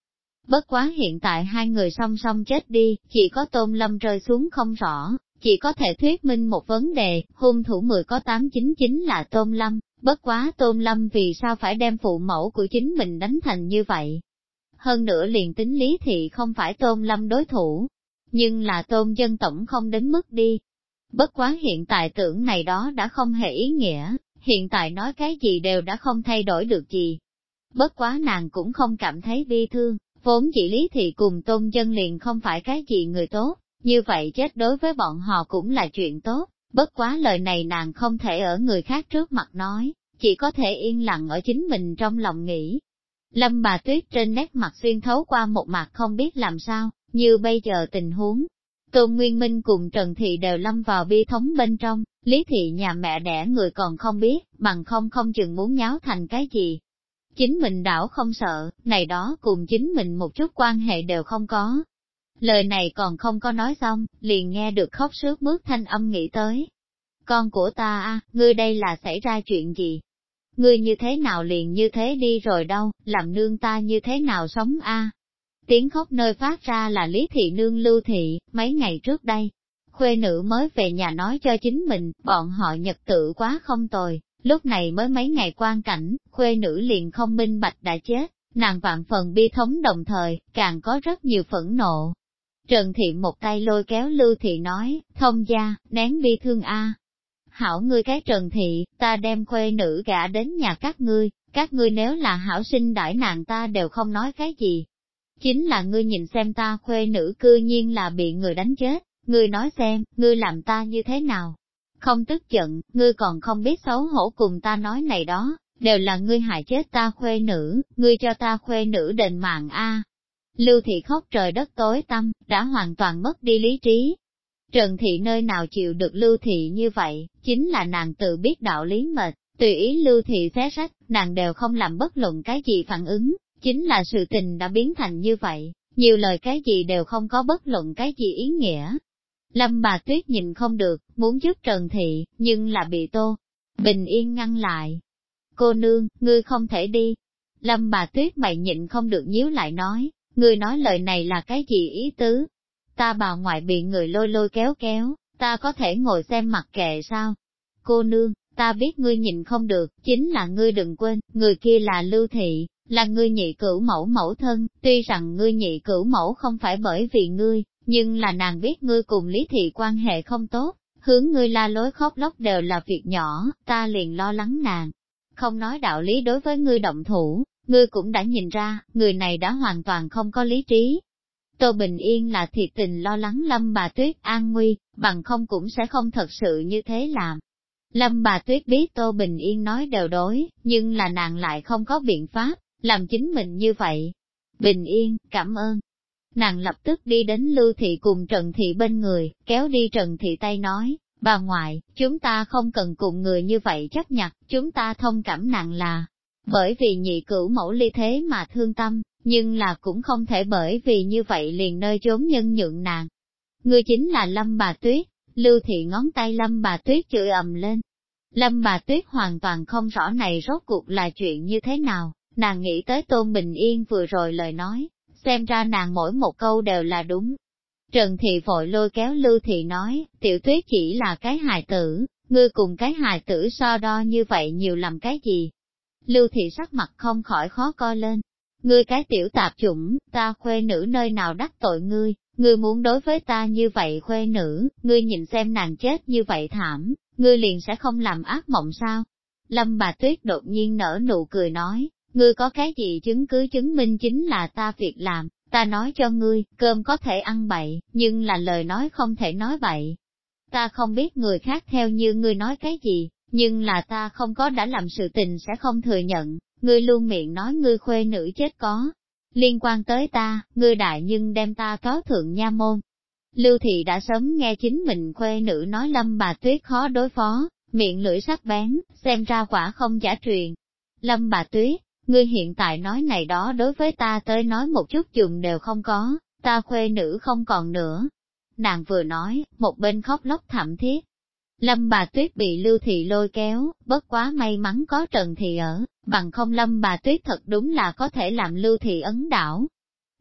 Bất quá hiện tại hai người song song chết đi, chỉ có Tôn Lâm rơi xuống không rõ, chỉ có thể thuyết minh một vấn đề, hung thủ 10 có 8 chính là Tôn Lâm, bất quá Tôn Lâm vì sao phải đem phụ mẫu của chính mình đánh thành như vậy. Hơn nữa liền tính Lý Thị không phải Tôn Lâm đối thủ, nhưng là Tôn Dân tổng không đến mức đi. Bất quá hiện tại tưởng này đó đã không hề ý nghĩa, hiện tại nói cái gì đều đã không thay đổi được gì. Bất quá nàng cũng không cảm thấy bi thương, vốn chỉ Lý Thị cùng Tôn Dân liền không phải cái gì người tốt, như vậy chết đối với bọn họ cũng là chuyện tốt, bất quá lời này nàng không thể ở người khác trước mặt nói, chỉ có thể yên lặng ở chính mình trong lòng nghĩ. Lâm Bà Tuyết trên nét mặt xuyên thấu qua một mặt không biết làm sao, như bây giờ tình huống. Tôn Nguyên Minh cùng Trần Thị đều lâm vào bi thống bên trong, Lý Thị nhà mẹ đẻ người còn không biết, bằng không chừng muốn nháo thành cái gì. Chính mình đảo không sợ, này đó cùng chính mình một chút quan hệ đều không có. Lời này còn không có nói xong, liền nghe được khóc sướt mướt thanh âm nghĩ tới. Con của ta a, ngươi đây là xảy ra chuyện gì? Ngươi như thế nào liền như thế đi rồi đâu, làm nương ta như thế nào sống a? Tiếng khóc nơi phát ra là Lý Thị nương Lưu Thị, mấy ngày trước đây. Khuê nữ mới về nhà nói cho chính mình, bọn họ nhật tự quá không tồi, lúc này mới mấy ngày quan cảnh, khuê nữ liền không minh bạch đã chết, nàng vạn phần bi thống đồng thời, càng có rất nhiều phẫn nộ. Trần Thị một tay lôi kéo Lưu Thị nói, thông gia, nén bi thương a. Hảo ngươi cái Trần Thị, ta đem khuê nữ gả đến nhà các ngươi nếu là hảo sinh đãi nàng ta đều không nói cái gì. Chính là ngươi nhìn xem ta khuê nữ cư nhiên là bị người đánh chết, ngươi nói xem, ngươi làm ta như thế nào? Không tức giận, ngươi còn không biết xấu hổ cùng ta nói này đó, đều là ngươi hại chết ta khuê nữ, ngươi cho ta khuê nữ đền mạng a. Lưu Thị khóc trời đất tối tăm, đã hoàn toàn mất đi lý trí. Trần Thị nơi nào chịu được Lưu Thị như vậy, chính là nàng tự biết đạo lý mệt, tùy ý Lưu Thị xé rách, nàng đều không làm bất luận cái gì phản ứng, chính là sự tình đã biến thành như vậy, nhiều lời cái gì đều không có bất luận cái gì ý nghĩa. Lâm Bà Tuyết nhìn không được, muốn giúp Trần Thị, nhưng là bị Tô Bình Yên ngăn lại. Cô nương, ngươi không thể đi. Lâm Bà Tuyết mày nhịn không được nhíu lại nói, ngươi nói lời này là cái gì ý tứ? Ta bà ngoại bị người lôi kéo, ta có thể ngồi xem mặc kệ sao? Cô nương, ta biết ngươi nhìn không được, chính là ngươi đừng quên, người kia là Lưu Thị, là ngươi nhị cửu mẫu mẫu thân, tuy rằng ngươi nhị cửu mẫu không phải bởi vì ngươi, nhưng là nàng biết ngươi cùng Lý Thị quan hệ không tốt, hướng ngươi la lối khóc lóc đều là việc nhỏ, ta liền lo lắng nàng. Không nói đạo lý đối với ngươi động thủ, ngươi cũng đã nhìn ra, người này đã hoàn toàn không có lý trí. Tô Bình Yên là thiệt tình lo lắng Lâm Bà Tuyết an nguy, bằng không cũng sẽ không thật sự như thế làm. Lâm Bà Tuyết biết Tô Bình Yên nói đều đối, nhưng là nàng lại không có biện pháp, làm chính mình như vậy. Bình Yên, cảm ơn. Nàng lập tức đi đến Lưu Thị cùng Trần Thị bên người, kéo đi Trần Thị tay nói, bà ngoại, chúng ta không cần cùng người như vậy chấp nhặt, chúng ta thông cảm nàng là, bởi vì nhị cửu mẫu ly thế mà thương tâm, nhưng là cũng không thể bởi vì như vậy liền nơi chốn nhân nhượng nàng. Ngươi chính là Lâm Bà Tuyết, Lưu Thị ngón tay Lâm Bà Tuyết chửi ầm lên. Lâm Bà Tuyết hoàn toàn không rõ này rốt cuộc là chuyện như thế nào, nàng nghĩ tới Tôn Bình Yên vừa rồi lời nói, xem ra nàng mỗi một câu đều là đúng. Trần Thị vội lôi kéo Lưu Thị nói, Tiểu Tuyết chỉ là cái hài tử, ngươi cùng cái hài tử so đo như vậy nhiều làm cái gì? Lưu Thị sắc mặt không khỏi khó coi lên. Ngươi cái tiểu tạp chủng, ta khuê nữ nơi nào đắc tội ngươi muốn đối với ta như vậy khuê nữ, ngươi nhìn xem nàng chết như vậy thảm, ngươi liền sẽ không làm ác mộng sao? Lâm Bà Tuyết đột nhiên nở nụ cười nói, ngươi có cái gì chứng cứ chứng minh chính là ta việc làm, ta nói cho ngươi, cơm có thể ăn bậy, nhưng là lời nói không thể nói bậy. Ta không biết người khác theo như ngươi nói cái gì, nhưng là ta không có đã làm sự tình sẽ không thừa nhận, ngươi luôn miệng nói ngươi khuê nữ chết có. Liên quan tới ta, ngươi đại nhưng đem ta cáo thượng nha môn. Lưu Thị đã sớm nghe chính mình khuê nữ nói Lâm Bà Tuyết khó đối phó, miệng lưỡi sắc bén, xem ra quả không giả truyền. Lâm Bà Tuyết, ngươi hiện tại nói này đó đối với ta tới nói một chút dùng đều không có, ta khuê nữ không còn nữa. Nàng vừa nói, một bên khóc lóc thảm thiết. Lâm Bà Tuyết bị Lưu Thị lôi kéo, bất quá may mắn có Trần Thị ở, bằng không Lâm Bà Tuyết thật đúng là có thể làm Lưu Thị ấn đảo.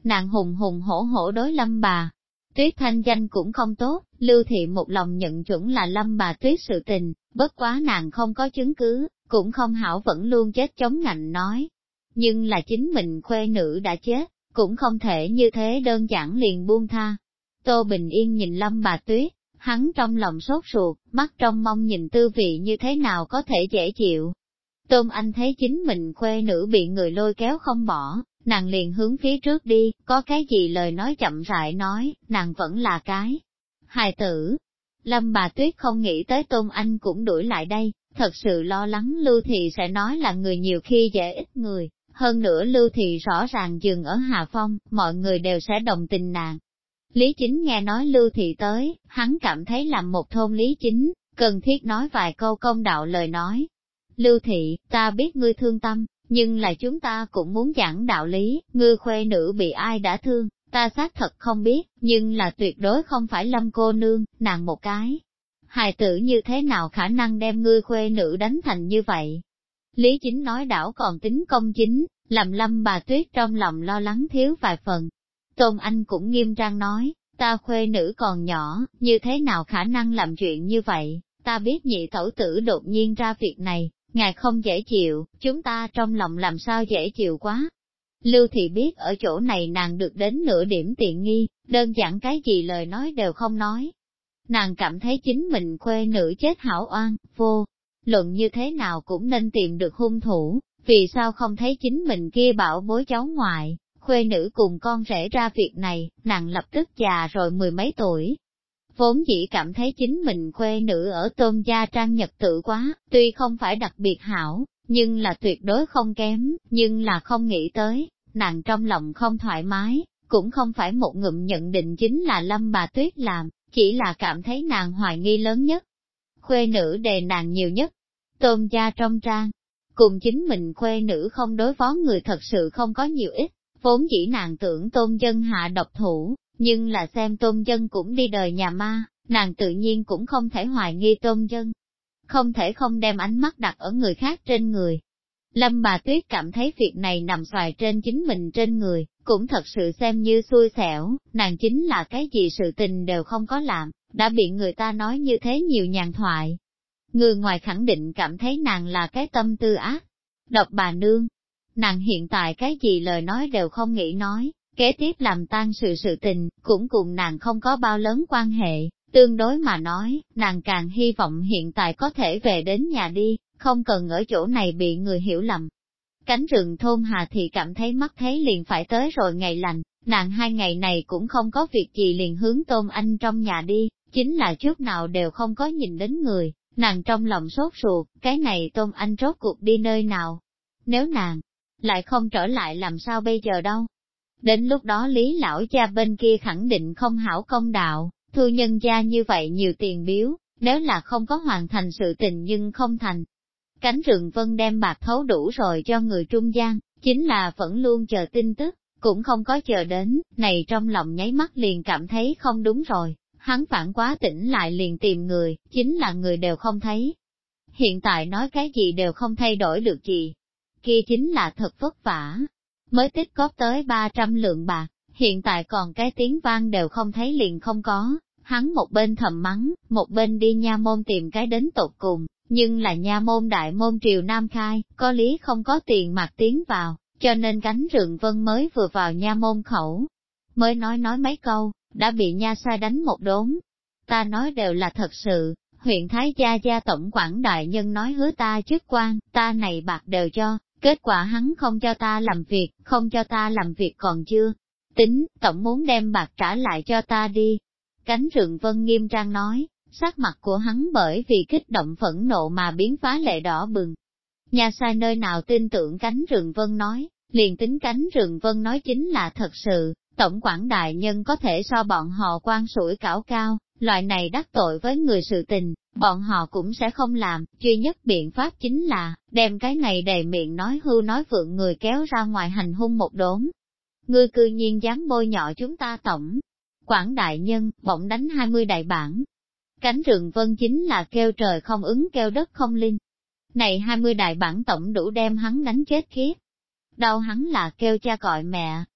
nàng hùng hùng hổ hổ đối Lâm bà Tuyết thanh danh cũng không tốt, Lưu Thị một lòng nhận chuẩn là Lâm bà Tuyết sự tình, bất quá nàng không có chứng cứ, cũng không hảo vẫn luôn chết chống ngạnh nói. Nhưng là chính mình khuê nữ đã chết, cũng không thể như thế đơn giản liền buông tha. Tô Bình Yên nhìn Lâm bà Tuyết, hắn trong lòng sốt ruột, mắt trong mong nhìn tư vị như thế nào có thể dễ chịu. Tôn Anh thấy chính mình khuê nữ bị người lôi kéo không bỏ, nàng liền hướng phía trước đi, có cái gì lời nói chậm rãi nói, nàng vẫn là cái hài tử. Lâm bà Tuyết không nghĩ tới Tôn Anh cũng đuổi lại đây, thật sự lo lắng Lưu Thị sẽ nói là người nhiều khi dễ ít người, hơn nữa Lưu Thị rõ ràng dừng ở Hà Phong, mọi người đều sẽ đồng tình nàng. Lý Chính nghe nói Lưu Thị tới, hắn cảm thấy làm một thôn Lý Chính, cần thiết nói vài câu công đạo lời nói. Lưu Thị, ta biết ngươi thương tâm, nhưng là chúng ta cũng muốn giảng đạo lý, ngươi khuê nữ bị ai đã thương, ta xác thật không biết, nhưng là tuyệt đối không phải Lâm cô nương, nàng một cái. Hài tử như thế nào khả năng đem ngươi khuê nữ đánh thành như vậy? Lý Chính nói đảo còn tính công chính, làm Lâm bà Tuyết trong lòng lo lắng thiếu vài phần. Tôn Anh cũng nghiêm trang nói, ta khuê nữ còn nhỏ, như thế nào khả năng làm chuyện như vậy, ta biết nhị tẩu tử đột nhiên ra việc này, ngài không dễ chịu, chúng ta trong lòng làm sao dễ chịu quá. Lưu Thị biết ở chỗ này nàng được đến nửa điểm tiện nghi, đơn giản cái gì lời nói đều không nói. Nàng cảm thấy chính mình khuê nữ chết hảo oan, vô luận như thế nào cũng nên tìm được hung thủ, vì sao không thấy chính mình kia bảo bối cháu ngoại, khuê nữ cùng con rể ra việc này, nàng lập tức già rồi mười mấy tuổi. Vốn dĩ cảm thấy chính mình khuê nữ ở Tôn gia trang nhật tự quá, tuy không phải đặc biệt hảo, nhưng là tuyệt đối không kém, nhưng là không nghĩ tới, nàng trong lòng không thoải mái, cũng không phải một ngụm nhận định chính là Lâm bà Tuyết làm, chỉ là cảm thấy nàng hoài nghi lớn nhất. Khuê nữ đề nàng nhiều nhất, Tôn gia trong trang, cùng chính mình khuê nữ không đối phó người thật sự không có nhiều ít, vốn dĩ nàng tưởng Tôn dân hạ độc thủ, nhưng là xem Tôn dân cũng đi đời nhà ma, nàng tự nhiên cũng không thể hoài nghi Tôn dân. Không thể không đem ánh mắt đặt ở người khác trên người. Lâm bà Tuyết cảm thấy việc này nằm xoài trên chính mình trên người, cũng thật sự xem như xui xẻo, nàng chính là cái gì sự tình đều không có làm, đã bị người ta nói như thế nhiều nhàn thoại. Người ngoài khẳng định cảm thấy nàng là cái tâm tư ác, độc bà nương. Nàng hiện tại cái gì lời nói đều không nghĩ nói, kế tiếp làm tan sự tình, cũng cùng nàng không có bao lớn quan hệ, tương đối mà nói, nàng càng hy vọng hiện tại có thể về đến nhà đi, không cần ở chỗ này bị người hiểu lầm. Cánh rừng thôn Hà Thị cảm thấy mắt thấy liền phải tới rồi ngày lành, nàng 2 ngày này cũng không có việc gì liền hướng Tôn Anh trong nhà đi, chính là chút nào đều không có nhìn đến người, nàng trong lòng sốt ruột, cái này Tôn Anh rốt cuộc đi nơi nào? Nếu nàng lại không trở lại làm sao bây giờ đâu? Đến lúc đó Lý lão gia bên kia khẳng định không hảo công đạo, thu nhân gia như vậy nhiều tiền biếu, nếu là không có hoàn thành sự tình nhưng không thành. Cánh rừng vân đem bạc thấu đủ rồi cho người trung gian, chính là vẫn luôn chờ tin tức, cũng không có chờ đến, này trong lòng nháy mắt liền cảm thấy không đúng rồi, hắn phản quá tỉnh lại liền tìm người, chính là người đều không thấy. Hiện tại nói cái gì đều không thay đổi được gì, kia chính là thật vất vả, mới tích góp tới 300 lượng bạc, hiện tại còn cái tiếng vang đều không thấy liền không có, hắn một bên thầm mắng, một bên đi nha môn tìm cái đến tột cùng, nhưng là nha môn đại môn triều Nam khai, có lý không có tiền mặt tiến vào, cho nên cánh rừng vân mới vừa vào nha môn khẩu, mới nói mấy câu, đã bị nha sai đánh một đốn. Ta nói đều là thật sự, huyện Thái Gia tổng quản đại nhân nói hứa ta chức quan, ta này bạc đều cho, kết quả hắn không cho ta làm việc, không cho ta làm việc còn chưa tính, tổng muốn đem bạc trả lại cho ta đi. Cánh rừng vân nghiêm trang nói, sắc mặt của hắn bởi vì kích động phẫn nộ mà biến phá lệ đỏ bừng. Nhà sai nơi nào tin tưởng cánh rừng vân nói, liền tính cánh rừng vân nói chính là thật sự, tổng quản đại nhân có thể so bọn họ quan sủi cảo cao, loại này đắc tội với người sự tình, bọn họ cũng sẽ không làm, duy nhất biện pháp chính là, đem cái này đầy miệng nói hưu nói vượng người kéo ra ngoài hành hung một đốn. Ngươi cư nhiên dám bôi nhọ chúng ta tổng quản đại nhân, bỗng đánh 20 đại bản. Cánh rừng vân chính là kêu trời không ứng kêu đất không linh. Này 20 đại bản tổng đủ đem hắn đánh chết khiếp. Đau hắn là kêu cha gọi mẹ,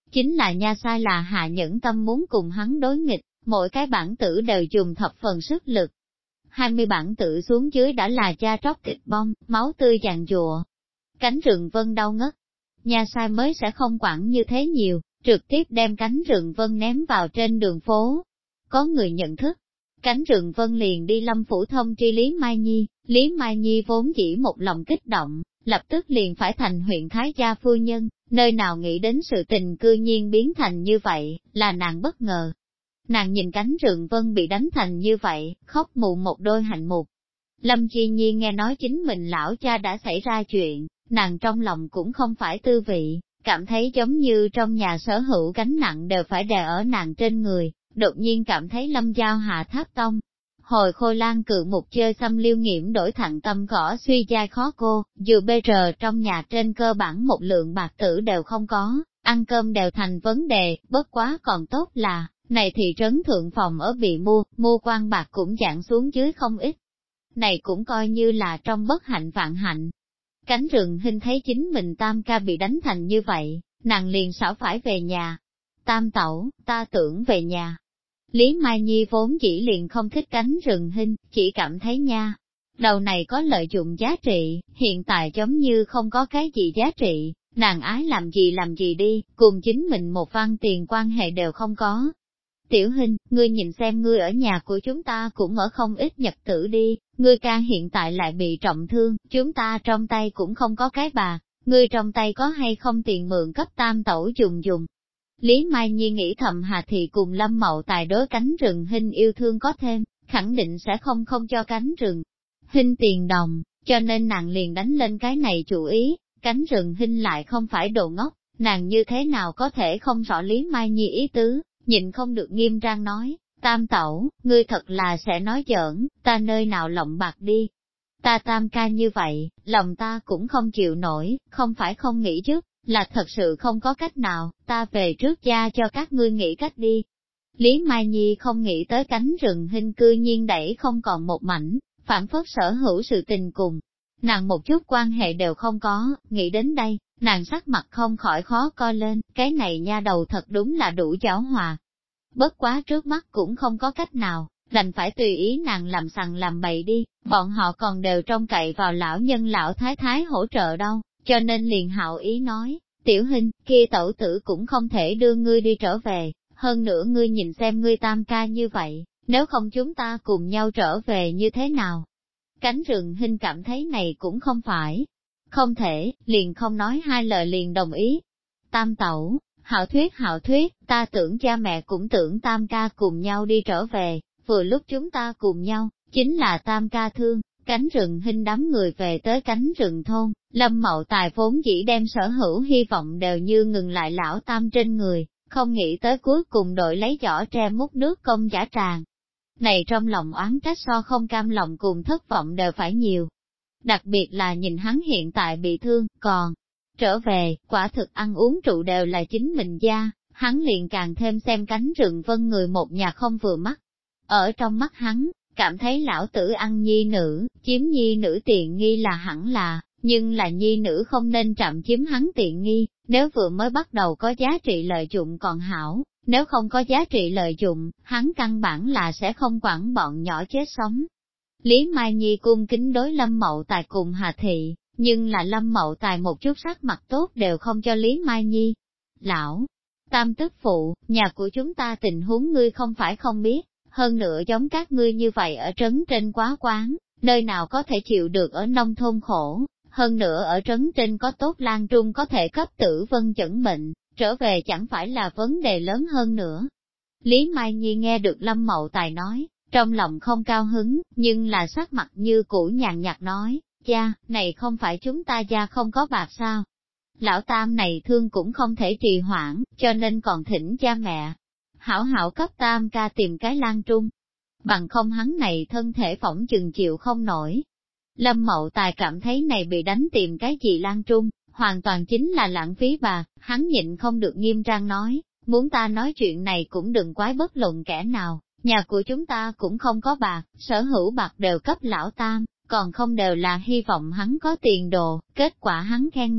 chính là nha sai là hạ nhẫn tâm muốn cùng hắn đối nghịch, mỗi cái bản tử đều dùng thập phần sức lực. 20 bản tử xuống dưới đã là da tróc thịt bong, máu tươi dàn dụa. Cánh rừng vân đau ngất. Nha sai mới sẽ không quản như thế nhiều, trực tiếp đem cánh rừng vân ném vào trên đường phố. Có người nhận thức, cánh rừng vân liền đi Lâm Phủ thông tri Lý Mai Nhi, Lý Mai Nhi vốn chỉ một lòng kích động, lập tức liền phải thành huyện Thái gia phu nhân, nơi nào nghĩ đến sự tình cư nhiên biến thành như vậy, là nàng bất ngờ. Nàng nhìn cánh rừng vân bị đánh thành như vậy, khóc mụ một đôi hạnh mục. Lâm Chi Nhi nghe nói chính mình lão cha đã xảy ra chuyện, nàng trong lòng cũng không phải tư vị, cảm thấy giống như trong nhà sở hữu gánh nặng đều phải đè ở nàng trên người, đột nhiên cảm thấy Lâm Giao hạ tháp tông. Hồi Khôi Lan cự mục chơi xăm liêu nghiễm đổi thẳng tâm gõ suy dai khó cô, dù bây giờ trong nhà trên cơ bản một lượng bạc tử đều không có, ăn cơm đều thành vấn đề, bất quá còn tốt là, này thị trấn thượng phòng ở bị mua quan bạc cũng giảm xuống dưới không ít. Này cũng coi như là trong bất hạnh vạn hạnh. Cánh rừng hình thấy chính mình tam ca bị đánh thành như vậy, nàng liền xảo phải về nhà. Tam tẩu, ta tưởng về nhà. Lý Mai Nhi vốn chỉ liền không thích cánh rừng hình, chỉ cảm thấy nha. Đầu này có lợi dụng giá trị, hiện tại giống như không có cái gì giá trị, nàng ái làm gì đi, cùng chính mình một văn tiền quan hệ đều không có. Tiểu Hình, ngươi nhìn xem ngươi ở nhà của chúng ta cũng ở không ít nhật tử đi, ngươi ca hiện tại lại bị trọng thương, chúng ta trong tay cũng không có cái bạc, ngươi trong tay có hay không tiền mượn cấp tam tẩu dùng. Lý Mai Nhi nghĩ thầm Hà thì cùng Lâm Mậu Tài đối cánh rừng Hình yêu thương có thêm, khẳng định sẽ không cho cánh rừng Hình tiền đồng, cho nên nàng liền đánh lên cái này chủ ý, cánh rừng Hình lại không phải đồ ngốc, nàng như thế nào có thể không rõ Lý Mai Nhi ý tứ. Nhịn không được nghiêm trang nói, tam tẩu, ngươi thật là sẽ nói giỡn, ta nơi nào lộng bạc đi. Ta tam ca như vậy, lòng ta cũng không chịu nổi, không phải không nghĩ chứ, là thật sự không có cách nào, ta về trước gia cho các ngươi nghĩ cách đi. Lý Mai Nhi không nghĩ tới cánh rừng Hình cư nhiên đẩy không còn một mảnh, phản phất sở hữu sự tình cùng. Nàng một chút quan hệ đều không có, nghĩ đến đây, nàng sắc mặt không khỏi khó coi lên, cái này nha đầu thật đúng là đủ giảo hòa. Bất quá trước mắt cũng không có cách nào, đành phải tùy ý nàng làm sằng làm bậy đi, bọn họ còn đều trông cậy vào lão nhân lão thái thái hỗ trợ đâu, cho nên liền hạo ý nói, Tiểu Hình, kia tẩu tử cũng không thể đưa ngươi đi trở về, hơn nữa ngươi nhìn xem ngươi tam ca như vậy, nếu không chúng ta cùng nhau trở về như thế nào? Cánh rừng Hình cảm thấy này cũng không phải. Không thể, liền không nói hai lời liền đồng ý. Tam tẩu, hạo thuyết, ta tưởng cha mẹ cũng tưởng tam ca cùng nhau đi trở về, vừa lúc chúng ta cùng nhau, chính là tam ca thương, cánh rừng Hình đám người về tới cánh rừng thôn, Lâm Mậu Tài vốn dĩ đem sở hữu hy vọng đều như ngừng lại lão tam trên người, không nghĩ tới cuối cùng đội lấy giỏ tre múc nước công giả tràn. Này trong lòng oán trách so không cam lòng cùng thất vọng đều phải nhiều. Đặc biệt là nhìn hắn hiện tại bị thương, còn trở về, quả thực ăn uống trụ đều là chính mình gia, hắn liền càng thêm xem cánh rừng Vân người một nhà không vừa mắt. Ở trong mắt hắn, cảm thấy lão tử ăn nhi nữ, chiếm nhi nữ tiện nghi là hẳn là, nhưng là nhi nữ không nên chạm chiếm hắn tiện nghi, nếu vừa mới bắt đầu có giá trị lợi dụng còn hảo, nếu không có giá trị lợi dụng, hắn căn bản là sẽ không quản bọn nhỏ chết sống. Lý Mai Nhi cung kính đối Lâm Mậu Tài cùng Hà Thị, nhưng là Lâm Mậu Tài một chút sắc mặt tốt đều không cho Lý Mai Nhi. Lão, tam tức phụ, nhà của chúng ta tình huống ngươi không phải không biết, hơn nữa giống các ngươi như vậy ở trấn trên quá quán, nơi nào có thể chịu được ở nông thôn khổ, hơn nữa ở trấn trên có tốt lan trung có thể cấp tử vân chẩn bệnh, trở về chẳng phải là vấn đề lớn hơn nữa. Lý Mai Nhi nghe được Lâm Mậu Tài nói, trong lòng không cao hứng, nhưng là sắc mặt như cũ nhàn nhạt nói, cha, này không phải chúng ta gia không có bạc sao? Lão tam này thương cũng không thể trì hoãn, cho nên còn thỉnh cha mẹ. Hảo hảo cấp tam ca tìm cái lan trung, bằng không hắn này thân thể phỏng chừng chịu không nổi. Lâm Mậu Tài cảm thấy này bị đánh tìm cái gì lan trung, hoàn toàn chính là lãng phí bạc, hắn nhịn không được nghiêm trang nói, muốn ta nói chuyện này cũng đừng quái bất luận kẻ nào, nhà của chúng ta cũng không có bạc, sở hữu bạc đều cấp lão tam, còn không đều là hy vọng hắn có tiền đồ, kết quả hắn khen ngược,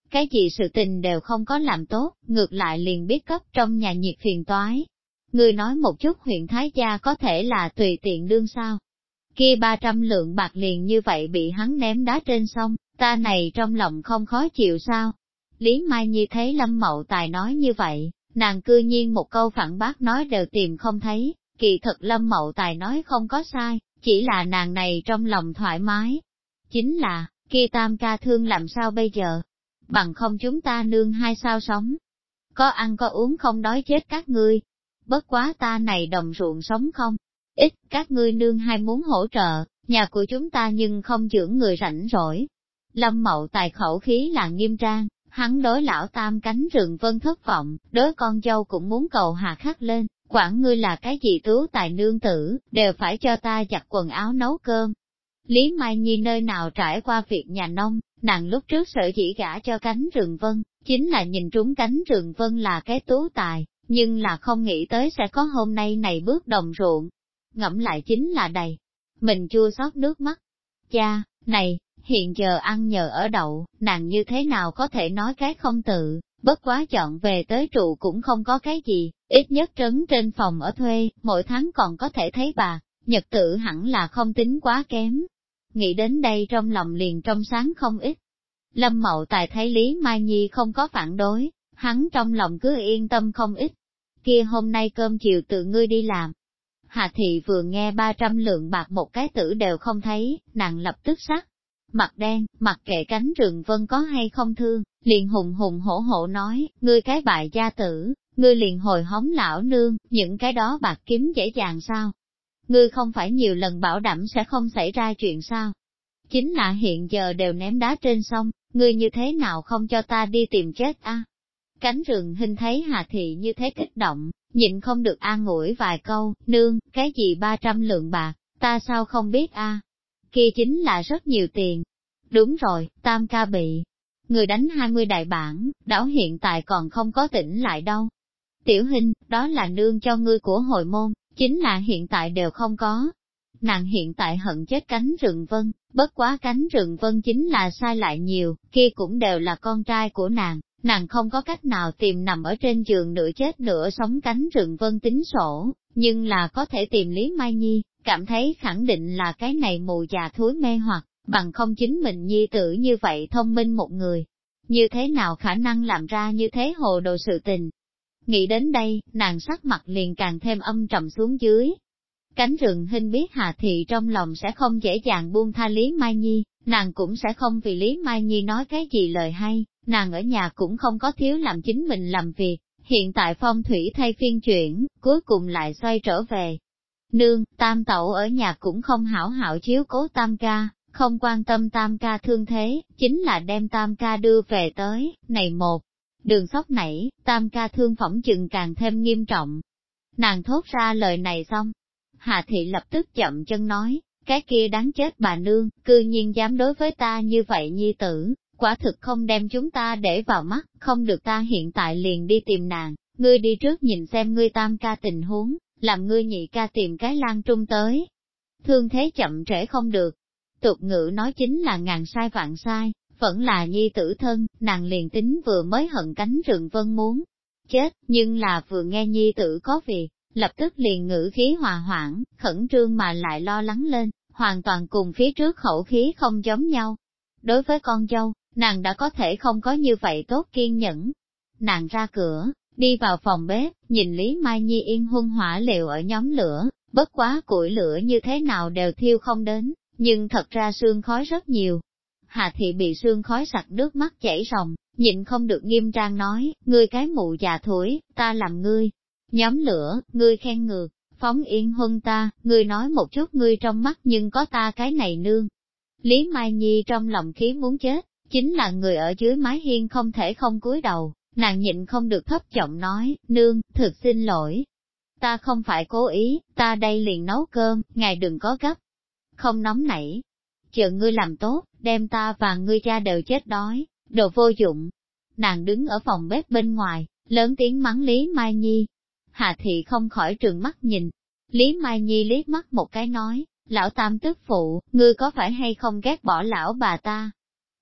cái gì sự tình đều không có làm tốt, ngược lại liền biết cấp trong nhà nhiệt phiền toái. Ngươi nói một chút huyện Thái Gia có thể là tùy tiện đương sao? Kia 300 lượng bạc liền như vậy bị hắn ném đá trên sông, ta này trong lòng không khó chịu sao? Lý Mai Nhi thấy Lâm Mậu Tài nói như vậy, nàng cư nhiên một câu phản bác nói đều tìm không thấy, kỳ thật Lâm Mậu Tài nói không có sai, chỉ là nàng này trong lòng thoải mái. Chính là, kia tam ca thương làm sao bây giờ? Bằng không chúng ta nương hai sao sống? Có ăn có uống không đói chết các ngươi. Bất quá ta này đồng ruộng sống không? Ít, các ngươi nương hai muốn hỗ trợ, nhà của chúng ta nhưng không dưỡng người rảnh rỗi. Lâm Mậu Tài khẩu khí là nghiêm trang, hắn đối lão tam cánh rừng vân thất vọng, đối con dâu cũng muốn cầu hà khắc lên, quản ngươi là cái gì tú tài nương tử, đều phải cho ta giặt quần áo nấu cơm. Lý Mai Nhi nơi nào trải qua việc nhà nông, nàng lúc trước sợ chỉ gả cho cánh rừng vân, chính là nhìn trúng cánh rừng vân là cái tú tài, nhưng là không nghĩ tới sẽ có hôm nay này bước đồng ruộng. Ngẫm lại chính là đầy, mình chua xót nước mắt. Cha, này, hiện giờ ăn nhờ ở đậu, nàng như thế nào có thể nói cái không tự, bất quá chọn về tới trụ cũng không có cái gì, ít nhất trấn trên phòng ở thuê, mỗi tháng còn có thể thấy bà, nhật tự hẳn là không tính quá kém. Nghĩ đến đây trong lòng liền trong sáng không ít. Lâm Mậu Tài thấy Lý Mai Nhi không có phản đối, hắn trong lòng cứ yên tâm không ít. Kia hôm nay cơm chiều tự ngươi đi làm. Hà Thị vừa nghe 300 lượng bạc một cái tử đều không thấy, nàng lập tức sắc. Mặt đen, mặc kệ cánh rừng vân có hay không thương, liền hùng hùng hổ hổ nói, ngươi cái bại gia tử, ngươi liền hồi hống lão nương, những cái đó bạc kiếm dễ dàng sao? Ngươi không phải nhiều lần bảo đảm sẽ không xảy ra chuyện sao? Chính là hiện giờ đều ném đá trên sông, ngươi như thế nào không cho ta đi tìm chết a? Cánh rừng hình thấy Hà Thị như thế kích động, nhịn không được an ủi vài câu, nương, cái gì 300 lượng bạc, ta sao không biết a? Kia chính là rất nhiều tiền. Đúng rồi, tam ca bị người đánh 20 đại bản, đảo hiện tại còn không có tỉnh lại đâu. Tiểu Hình, đó là nương cho ngươi của hồi môn, chính là hiện tại đều không có. Nàng hiện tại hận chết cánh rừng vân, bất quá cánh rừng vân chính là sai lại nhiều, kia cũng đều là con trai của nàng không có cách nào tìm nằm ở trên giường nửa chết nửa sống cánh rừng vân tính sổ, nhưng là có thể tìm Lý Mai Nhi, cảm thấy khẳng định là cái này mù già thúi mê hoặc, bằng không chính mình nhi tử như vậy thông minh một người. Như thế nào khả năng làm ra như thế hồ đồ sự tình? Nghĩ đến đây, nàng sắc mặt liền càng thêm âm trầm xuống dưới. Cánh rừng hình biết Hà Thị trong lòng sẽ không dễ dàng buông tha Lý Mai Nhi, nàng cũng sẽ không vì Lý Mai Nhi nói cái gì lời hay, nàng ở nhà cũng không có thiếu làm chính mình làm việc, hiện tại phong thủy thay phiên chuyển, cuối cùng lại xoay trở về. Nương, tam tẩu ở nhà cũng không hảo hảo chiếu cố tam ca, không quan tâm tam ca thương thế, chính là đem tam ca đưa về tới, này một. Đường sóc nảy, tam ca thương phỏng chừng càng thêm nghiêm trọng. Nàng thốt ra lời này xong, Hà Thị lập tức chậm chân nói, cái kia đáng chết bà nương, cư nhiên dám đối với ta như vậy nhi tử, quả thực không đem chúng ta để vào mắt, không được ta hiện tại liền đi tìm nàng, ngươi đi trước nhìn xem ngươi tam ca tình huống, làm ngươi nhị ca tìm cái lan trung tới. Thương thế chậm trễ không được. Tục ngữ nói chính là ngàn sai vạn sai, vẫn là nhi tử thân, nàng liền tính vừa mới hận cánh rừng vân muốn chết, nhưng là vừa nghe nhi tử có việc, lập tức liền ngữ khí hòa hoãn, khẩn trương mà lại lo lắng lên, hoàn toàn cùng phía trước khẩu khí không giống nhau. Đối với con dâu, nàng đã có thể không có như vậy tốt kiên nhẫn. Nàng ra cửa, đi vào phòng bếp, nhìn Lý Mai Nhi yên huân hỏa liệu ở nhóm lửa, bất quá củi lửa như thế nào đều thiêu không đến, nhưng thật ra sương khói rất nhiều. Hà Thị bị sương khói sặc nước mắt chảy ròng, nhịn không được nghiêm trang nói, ngươi cái mụ già thối, ta làm ngươi. Nhóm lửa, ngươi khen ngược, phóng yên huân ta, ngươi nói một chút ngươi trong mắt nhưng có ta cái này nương. Lý Mai Nhi trong lòng khí muốn chết, chính là người ở dưới mái hiên không thể không cúi đầu, nàng nhịn không được thấp giọng nói, nương, thực xin lỗi. Ta không phải cố ý, ta đây liền nấu cơm, ngài đừng có gấp. Không nóng nảy. Chờ ngươi làm tốt, đem ta và ngươi cha đều chết đói, đồ vô dụng. Nàng đứng ở phòng bếp bên ngoài, lớn tiếng mắng Lý Mai Nhi. Hà Thị không khỏi trừng mắt nhìn. Lý Mai Nhi liếc mắt một cái nói, lão tam tức phụ, ngươi có phải hay không ghét bỏ lão bà ta?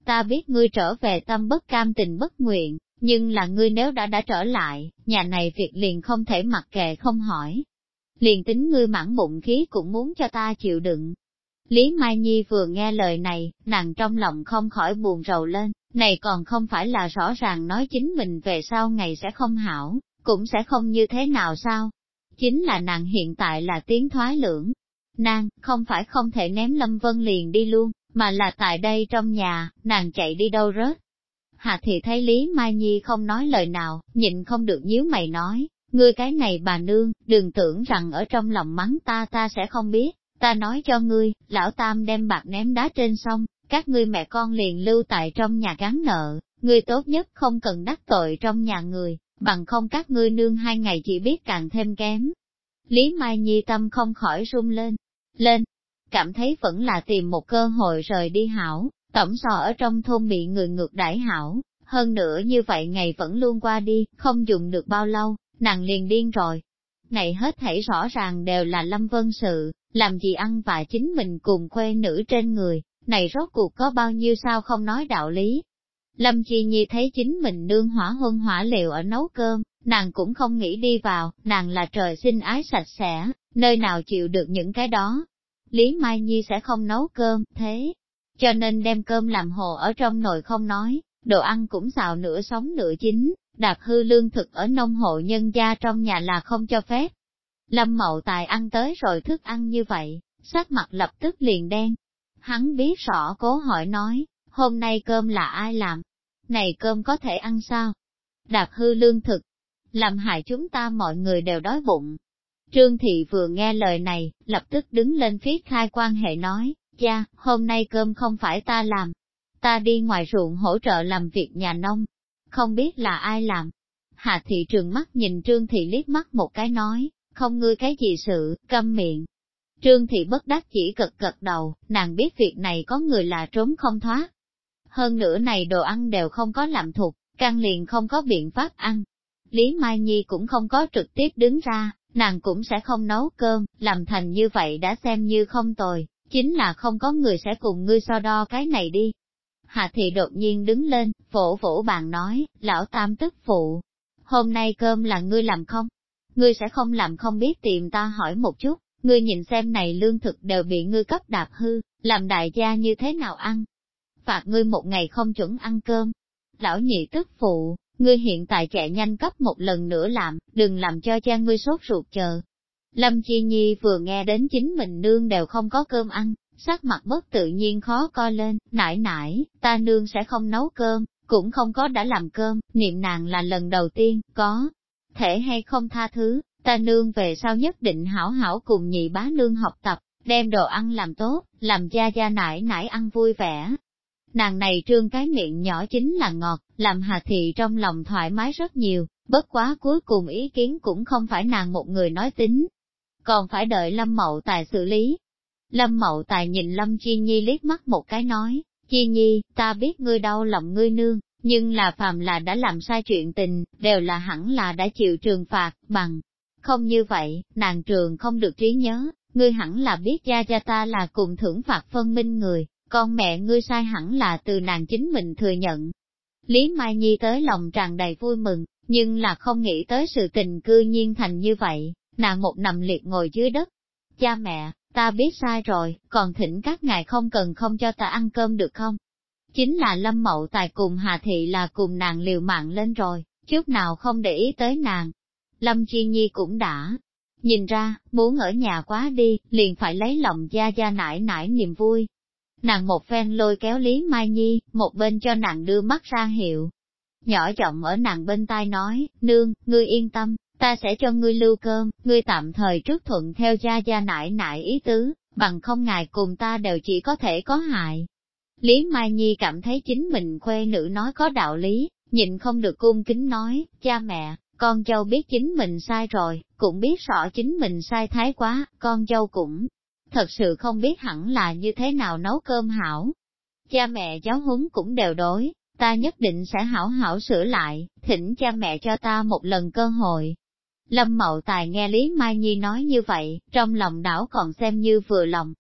ta biết ngươi trở về tâm bất cam tình bất nguyện, nhưng là ngươi nếu đã trở lại, nhà này việc liền không thể mặc kệ không hỏi. Liền tính ngươi mãn bụng khí cũng muốn cho ta chịu đựng. Lý Mai Nhi vừa nghe lời này, nàng trong lòng không khỏi buồn rầu lên, này còn không phải là rõ ràng nói chính mình về sau ngày sẽ không hảo, cũng sẽ không như thế nào sao? Chính là nàng hiện tại là tiến thoái lưỡng. Nàng, không phải không thể ném Lâm Vân liền đi luôn, mà là tại đây trong nhà, nàng chạy đi đâu rớt. Hà Thị thấy Lý Mai Nhi không nói lời nào, nhịn không được nhíu mày nói, ngươi cái này bà nương, đừng tưởng rằng ở trong lòng mắng ta sẽ không biết, ta nói cho ngươi, lão tam đem bạc ném đá trên sông, các ngươi mẹ con liền lưu tại trong nhà gán nợ, ngươi tốt nhất không cần đắc tội trong nhà người, bằng không các ngươi nương 2 ngày chỉ biết càng thêm kém. Lý Mai Nhi tâm không khỏi run lên, cảm thấy vẫn là tìm một cơ hội rời đi hảo, tổng so ở trong thôn bị người ngược đãi hảo, hơn nữa như vậy ngày vẫn luôn qua đi, không dùng được bao lâu, nàng liền điên rồi. Này hết thảy rõ ràng đều là Lâm Vân sự, làm gì ăn vạ chính mình cùng khuê nữ trên người, này rốt cuộc có bao nhiêu sao không nói đạo lý. Lâm Chi Nhi thấy chính mình nương hỏa huân hỏa liệu ở nấu cơm, nàng cũng không nghĩ đi vào, nàng là trời sinh ái sạch sẽ, nơi nào chịu được những cái đó. Lý Mai Nhi sẽ không nấu cơm, thế cho nên đem cơm làm hồ ở trong nồi không nói, đồ ăn cũng xào nửa sống nửa chín, đạp hư lương thực ở nông hộ nhân gia trong nhà là không cho phép. Lâm Mậu Tài ăn tới rồi thức ăn như vậy, sắc mặt lập tức liền đen. Hắn biết rõ cố hỏi nói, hôm nay cơm là ai làm? Này cơm có thể ăn sao? Đạp hư lương thực, làm hại chúng ta mọi người đều đói bụng. Trương Thị vừa nghe lời này, lập tức đứng lên phiết khai quan hệ nói, cha, hôm nay cơm không phải ta làm. Ta đi ngoài ruộng hỗ trợ làm việc nhà nông. Không biết là ai làm. Hà Thị trừng mắt nhìn Trương Thị liếc mắt một cái nói, không ngươi cái gì sự, câm miệng. Trương Thị bất đắc chỉ gật đầu, nàng biết việc này có người là trốn không thoát. Hơn nữa này đồ ăn đều không có làm thục, căn liền không có biện pháp ăn. Lý Mai Nhi cũng không có trực tiếp đứng ra, nàng cũng sẽ không nấu cơm, làm thành như vậy đã xem như không tồi, chính là không có người sẽ cùng ngươi so đo cái này đi. Hà Thị đột nhiên đứng lên, vỗ bàn nói, lão tam tức phụ, hôm nay cơm là ngươi làm không? Ngươi sẽ không làm không biết tìm ta hỏi một chút, ngươi nhìn xem này lương thực đều bị ngươi cấp đạp hư, làm đại gia như thế nào ăn? Phạt ngươi một ngày không chuẩn ăn cơm. Lão nhị tức phụ, ngươi hiện tại chạy nhanh cấp một lần nữa làm, đừng làm cho cha ngươi sốt ruột chờ. Lâm Chi Nhi vừa nghe đến chính mình nương đều không có cơm ăn, sắc mặt bất tự nhiên khó coi lên, nãi, ta nương sẽ không nấu cơm, cũng không có đã làm cơm, niệm nàng là lần đầu tiên, có thể hay không tha thứ, ta nương về sau nhất định hảo hảo cùng nhị bá nương học tập, đem đồ ăn làm tốt, làm gia nãi ăn vui vẻ. Nàng này trương cái miệng nhỏ chính là ngọt, làm Hà Thị trong lòng thoải mái rất nhiều, bất quá cuối cùng ý kiến cũng không phải nàng một người nói tính, còn phải đợi Lâm Mậu Tài xử lý. Lâm Mậu Tài nhìn Lâm Chi Nhi liếc mắt một cái nói, Chi Nhi, ta biết ngươi đau lòng ngươi nương, nhưng là phàm là đã làm sai chuyện tình, đều là hẳn là đã chịu trừng phạt, bằng. Không như vậy, nàng trường không được trí nhớ, ngươi hẳn là biết gia ta là cùng thưởng phạt phân minh người, con mẹ ngươi sai hẳn là từ nàng chính mình thừa nhận. Lý Mai Nhi tới lòng tràn đầy vui mừng, nhưng là không nghĩ tới sự tình cư nhiên thành như vậy, nàng một nằm liệt ngồi dưới đất. Cha mẹ, ta biết sai rồi, còn thỉnh các ngài không cần không cho ta ăn cơm được không? Chính là Lâm Mậu Tài cùng Hà Thị là cùng nàng liều mạng lên rồi, chút nào không để ý tới nàng. Lâm Chi Nhi cũng đã nhìn ra, muốn ở nhà quá đi, liền phải lấy lòng gia nãi niềm vui. Nàng một phen lôi kéo Lý Mai Nhi, một bên cho nàng đưa mắt ra hiệu. Nhỏ giọng ở nàng bên tai nói, nương, ngươi yên tâm, ta sẽ cho ngươi lưu cơm, ngươi tạm thời trước thuận theo gia nãi ý tứ, bằng không ngài cùng ta đều chỉ có thể có hại. Lý Mai Nhi cảm thấy chính mình khuê nữ nói có đạo lý, nhịn không được cung kính nói, cha mẹ, con dâu biết chính mình sai rồi, cũng biết rõ chính mình sai thái quá, con dâu cũng thật sự không biết hẳn là như thế nào nấu cơm hảo. Cha mẹ giáo huấn cũng đều đối, ta nhất định sẽ hảo hảo sửa lại, thỉnh cha mẹ cho ta một lần cơ hội. Lâm Mậu Tài nghe Lý Mai Nhi nói như vậy, trong lòng đảo còn xem như vừa lòng.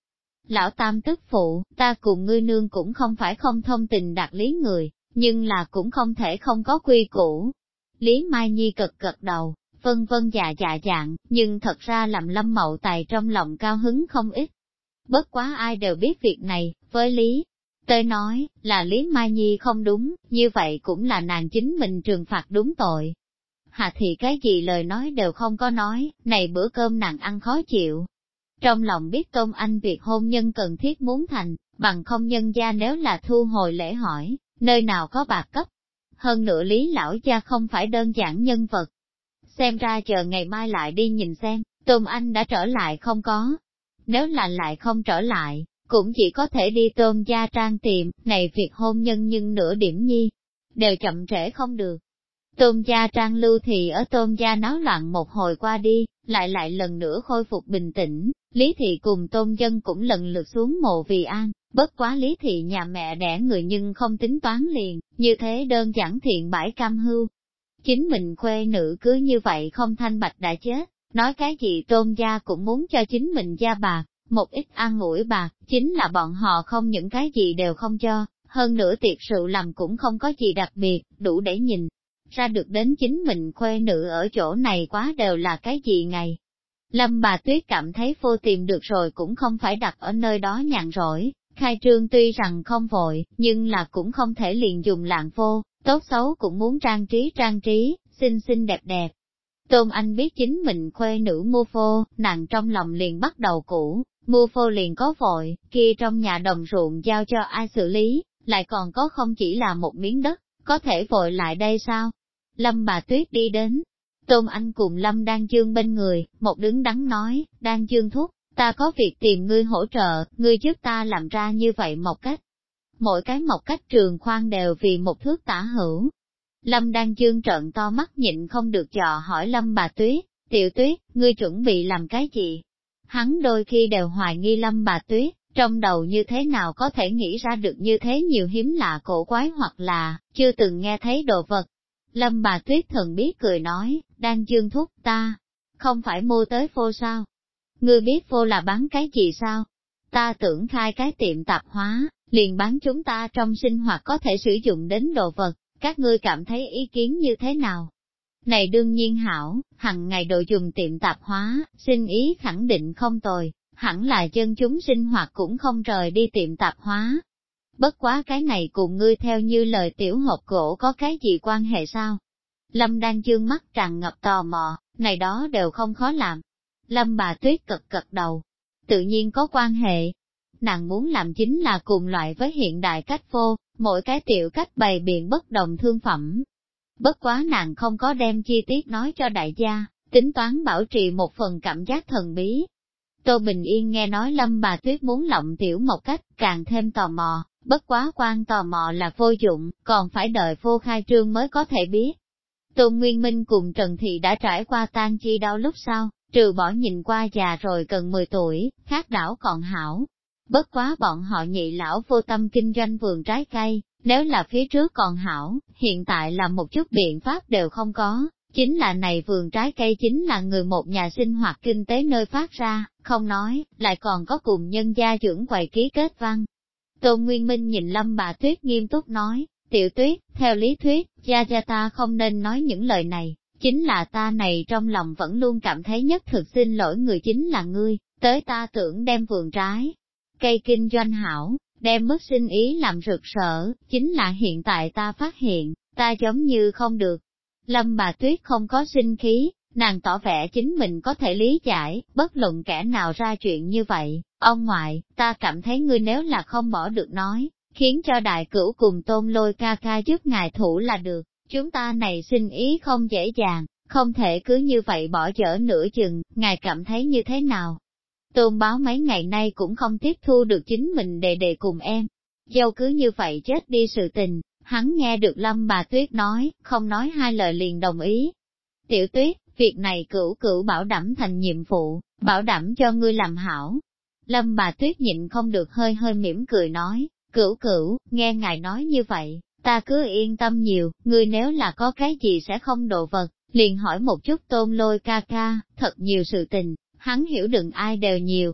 Lão tam tức phụ, ta cùng ngươi nương cũng không phải không thông tình đạt lý người, nhưng là cũng không thể không có quy củ. Lý Mai Nhi cực gật đầu, vân vân dạ dạ dạng, nhưng thật ra làm Lâm Mậu Tài trong lòng cao hứng không ít. Bất quá ai đều biết việc này, với Lý tới nói, là Lý Mai Nhi không đúng, như vậy cũng là nàng chính mình trừng phạt đúng tội. Hà Thị cái gì lời nói đều không có nói, này bữa cơm nàng ăn khó chịu. Trong lòng biết Tôn Anh việc hôn nhân cần thiết muốn thành, bằng không nhân gia nếu là thu hồi lễ hỏi, nơi nào có bạc cấp. Hơn nữa Lý lão gia không phải đơn giản nhân vật. Xem ra chờ ngày mai lại đi nhìn xem, Tôn Anh đã trở lại không có. Nếu là lại không trở lại, cũng chỉ có thể đi Tôn gia trang tìm, này việc hôn nhân nhưng nửa điểm nhi, đều chậm trễ không được. Tôn gia trang lưu thì ở Tôn gia náo loạn một hồi qua đi, lại lần nữa khôi phục bình tĩnh, Lý Thị cùng Tôn dân cũng lần lượt xuống mộ vì an, bất quá Lý Thị nhà mẹ đẻ người nhưng không tính toán liền, như thế đơn giản thiện bãi cam hưu. Chính mình khuê nữ cứ như vậy không thanh bạch đã chết, nói cái gì Tôn gia cũng muốn cho chính mình gia bạc, một ít an ủi bạc, chính là bọn họ không những cái gì đều không cho, hơn nữa tiệc rượu làm cũng không có gì đặc biệt, đủ để nhìn ra được đến chính mình khuê nữ ở chỗ này quá đều là cái gì ngày. Lâm bà Tuyết cảm thấy phô tìm được rồi cũng không phải đặt ở nơi đó nhàn rỗi, khai trương tuy rằng không vội, nhưng là cũng không thể liền dùng lạng vô, tốt xấu cũng muốn trang trí, xinh xinh đẹp đẹp. Tôn Anh biết chính mình khuê nữ mua phô, nàng trong lòng liền bắt đầu cũ, mua phô liền có vội, kia trong nhà đồng ruộng giao cho ai xử lý, lại còn có không chỉ là một miếng đất, có thể vội lại đây sao? Lâm bà Tuyết đi đến, Tôn Anh cùng Lâm Đan Dương bên người, một đứng đắn nói, Đan Dương thúc, ta có việc tìm ngươi hỗ trợ, ngươi giúp ta làm ra như vậy một cách. Mỗi cái một cách trường khoan đều vì một thước tả hữu. Lâm Đan Dương trợn to mắt nhịn không được dò hỏi Lâm bà Tuyết, Tiểu Tuyết, ngươi chuẩn bị làm cái gì? Hắn đôi khi đều hoài nghi Lâm bà Tuyết, trong đầu như thế nào có thể nghĩ ra được như thế nhiều hiếm lạ cổ quái hoặc là, chưa từng nghe thấy đồ vật. Lâm bà Tuyết thần biết cười nói, Đan Dương thúc ta, không phải mua tới phô sao? Ngươi biết phô là bán cái gì sao? Ta tưởng khai cái tiệm tạp hóa, liền bán chúng ta trong sinh hoạt có thể sử dụng đến đồ vật, các ngươi cảm thấy ý kiến như thế nào? Này đương nhiên hảo, hằng ngày đồ dùng tiệm tạp hóa, xin ý khẳng định không tồi, hẳn là dân chúng sinh hoạt cũng không rời đi tiệm tạp hóa. Bất quá cái này cùng ngươi theo như lời tiểu hộp gỗ có cái gì quan hệ sao? Lâm Đan Dương mắt tràn ngập tò mò, này đó đều không khó làm. Lâm bà Tuyết cật đầu, tự nhiên có quan hệ. Nàng muốn làm chính là cùng loại với hiện đại cách phô, mỗi cái tiểu cách bày biện bất đồng thương phẩm. Bất quá nàng không có đem chi tiết nói cho đại gia, tính toán bảo trì một phần cảm giác thần bí. Tô Bình Yên nghe nói Lâm bà Tuyết muốn lộng tiểu một cách, càng thêm tò mò, bất quá quan tò mò là vô dụng, còn phải đợi phô khai trương mới có thể biết. Tôn Nguyên Minh cùng Trần Thị đã trải qua tan chi đau lúc sau, trừ bỏ nhìn qua già rồi gần 10 tuổi, khác đảo còn hảo. Bất quá bọn họ nhị lão vô tâm kinh doanh vườn trái cây, nếu là phía trước còn hảo, hiện tại là một chút biện pháp đều không có, chính là này vườn trái cây chính là người một nhà sinh hoạt kinh tế nơi phát ra, không nói, lại còn có cùng nhân gia trưởng quầy ký kết văn. Tôn Nguyên Minh nhìn Lâm bà Tuyết nghiêm túc nói, Tiểu Tuyết, theo lý thuyết, gia ta không nên nói những lời này, chính là ta này trong lòng vẫn luôn cảm thấy nhất thực xin lỗi người chính là ngươi, tới ta tưởng đem vườn trái cây kinh doanh hảo, đem mất sinh ý làm rực rỡ, chính là hiện tại ta phát hiện, ta giống như không được. Lâm bà Tuyết không có sinh khí, nàng tỏ vẻ chính mình có thể lý giải, bất luận kẻ nào ra chuyện như vậy. Ông ngoại, ta cảm thấy ngươi nếu là không bỏ được nói, khiến cho đại cửu cùng Tôn Lôi ca ca giúp ngài thủ là được, chúng ta này sinh ý không dễ dàng, không thể cứ như vậy bỏ dở nửa chừng, ngài cảm thấy như thế nào? Tôn Báo mấy ngày nay cũng không tiếp thu được chính mình đề cùng em. Dâu cứ như vậy chết đi sự tình, hắn nghe được Lâm bà Tuyết nói, không nói hai lời liền đồng ý. Tiểu Tuyết, việc này cửu bảo đảm thành nhiệm vụ, bảo đảm cho ngươi làm hảo. Lâm bà Tuyết nhịn không được hơi mỉm cười nói, cửu, nghe ngài nói như vậy, ta cứ yên tâm nhiều, ngươi nếu là có cái gì sẽ không đồ vật, liền hỏi một chút Tôn Lôi ca ca, thật nhiều sự tình, hắn hiểu đừng ai đều nhiều.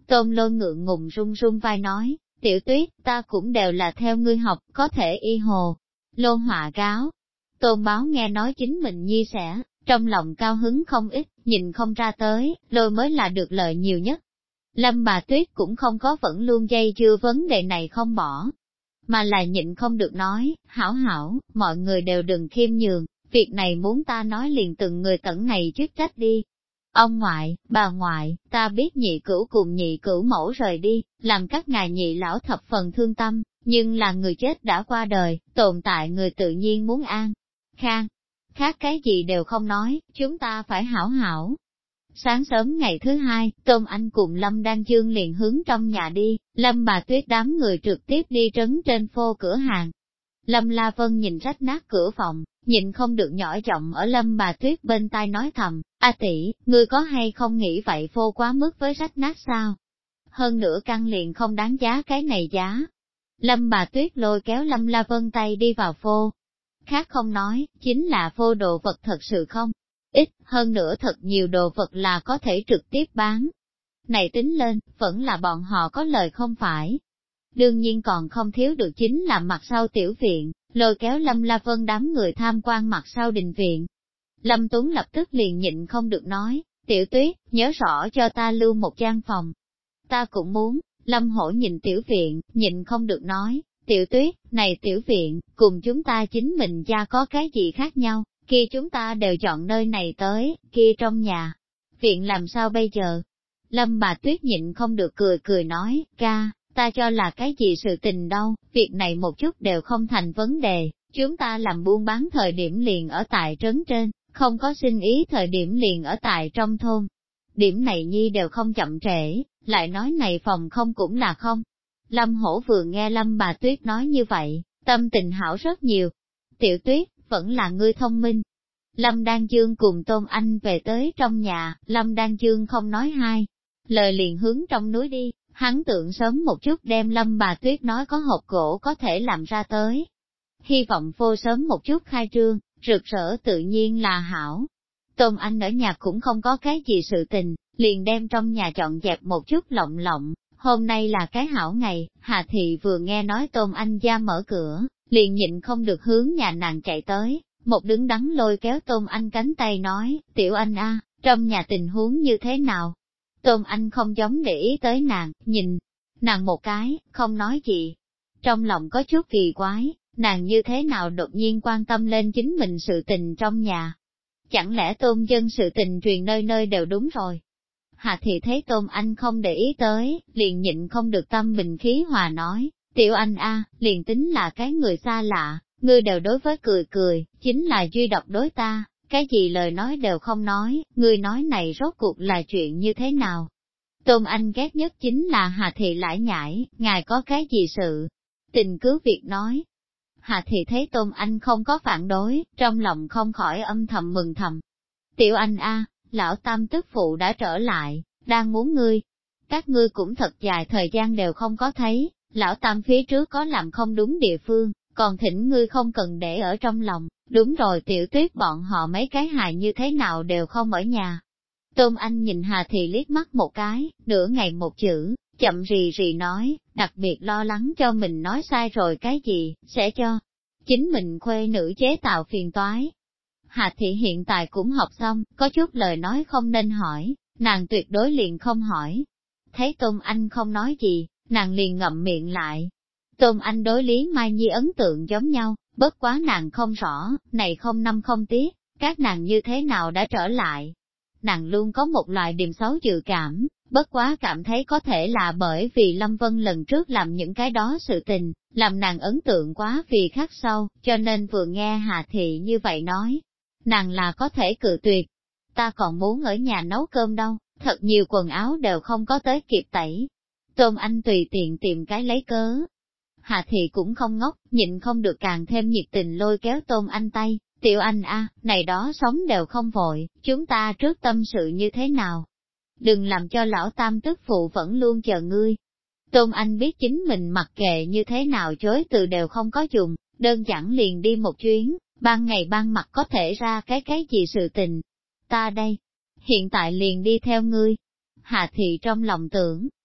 Tôn Lôi ngượng ngùng run run vai nói, Tiểu Tuyết, ta cũng đều là theo ngươi học, có thể y hồ. Lô họa gáo. Tôn Báo nghe nói chính mình nhi sẻ, trong lòng cao hứng không ít, nhìn không ra tới, Lôi mới là được lợi nhiều nhất. Lâm bà Tuyết cũng không có vẫn luôn dây dưa vấn đề này không bỏ, mà là nhịn không được nói, hảo hảo, mọi người đều đừng khiêm nhường, việc này muốn ta nói liền từng người tận này chức trách đi. Ông ngoại, bà ngoại, ta biết nhị cửu cùng nhị cửu mẫu rời đi, làm các ngài nhị lão thập phần thương tâm, nhưng là người chết đã qua đời, tồn tại người tự nhiên muốn an. Khang, khác cái gì đều không nói, chúng ta phải hảo hảo. Sáng sớm ngày thứ hai, Tôn Anh cùng Lâm Đan Dương liền hướng trong nhà đi, Lâm bà Tuyết đám người trực tiếp đi trấn trên phô cửa hàng. Lâm La Vân nhìn rách nát cửa phòng, nhìn không được nhỏ giọng ở Lâm bà Tuyết bên tai nói thầm, A tỷ, ngươi có hay không nghĩ vậy phô quá mức với rách nát sao? Hơn nữa căn liền không đáng giá cái này giá. Lâm bà Tuyết lôi kéo Lâm La Vân tay đi vào phô. Khác không nói, chính là phô đồ vật thật sự không ít, hơn nữa thật nhiều đồ vật là có thể trực tiếp bán. Này tính lên, vẫn là bọn họ có lời không phải. Đương nhiên còn không thiếu được chính là mặt sau tiểu viện, lôi kéo Lâm La Vân đám người tham quan mặt sau đình viện. Lâm Tuấn lập tức liền nhịn không được nói, Tiểu Tuyết, nhớ rõ cho ta lưu một gian phòng. Ta cũng muốn. Lâm Hổ nhìn tiểu viện, nhịn không được nói, Tiểu Tuyết, này tiểu viện, cùng chúng ta chính mình gia có cái gì khác nhau, kia chúng ta đều chọn nơi này tới, kia trong nhà. Viện làm sao bây giờ? Lâm bà Tuyết nhịn không được cười cười nói, ca, ta cho là cái gì sự tình đâu, việc này một chút đều không thành vấn đề, chúng ta làm buôn bán thời điểm liền ở tại trấn trên, không có xin ý thời điểm liền ở tại trong thôn. Điểm này nhi đều không chậm trễ, lại nói này phòng không cũng là không. Lâm Hổ vừa nghe Lâm bà Tuyết nói như vậy, tâm tình hảo rất nhiều. Tiểu Tuyết, vẫn là ngươi thông minh. Lâm Đan Dương cùng Tôn Anh về tới trong nhà, Lâm Đan Dương không nói hai lời liền hướng trong núi đi, hắn tưởng sớm một chút đem Lâm bà Tuyết nói có hộp gỗ có thể làm ra tới. Hy vọng vô sớm một chút khai trương, rực rỡ tự nhiên là hảo. Tôn Anh ở nhà cũng không có cái gì sự tình, liền đem trong nhà dọn dẹp một chút lộng lộng. Hôm nay là cái hảo ngày, Hà Thị vừa nghe nói Tôn Anh gia mở cửa, liền nhịn không được hướng nhà nàng chạy tới, một đứng đắn lôi kéo Tôn Anh cánh tay nói, Tiểu Anh a, trong nhà tình huống như thế nào? Tôn Anh không giống để ý tới nàng, nhìn nàng một cái, không nói gì. Trong lòng có chút kỳ quái, nàng như thế nào đột nhiên quan tâm lên chính mình sự tình trong nhà. Chẳng lẽ Tôn dân sự tình truyền nơi nơi đều đúng rồi? Hà Thị thấy Tôn Anh không để ý tới, liền nhịn không được tâm bình khí hòa nói, Tiểu Anh a, liền tính là cái người xa lạ, ngươi đều đối với cười cười, chính là duy độc đối ta, cái gì lời nói đều không nói, ngươi nói này rốt cuộc là chuyện như thế nào? Tôn Anh ghét nhất chính là Hà Thị lải nhải, ngài có cái gì sự? Tình cứ việc nói. Hà Thị thấy Tôn Anh không có phản đối, trong lòng không khỏi âm thầm mừng thầm. Tiểu Anh a, lão tam tức phụ đã trở lại, đang muốn ngươi. Các ngươi cũng thật dài thời gian đều không có thấy, lão tam phía trước có làm không đúng địa phương, còn thỉnh ngươi không cần để ở trong lòng. Đúng rồi, Tiểu Tuyết bọn họ mấy cái hài như thế nào đều không ở nhà. Tôn Anh nhìn Hà Thị liếc mắt một cái, nửa ngày một chữ, chậm rì rì nói, đặc biệt lo lắng cho mình nói sai rồi cái gì, sẽ cho chính mình khuê nữ chế tạo phiền toái. Hà Thị hiện tại cũng học xong, có chút lời nói không nên hỏi, nàng tuyệt đối liền không hỏi. Thấy Tôn Anh không nói gì, nàng liền ngậm miệng lại. Tôn Anh đối Lý Mai Nhi ấn tượng giống nhau, bất quá nàng không rõ, này không năm không tiết, các nàng như thế nào đã trở lại. Nàng luôn có một loại điềm xấu dự cảm, bất quá cảm thấy có thể là bởi vì Lâm Vân lần trước làm những cái đó sự tình, làm nàng ấn tượng quá vì khắc sâu, cho nên vừa nghe Hà Thị như vậy nói, nàng là có thể cự tuyệt. Ta còn muốn ở nhà nấu cơm đâu, thật nhiều quần áo đều không có tới kịp tẩy. Tôn Anh tùy tiện tìm cái lấy cớ. Hà Thị cũng không ngốc, nhịn không được càng thêm nhiệt tình lôi kéo Tôn Anh tay, Tiểu Anh a, này đó sống đều không vội, chúng ta trước tâm sự như thế nào? Đừng làm cho lão tam tức phụ vẫn luôn chờ ngươi. Tôn Anh biết chính mình mặc kệ như thế nào chối từ đều không có dùng, đơn giản liền đi một chuyến, ban ngày ban mặt có thể ra cái gì sự tình. Ta đây, hiện tại liền đi theo ngươi. Hà Thị trong lòng tưởng,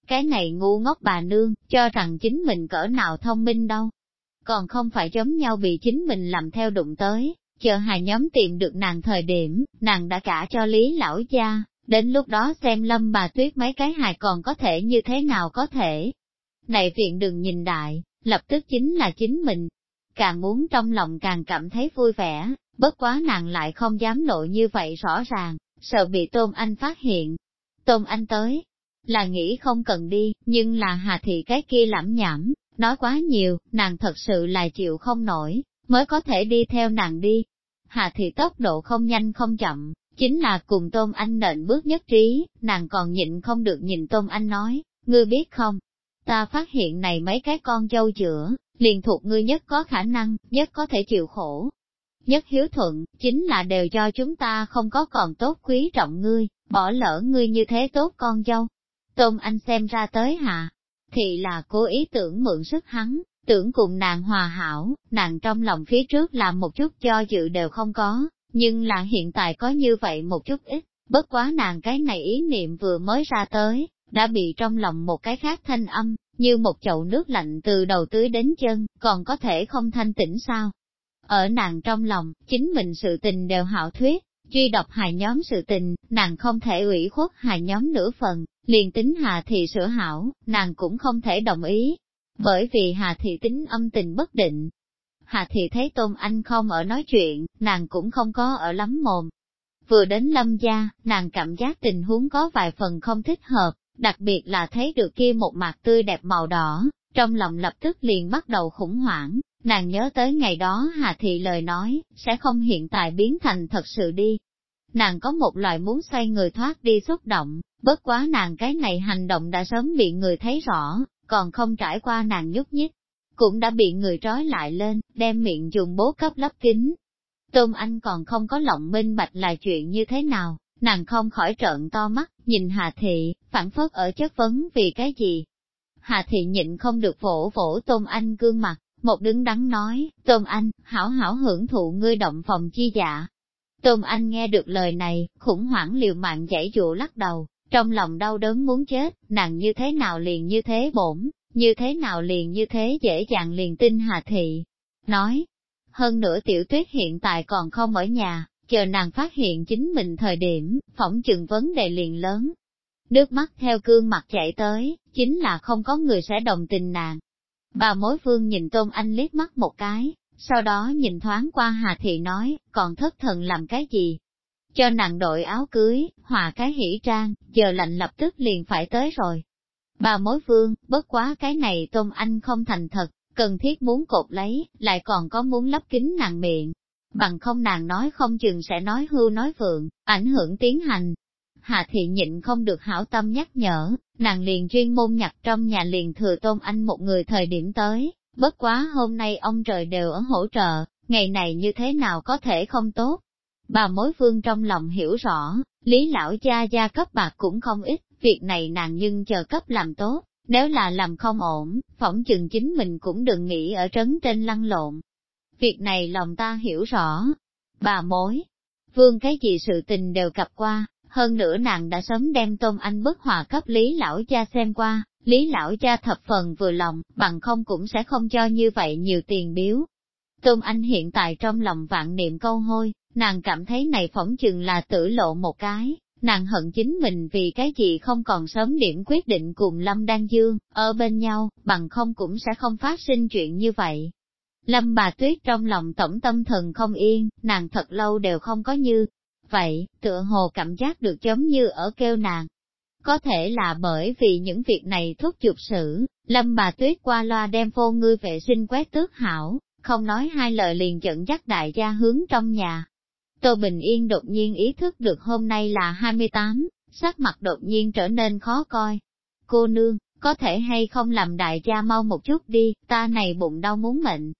Cái này ngu ngốc bà nương, cho rằng chính mình cỡ nào thông minh đâu. Còn không phải giống nhau bị chính mình làm theo đụng tới, chờ hài nhóm tìm được nàng thời điểm, nàng đã cả cho Lý lão gia, đến lúc đó xem Lâm bà Tuyết mấy cái hài còn có thể như thế nào có thể. Này viện đừng nhìn đại, lập tức chính là chính mình. Càng muốn trong lòng càng cảm thấy vui vẻ, bất quá nàng lại không dám lộ như vậy rõ ràng, sợ bị Tôn Anh phát hiện. Tôn Anh tới, là nghĩ không cần đi, nhưng là Hà Thị cái kia lẩm nhẩm, nói quá nhiều, nàng thật sự là chịu không nổi, mới có thể đi theo nàng đi. Hà Thị tốc độ không nhanh không chậm, chính là cùng Tôn Anh nện bước nhất trí, nàng còn nhịn không được nhìn Tôn Anh nói, ngươi biết không, ta phát hiện này mấy cái con dâu chữa, liền thuộc ngươi nhất có khả năng, nhất có thể chịu khổ. Nhất hiếu thuận, chính là đều cho chúng ta không có còn tốt quý trọng ngươi, bỏ lỡ ngươi như thế tốt con dâu. Tôn Anh xem ra tới hạ, thì là cố ý tưởng mượn sức hắn, tưởng cùng nàng hòa hảo, nàng trong lòng phía trước làm một chút cho dự đều không có, nhưng là hiện tại có như vậy một chút ít, bất quá nàng cái này ý niệm vừa mới ra tới, đã bị trong lòng một cái khác thanh âm, như một chậu nước lạnh từ đầu tưới đến chân, còn có thể không thanh tĩnh sao. Ở nàng trong lòng, chính mình sự tình đều hảo thuyết, duy độc hài nhóm sự tình, nàng không thể ủy khuất hài nhóm nửa phần, liền tính Hà Thị sửa hảo, nàng cũng không thể đồng ý, bởi vì Hà Thị tính âm tình bất định. Hà Thị thấy Tôn Anh không ở nói chuyện, nàng cũng không có ở lắm mồm. Vừa đến Lâm gia, nàng cảm giác tình huống có vài phần không thích hợp, đặc biệt là thấy được kia một mặt tươi đẹp màu đỏ, trong lòng lập tức liền bắt đầu khủng hoảng, nàng nhớ tới ngày đó Hà Thị lời nói, sẽ không hiện tại biến thành thật sự đi. Nàng có một loại muốn xoay người thoát đi xúc động, bất quá nàng cái này hành động đã sớm bị người thấy rõ, còn không trải qua nàng nhúc nhích, cũng đã bị người trói lại lên, đem miệng dùng bố cấp lấp kín. Tôn Anh còn không có lộng minh bạch là chuyện như thế nào, nàng không khỏi trợn to mắt, nhìn Hà Thị, phản phất ở chất vấn vì cái gì. Hà Thị nhịn không được vỗ vỗ Tôn Anh gương mặt, một đứng đắn nói, Tôn Anh, hảo hảo hưởng thụ ngươi động phòng chi dạ. Tôn Anh nghe được lời này, khủng hoảng liều mạng giãy dụa lắc đầu, trong lòng đau đớn muốn chết, nàng như thế nào liền như thế bổn, như thế nào liền như thế dễ dàng liền tin Hà Thị. Nói, hơn nữa Tiểu Tuyết hiện tại còn không ở nhà, chờ nàng phát hiện chính mình thời điểm, phỏng chừng vấn đề liền lớn. Nước mắt theo gương mặt chảy tới, chính là không có người sẽ đồng tình nàng. Bà mối phương nhìn Tôn Anh liếc mắt một cái, sau đó nhìn thoáng qua Hà Thị nói, còn thất thần làm cái gì? Cho nàng đội áo cưới, hòa cái hỷ trang, giờ lạnh lập tức liền phải tới rồi. Bà mối phương, bất quá cái này Tôn Anh không thành thật, cần thiết muốn cột lấy, lại còn có muốn lấp kín nàng miệng. Bằng không nàng nói không chừng sẽ nói hưu nói vượng, ảnh hưởng tiến hành. Hà Thị nhịn không được hảo tâm nhắc nhở, nàng liền chuyên môn nhặt trong nhà liền thừa Tôn Anh một người thời điểm tới, bất quá hôm nay ông trời đều ở hỗ trợ, ngày này như thế nào có thể không tốt. Bà mối phương trong lòng hiểu rõ, Lý lão gia cấp bạc cũng không ít, việc này nàng nhưng chờ cấp làm tốt, nếu là làm không ổn, phỏng chừng chính mình cũng đừng nghĩ ở trấn trên lăn lộn. Việc này lòng ta hiểu rõ. Bà mối phương cái gì sự tình đều gặp qua, hơn nữa nàng đã sớm đem Tôn Anh bức hòa cấp Lý lão gia xem qua, Lý lão gia thập phần vừa lòng, bằng không cũng sẽ không cho như vậy nhiều tiền biếu. Tôn Anh hiện tại trong lòng vạn niệm câu hôi, nàng cảm thấy này phỏng chừng là tử lộ một cái, nàng hận chính mình vì cái gì không còn sớm điểm quyết định cùng Lâm Đan Dương, ở bên nhau, bằng không cũng sẽ không phát sinh chuyện như vậy. Lâm bà Tuyết trong lòng tổng tâm thần không yên, nàng thật lâu đều không có như vậy, tựa hồ cảm giác được giống như ở kêu nàng. Có thể là bởi vì những việc này thúc giục sự, Lâm bà Tuyết qua loa đem vô ngư vệ sinh quét tước hảo, không nói hai lời liền dẫn dắt đại gia hướng trong nhà. Tô Bình Yên đột nhiên ý thức được hôm nay là 28, sắc mặt đột nhiên trở nên khó coi. Cô nương, có thể hay không làm đại gia mau một chút đi, ta này bụng đau muốn mệnh.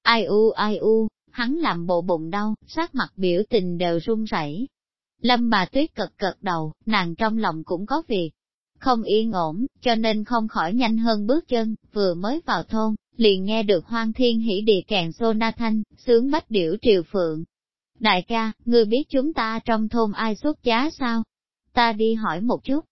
Ai u, hắn làm bộ bụng đau, sắc mặt biểu tình đều run rẩy. Lâm bà Tuyết cật cật đầu, nàng trong lòng cũng có việc, không yên ổn, cho nên không khỏi nhanh hơn bước chân, vừa mới vào thôn, liền nghe được Hoan Thiên Hỉ Địa kèn xô na thanh, sướng bách điểu triều phượng. Đại ca, ngươi biết chúng ta trong thôn ai xuất giá sao? Ta đi hỏi một chút.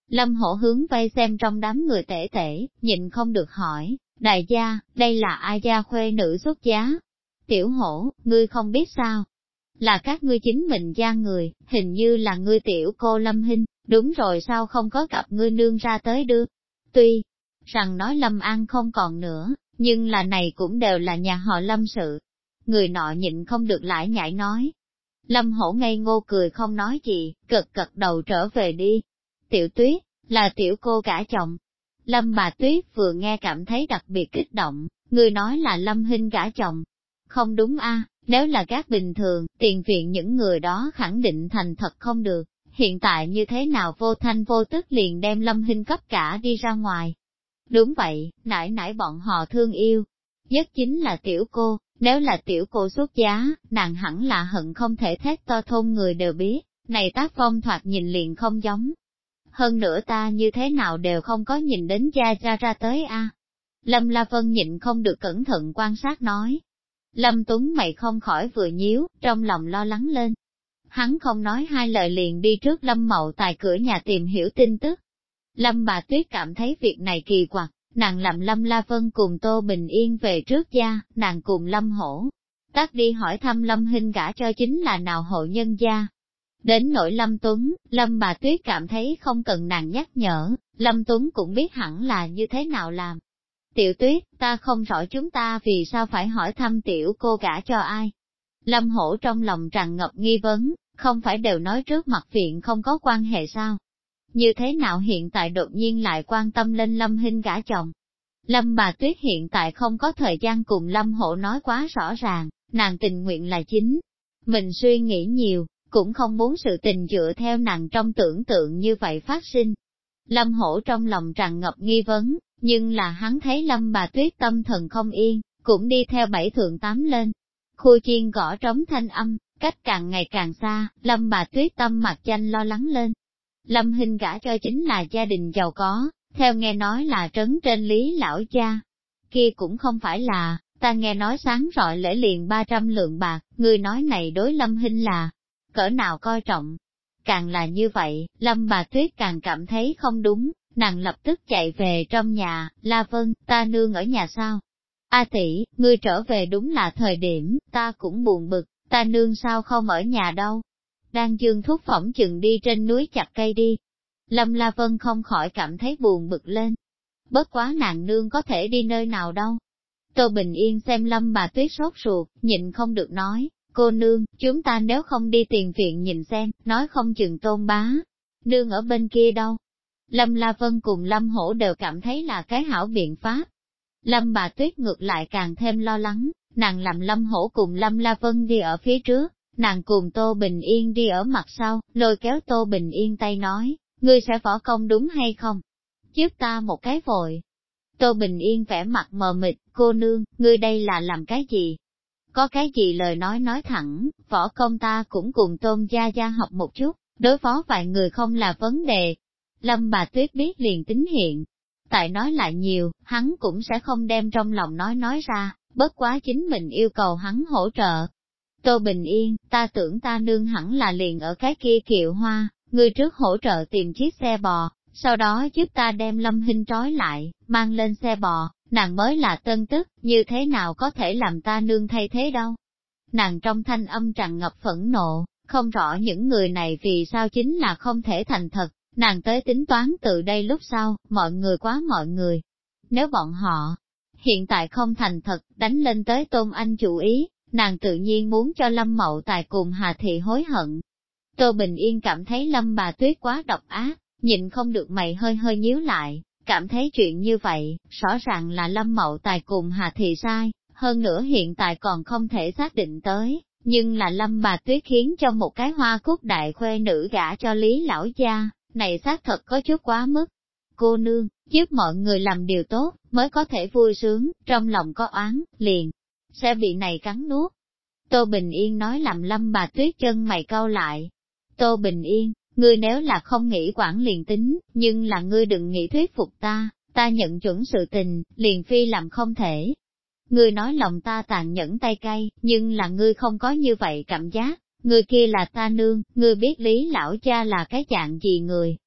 Lâm Hổ hướng vây xem trong đám người tể tể, nhịn không được hỏi, đại gia, đây là ai gia khuê nữ xuất giá? Tiểu Hổ, ngươi không biết sao? Là các ngươi chính mình gia người, hình như là ngươi tiểu cô Lâm Hinh, đúng rồi sao không có cặp ngươi nương ra tới đưa. Tuy rằng nói Lâm An không còn nữa, nhưng là này cũng đều là nhà họ Lâm sự. Người nọ nhịn không được lại nhảy nói. Lâm Hổ ngây ngô cười không nói gì, cực cật đầu trở về đi. Tiểu Tuyết, là tiểu cô cả chồng. Lâm bà Tuyết vừa nghe cảm thấy đặc biệt kích động, người nói là Lâm Hinh cả chồng. Không đúng a, nếu là các bình thường, tiền viện những người đó khẳng định thành thật không được, hiện tại như thế nào vô thanh vô tức liền đem Lâm Hinh cấp cả đi ra ngoài. Đúng vậy, nãy nãy bọn họ thương yêu, nhất chính là tiểu cô, nếu là tiểu cô xuất giá, nàng hẳn là hận không thể thét to thôn người đều biết, này tác phong thoạt nhìn liền không giống. Hơn nữa ta như thế nào đều không có nhìn đến gia ra tới a. Lâm La Vân nhịn không được cẩn thận quan sát nói. Lâm Tuấn mày không khỏi vừa nhíu, trong lòng lo lắng lên. Hắn không nói hai lời liền đi trước Lâm Mậu Tài cửa nhà tìm hiểu tin tức. Lâm bà Tuyết cảm thấy việc này kỳ quặc, nàng làm Lâm La Vân cùng Tô Bình Yên về trước gia, nàng cùng Lâm Hổ. Tác đi hỏi thăm Lâm Hinh gả cho chính là nào hộ nhân gia. Đến nỗi Lâm Tuấn, Lâm bà Tuyết cảm thấy không cần nàng nhắc nhở, Lâm Tuấn cũng biết hẳn là như thế nào làm. Tiểu Tuyết, ta không rõ chúng ta vì sao phải hỏi thăm tiểu cô gả cho ai. Lâm Hổ trong lòng tràn ngập nghi vấn, không phải đều nói trước mặt viện không có quan hệ sao? Như thế nào hiện tại đột nhiên lại quan tâm lên Lâm Hinh gả chồng? Lâm bà Tuyết hiện tại không có thời gian cùng Lâm Hổ nói quá rõ ràng, nàng tình nguyện là chính. Mình suy nghĩ nhiều, cũng không muốn sự tình dựa theo nàng trong tưởng tượng như vậy phát sinh. Lâm Hổ trong lòng tràn ngập nghi vấn, nhưng là hắn thấy Lâm bà Tuyết tâm thần không yên, cũng đi theo 7 thượng 8 lên. Khu chiên gõ trống thanh âm, cách càng ngày càng xa, Lâm bà Tuyết tâm mặt chanh lo lắng lên. Lâm Hinh gả cho chính là gia đình giàu có, theo nghe nói là trấn trên Lý lão cha. Kia cũng không phải là, ta nghe nói sáng rọi lễ liền 300 lượng bạc, người nói này đối Lâm Hinh là cỡ nào coi trọng. Càng là như vậy, Lâm bà Tuyết càng cảm thấy không đúng, nàng lập tức chạy về trong nhà, La Vân, ta nương ở nhà sao? A tỷ, ngươi trở về đúng là thời điểm, ta cũng buồn bực, ta nương sao không ở nhà đâu? Đang dương thuốc phỏng chừng đi trên núi chặt cây đi. Lâm La Vân không khỏi cảm thấy buồn bực lên. Bất quá nàng nương có thể đi nơi nào đâu. Tô Bình Yên xem Lâm bà Tuyết sốt ruột, nhịn không được nói, cô nương, chúng ta nếu không đi tiền viện nhìn xem, nói không chừng Tôn bá. Nương ở bên kia đâu? Lâm La Vân cùng Lâm Hổ đều cảm thấy là cái hảo biện pháp. Lâm bà Tuyết ngược lại càng thêm lo lắng, nàng làm Lâm Hổ cùng Lâm La Vân đi ở phía trước, nàng cùng Tô Bình Yên đi ở mặt sau, lôi kéo Tô Bình Yên tay nói, ngươi sẽ võ công đúng hay không? Giúp ta một cái vội. Tô Bình Yên vẻ mặt mờ mịt, cô nương, ngươi đây là làm cái gì? Có cái gì lời nói thẳng, võ công ta cũng cùng Tôn gia học một chút, đối phó vài người không là vấn đề. Lâm bà Tuyết biết liền tính hiện. Tại nói lại nhiều, hắn cũng sẽ không đem trong lòng nói ra, bất quá chính mình yêu cầu hắn hỗ trợ. Tô Bình Yên, ta tưởng ta nương hẳn là liền ở cái kia Kiệu Hoa, ngươi trước hỗ trợ tìm chiếc xe bò, sau đó giúp ta đem Lâm Hinh trói lại, mang lên xe bò, nàng mới là tân tức, như thế nào có thể làm ta nương thay thế đâu. Nàng trong thanh âm tràn ngập phẫn nộ, không rõ những người này vì sao chính là không thể thành thật, nàng tới tính toán từ đây lúc sau, mọi người quá mọi người. Nếu bọn họ hiện tại không thành thật, đánh lên tới Tôn Anh chủ ý, nàng tự nhiên muốn cho Lâm Mậu Tài cùng Hà Thị hối hận. Tô Bình Yên cảm thấy Lâm bà Tuyết quá độc ác, nhịn không được mày hơi nhíu lại, cảm thấy chuyện như vậy, rõ ràng là Lâm Mậu Tài cùng Hà Thị sai, hơn nữa hiện tại còn không thể xác định tới, nhưng là Lâm bà Tuyết khiến cho một cái hoa cúc đại khuê nữ gả cho Lý lão gia, này xác thật có chút quá mức. Cô nương, giúp mọi người làm điều tốt, mới có thể vui sướng, trong lòng có oán, liền sẽ bị này cắn nuốt. Tô Bình Yên nói làm Lâm bà Tuyết chân mày cau lại. Tô Bình Yên, ngươi nếu là không nghĩ quản liền tính, nhưng là ngươi đừng nghĩ thuyết phục ta nhận chuẩn sự tình, liền phi làm không thể. Ngươi nói lòng ta tàn nhẫn tay cay, nhưng là ngươi không có như vậy cảm giác, người kia là ta nương, ngươi biết Lý lão cha là cái dạng gì người.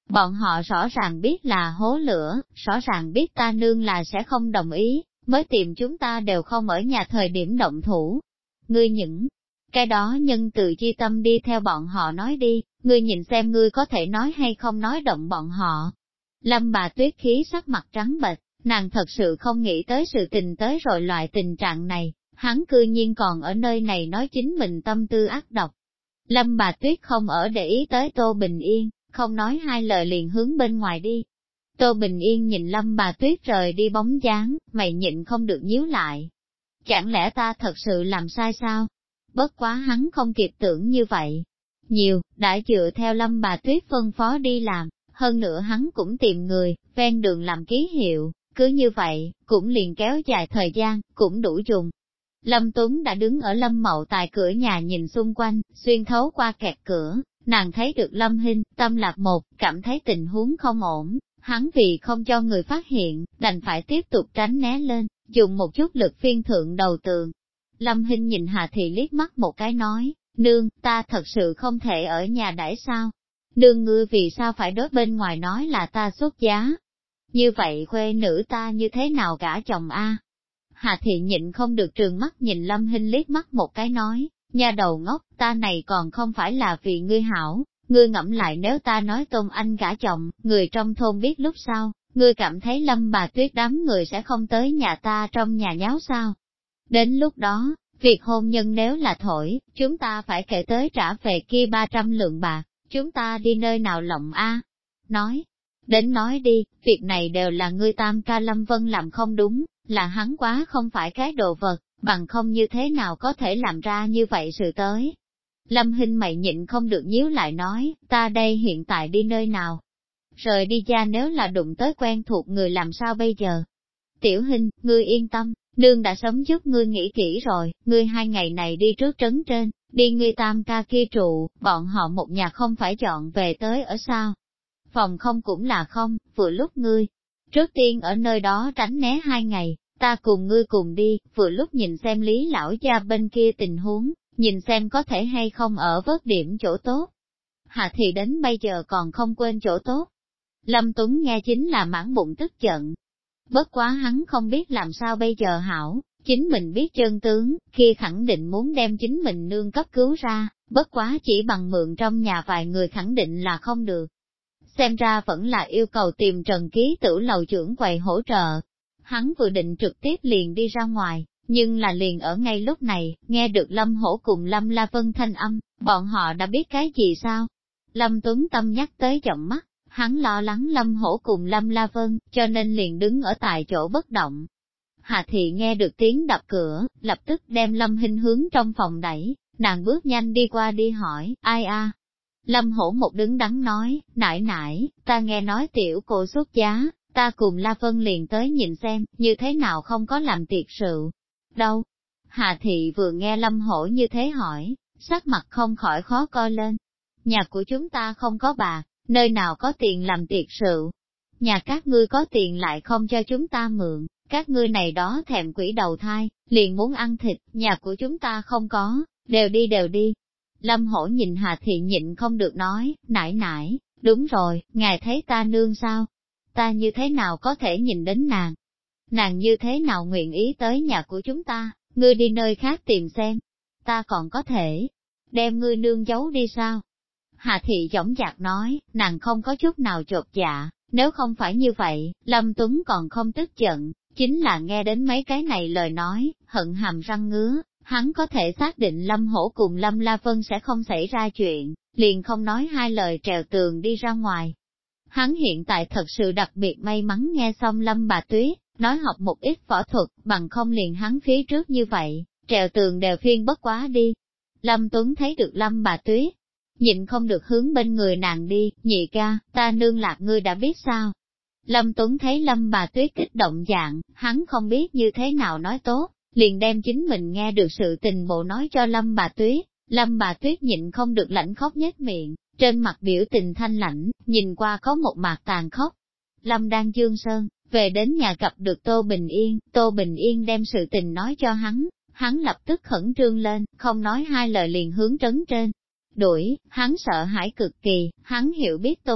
Bọn họ rõ ràng biết là hố lửa, rõ ràng biết ta nương là sẽ không đồng ý, mới tìm chúng ta đều không ở nhà thời điểm động thủ. Ngươi những cái đó nhân từ chi tâm đi theo bọn họ nói đi, ngươi nhìn xem ngươi có thể nói hay không nói động bọn họ. Lâm bà Tuyết khí sắc mặt trắng bệch, nàng thật sự không nghĩ tới sự tình tới rồi loại tình trạng này, hắn cư nhiên còn ở nơi này nói chính mình tâm tư ác độc. Lâm bà Tuyết không ở để ý tới Tô Bình Yên, không nói hai lời liền hướng bên ngoài đi. Tô Bình Yên nhìn Lâm bà Tuyết rời đi bóng dáng, mày nhịn không được nhíu lại. Chẳng lẽ ta thật sự làm sai sao? Bất quá hắn không kịp tưởng như vậy. Nhiều, đã dựa theo Lâm bà Tuyết phân phó đi làm, hơn nữa hắn cũng tìm người, ven đường làm ký hiệu, cứ như vậy, cũng liền kéo dài thời gian, cũng đủ dùng. Lâm Tuấn đã đứng ở Lâm Mậu Tài cửa nhà nhìn xung quanh, xuyên thấu qua kẹt cửa, nàng thấy được Lâm Hinh, tâm lạc một, cảm thấy tình huống không ổn, hắn vì không cho người phát hiện, đành phải tiếp tục tránh né lên, dùng một chút lực phiên thượng đầu tường. Lâm Hinh nhìn Hà Thị liếc mắt một cái nói, nương, ta thật sự không thể ở nhà đãi sao? Nương ngươi vì sao phải đối bên ngoài nói là ta xuất giá? Như vậy khuê nữ ta như thế nào gả chồng a? Hà Thị nhịn không được trừng mắt nhìn Lâm Hinh liếc mắt một cái nói, nha đầu ngốc, ta này còn không phải là vì ngươi hảo, ngươi ngẫm lại nếu ta nói Tôn Anh gả chồng, người trong thôn biết lúc sau, ngươi cảm thấy Lâm bà Tuyết đám người sẽ không tới nhà ta trong nhà nháo sao? Đến lúc đó, việc hôn nhân nếu là thổi, chúng ta phải kể tới trả về kia 300 lượng bạc, chúng ta đi nơi nào lộng a? Nói, đến nói đi, việc này đều là ngươi tam ca Lâm Vân làm không đúng, là hắn quá không phải cái đồ vật, bằng không như thế nào có thể làm ra như vậy sự tới. Lâm Hinh mày nhịn không được nhíu lại nói, ta đây hiện tại đi nơi nào? Rời đi ra nếu là đụng tới quen thuộc người làm sao bây giờ? Tiểu Hinh, ngươi yên tâm, nương đã sớm giúp ngươi nghĩ kỹ rồi, ngươi 2 ngày này đi trước trấn trên, đi ngươi tam ca kia trụ, bọn họ một nhà không phải chọn về tới ở sao? Phòng không cũng là không, vừa lúc ngươi. Trước tiên ở nơi đó tránh né 2 ngày, ta cùng ngươi cùng đi, vừa lúc nhìn xem Lý lão gia bên kia tình huống, nhìn xem có thể hay không ở vớt điểm chỗ tốt. Hà Thị đến bây giờ còn không quên chỗ tốt. Lâm Tuấn nghe chính là mãn bụng tức giận. Bất quá hắn không biết làm sao bây giờ hảo, chính mình biết chân tướng, kia khẳng định muốn đem chính mình nương cấp cứu ra, bất quá chỉ bằng mượn trong nhà vài người khẳng định là không được. Xem ra vẫn là yêu cầu tìm Trần Ký Tử lầu trưởng quầy hỗ trợ. Hắn vừa định trực tiếp liền đi ra ngoài, nhưng là liền ở ngay lúc này, nghe được Lâm Hổ cùng Lâm La Vân thanh âm, bọn họ đã biết cái gì sao? Lâm Tuấn Tâm nhắc tới giọng mắt, hắn lo lắng Lâm Hổ cùng Lâm La Vân, cho nên liền đứng ở tại chỗ bất động. Hà Thị nghe được tiếng đập cửa, lập tức đem Lâm Hinh hướng trong phòng đẩy, nàng bước nhanh đi qua đi hỏi, ai a? Lâm Hổ một đứng đắn nói, nãi nãi, ta nghe nói tiểu cô xuất giá, ta cùng La Vân liền tới nhìn xem, như thế nào không có làm tiệc rượu. Đâu? Hà Thị vừa nghe Lâm Hổ như thế hỏi, sắc mặt không khỏi khó coi lên. Nhà của chúng ta không có bạc, nơi nào có tiền làm tiệc rượu. Nhà các ngươi có tiền lại không cho chúng ta mượn, các ngươi này đó thèm quỷ đầu thai, liền muốn ăn thịt, nhà của chúng ta không có, đều đi đều đi. Lâm Hổ nhìn Hà Thị nhịn không được nói, nãi nãi, đúng rồi, ngài thấy ta nương sao? Ta như thế nào có thể nhìn đến nàng? Nàng như thế nào nguyện ý tới nhà của chúng ta, ngươi đi nơi khác tìm xem. Ta còn có thể đem ngươi nương giấu đi sao? Hà Thị dõng dạc nói, nàng không có chút nào chột dạ, nếu không phải như vậy, Lâm Tuấn còn không tức giận, chính là nghe đến mấy cái này lời nói, hận hàm răng ngứa, hắn có thể xác định Lâm Hổ cùng Lâm La Vân sẽ không xảy ra chuyện, liền không nói hai lời trèo tường đi ra ngoài. Hắn hiện tại thật sự đặc biệt may mắn nghe xong Lâm bà Tuyết, nói học một ít võ thuật, bằng không liền hắn phía trước như vậy, trèo tường đều phiên bất quá đi. Lâm Tuấn thấy được Lâm bà Tuyết, nhịn không được hướng bên người nàng đi, nhị ca, ta nương lạc ngươi đã biết sao. Lâm Tuấn thấy Lâm bà Tuyết kích động dạng, hắn không biết như thế nào nói tốt, liền đem chính mình nghe được sự tình bộ nói cho Lâm bà Tuyết. Lâm bà Tuyết nhịn không được lãnh khóc nhếch miệng, trên mặt biểu tình thanh lãnh, nhìn qua có một mạt tàn khốc. Lâm đang Dương Sơn, về đến nhà gặp được Tô Bình Yên đem sự tình nói cho hắn lập tức khẩn trương lên, không nói hai lời liền hướng trấn trên. Đuổi, hắn sợ hãi cực kỳ, hắn hiểu biết Tôn Anh,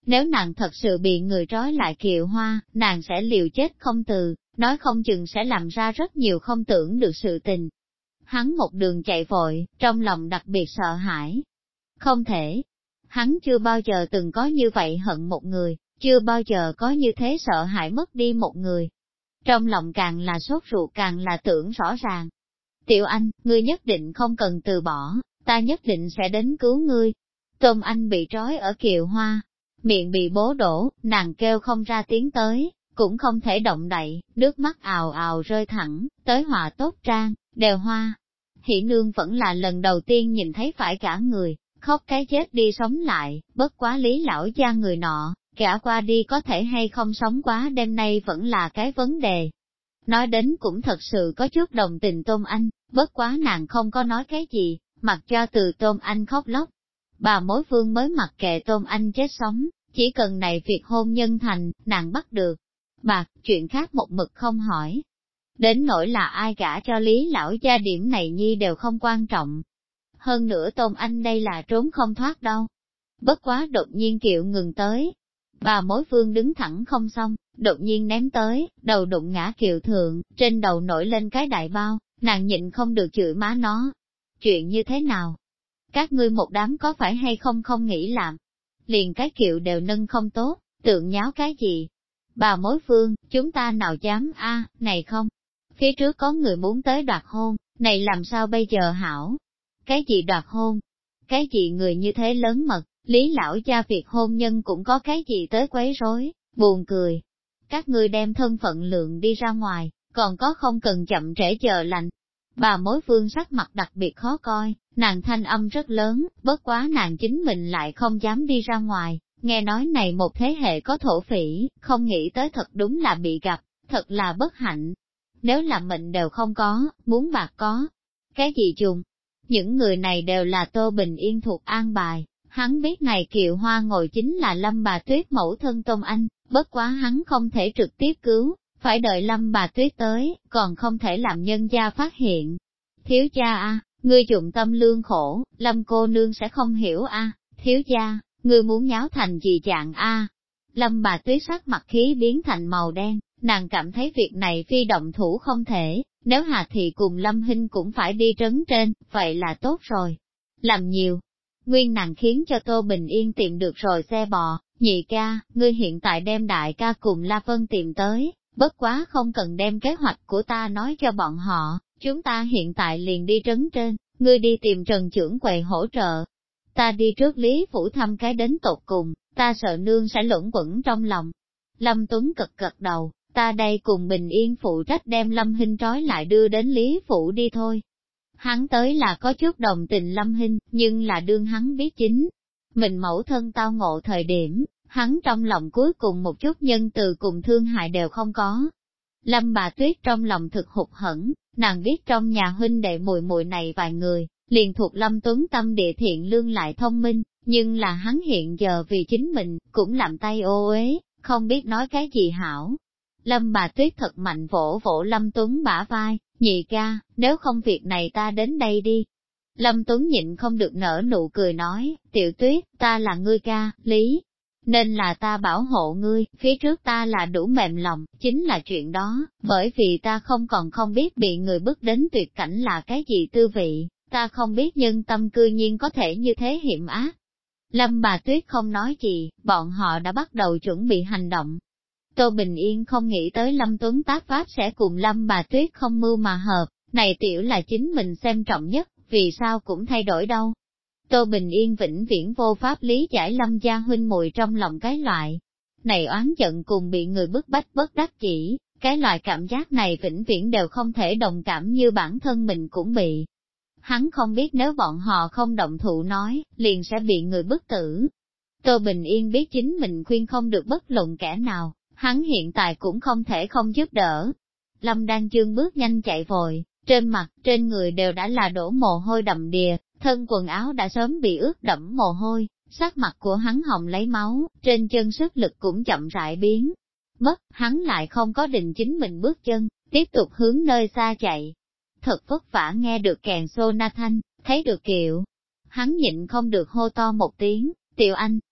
Nếu nàng thật sự bị người trói lại Kiều Hoa, nàng sẽ liều chết không từ, nói không chừng sẽ làm ra rất nhiều không tưởng được sự tình. Hắn một đường chạy vội, trong lòng đặc biệt sợ hãi. Không thể. Hắn chưa bao giờ từng có như vậy hận một người, chưa bao giờ có như thế sợ hãi mất đi một người. Trong lòng càng là sốt ruột càng là tưởng rõ ràng. Tiểu Anh, ngươi nhất định không cần từ bỏ, ta nhất định sẽ đến cứu ngươi. Tôn Anh bị trói ở Kiều Hoa, miệng bị bố đổ, nàng kêu không ra tiếng tới, cũng không thể động đậy, nước mắt ào ào rơi thẳng, tới Họa Tốt Trang, đều hoa. Hỷ nương vẫn là lần đầu tiên nhìn thấy phải cả người, khóc cái chết đi sống lại, bất quá Lý lão gia người nọ, gả qua đi có thể hay không sống quá đêm nay vẫn là cái vấn đề. Nói đến cũng thật sự có chút đồng tình Tôn Anh, bất quá nàng không có nói cái gì, mặc cho từ Tôn Anh khóc lóc. Bà mối vương mới mặc kệ Tôn Anh chết sống, chỉ cần này việc hôn nhân thành, nàng bắt được. Bạc, chuyện khác một mực không hỏi. Đến nỗi là ai gả cho Lý lão gia điểm này nhi đều không quan trọng. Hơn nữa Tôn Anh đây là trốn không thoát đâu. Bất quá đột nhiên Kiệu ngừng tới. Bà mối vương đứng thẳng không xong, đột nhiên ném tới, đầu đụng ngã Kiệu thượng, trên đầu nổi lên cái đại bao, nàng nhịn không được chửi má nó. Chuyện như thế nào? Các ngươi một đám có phải hay không không nghĩ làm? Liền cái Kiệu đều nâng không tốt, tượng nháo cái gì? Bà mối vương, chúng ta nào dám này không? Phía trước có người muốn tới đoạt hôn, này làm sao bây giờ hảo? Cái gì đoạt hôn? Cái gì người như thế lớn mật, Lý lão gia việc hôn nhân cũng có cái gì tới quấy rối, buồn cười. Các ngươi đem thân phận lượng đi ra ngoài, còn có không cần chậm trễ chờ lành. Bà mối vương sắc mặt đặc biệt khó coi, nàng thanh âm rất lớn, bất quá nàng chính mình lại không dám đi ra ngoài, nghe nói này một thế hệ có thổ phỉ, không nghĩ tới thật đúng là bị gặp, thật là bất hạnh. Nếu là mệnh đều không có, muốn bạc có, cái gì dùng? Những người này đều là Tô Bình Yên thuộc an bài, hắn biết này Kiều Hoa ngồi chính là Lâm bà Tuyết mẫu thân Tôn Anh, bất quá hắn không thể trực tiếp cứu, phải đợi Lâm bà Tuyết tới, còn không thể làm nhân gia phát hiện. Thiếu gia ngươi dụng tâm lương khổ, Lâm cô nương sẽ không hiểu thiếu gia, ngươi muốn nháo thành gì dạng Lâm bà Tuyết sắc mặt khí biến thành màu đen, nàng cảm thấy việc này phi động thủ không thể, nếu Hà Thị cùng Lâm Hinh cũng phải đi trấn trên, vậy là tốt rồi. Làm nhiều, nguyên nàng khiến cho Tô Bình Yên tìm được rồi xe bò, nhị ca, ngươi hiện tại đem đại ca cùng La Vân tìm tới, bất quá không cần đem kế hoạch của ta nói cho bọn họ, chúng ta hiện tại liền đi trấn trên, ngươi đi tìm Trần Chưởng Quầy hỗ trợ. Ta đi trước Lý Phủ thăm cái đến tột cùng, ta sợ nương sẽ luẩn quẩn trong lòng. Lâm Tuấn cực gật đầu, ta đây cùng Bình Yên phụ trách đem Lâm Hinh trói lại đưa đến Lý Phủ đi thôi. Hắn tới là có chút đồng tình Lâm Hinh, nhưng là đương hắn biết chính. Mình mẫu thân tao ngộ thời điểm, hắn trong lòng cuối cùng một chút nhân từ cùng thương hại đều không có. Lâm bà Tuyết trong lòng thực hụt hẫng, nàng biết trong nhà huynh đệ muội muội này vài người, liền thuộc Lâm Tuấn tâm địa thiện lương lại thông minh, nhưng là hắn hiện giờ vì chính mình, cũng làm tay ô uế, không biết nói cái gì hảo. Lâm bà Tuyết thật mạnh vỗ vỗ Lâm Tuấn bả vai, nhị ca, nếu không việc này ta đến đây đi. Lâm Tuấn nhịn không được nở nụ cười nói, Tiểu Tuyết, ta là ngươi ca, Lý, nên là ta bảo hộ ngươi, phía trước ta là đủ mềm lòng, chính là chuyện đó, bởi vì ta không biết bị người bước đến tuyệt cảnh là cái gì tư vị, ta không biết nhân tâm cư nhiên có thể như thế hiểm ác. Lâm bà Tuyết không nói gì, bọn họ đã bắt đầu chuẩn bị hành động. Tô Bình Yên không nghĩ tới Lâm Tuấn tác pháp sẽ cùng Lâm bà Tuyết không mưu mà hợp, này tiểu là chính mình xem trọng nhất, vì sao cũng thay đổi đâu. Tô Bình Yên vĩnh viễn vô pháp lý giải Lâm gia huynh muội trong lòng cái loại này oán giận cùng bị người bức bách bất đắc chỉ, cái loại cảm giác này vĩnh viễn đều không thể đồng cảm như bản thân mình cũng bị. Hắn không biết nếu bọn họ không động thủ nói, liền sẽ bị người bức tử. Tô Bình Yên biết chính mình khuyên không được bất luận kẻ nào, hắn hiện tại cũng không thể không giúp đỡ. Lâm Đan Dương bước nhanh chạy vội, trên mặt, trên người đều đã là đổ mồ hôi đầm đìa, thân quần áo đã sớm bị ướt đẫm mồ hôi, sắc mặt của hắn hồng lấy máu, trên chân sức lực cũng chậm rãi biến. Mất, hắn lại không có định chính mình bước chân, tiếp tục hướng nơi xa chạy. Thật vất vả nghe được kèn sô na thanh, thấy được Kiệu. Hắn nhịn không được hô to một tiếng, Tiểu Anh,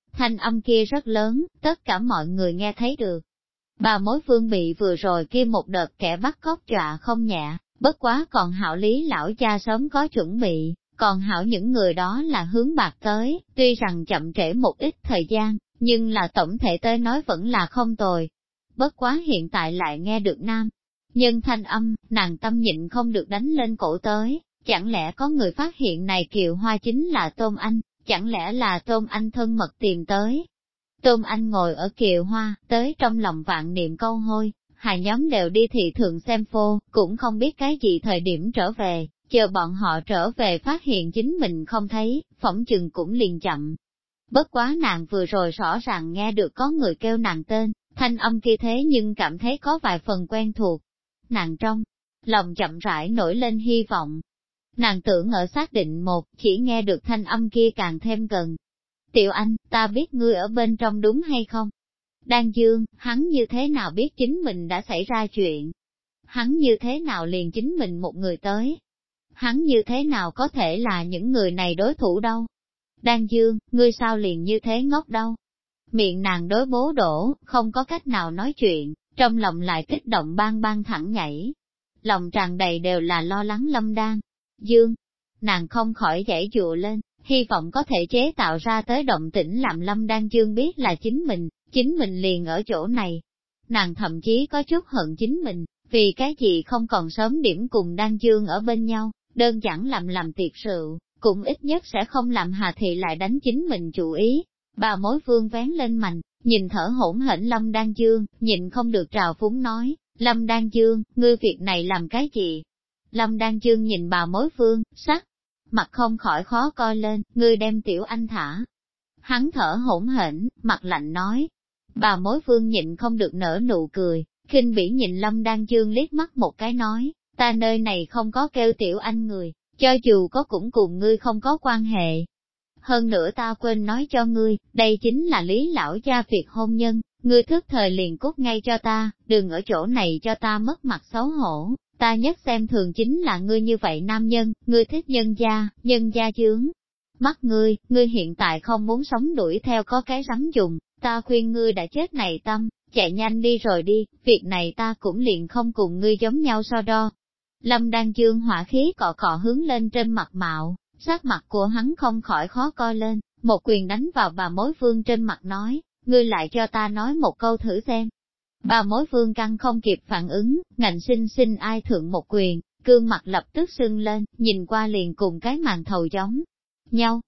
thanh âm kia rất lớn, tất cả mọi người nghe thấy được. Bà mối Phương bị vừa rồi kia một đợt kẻ bắt cóc dọa không nhẹ, bất quá còn hảo Lý lão cha sớm có chuẩn bị, còn hảo những người đó là hướng bạc tới, tuy rằng chậm trễ một ít thời gian, nhưng là tổng thể tới nói vẫn là không tồi. Bất quá hiện tại lại nghe được nam nhân thanh âm, nàng tâm nhịn không được đánh lên cổ tới, chẳng lẽ có người phát hiện này Kiều Hoa chính là Tôn Anh, chẳng lẽ là Tôn Anh thân mật tìm tới. Tôn Anh ngồi ở Kiều Hoa, tới trong lòng vạn niệm câu hôi, hai nhóm đều đi thị thượng xem phô, cũng không biết cái gì thời điểm trở về, chờ bọn họ trở về phát hiện chính mình không thấy, phỏng chừng cũng liền chậm. Bất quá nàng vừa rồi rõ ràng nghe được có người kêu nàng tên, thanh âm kia thế nhưng cảm thấy có vài phần quen thuộc. Nàng trong lòng chậm rãi nổi lên hy vọng. Nàng tưởng ở xác định một, chỉ nghe được thanh âm kia càng thêm gần. Tiểu Anh, ta biết ngươi ở bên trong đúng hay không? Đan Dương, hắn như thế nào biết chính mình đã xảy ra chuyện? Hắn như thế nào liền chính mình một người tới? Hắn như thế nào có thể là những người này đối thủ đâu? Đan Dương, ngươi sao liền như thế ngốc đâu? Miệng nàng đối bố đổ, không có cách nào nói chuyện, trong lòng lại kích động bang bang thẳng nhảy. Lòng tràn đầy đều là lo lắng Lâm Đan Dương. Nàng không khỏi giãy dụa lên, hy vọng có thể chế tạo ra tới động tĩnh làm Lâm Đan Dương biết là chính mình liền ở chỗ này. Nàng thậm chí có chút hận chính mình, vì cái gì không còn sớm điểm cùng Đan Dương ở bên nhau, đơn giản làm tiệc rượu, cũng ít nhất sẽ không làm Hà Thị lại đánh chính mình chủ ý. Bà mối Phương vén lên mành, nhìn thở hổn hển Lâm Đan Dương, nhịn không được trào phúng nói, Lâm Đan Dương, ngươi việc này làm cái gì? Lâm Đan Dương nhìn bà mối Phương, sắc mặt không khỏi khó coi lên, ngươi đem Tiểu Anh thả. Hắn thở hổn hển, mặt lạnh nói. Bà mối Phương nhịn không được nở nụ cười, khinh bỉ nhìn Lâm Đan Dương liếc mắt một cái nói, ta nơi này không có kêu Tiểu Anh người, cho dù có cũng cùng ngươi không có quan hệ. Hơn nữa ta quên nói cho ngươi, đây chính là Lý lão gia việc hôn nhân, ngươi thức thời liền cút ngay cho ta, đừng ở chỗ này cho ta mất mặt xấu hổ. Ta nhất xem thường chính là ngươi như vậy nam nhân, ngươi thích nhân gia chướng. Mắt ngươi hiện tại không muốn sống đuổi theo có cái rắm dùng, ta khuyên ngươi đã chết này tâm, chạy nhanh đi rồi đi, việc này ta cũng liền không cùng ngươi giống nhau so đo. Lâm Đan Dương hỏa khí cọ cọ hướng lên trên mặt mạo, sắc mặt của hắn không khỏi khó coi lên, một quyền đánh vào bà mối Phương trên mặt nói, ngươi lại cho ta nói một câu thử xem. Bà mối Phương căn không kịp phản ứng, ngạnh sinh sinh ai thượng một quyền, gương mặt lập tức sưng lên, nhìn qua liền cùng cái màn thầu giống nhau.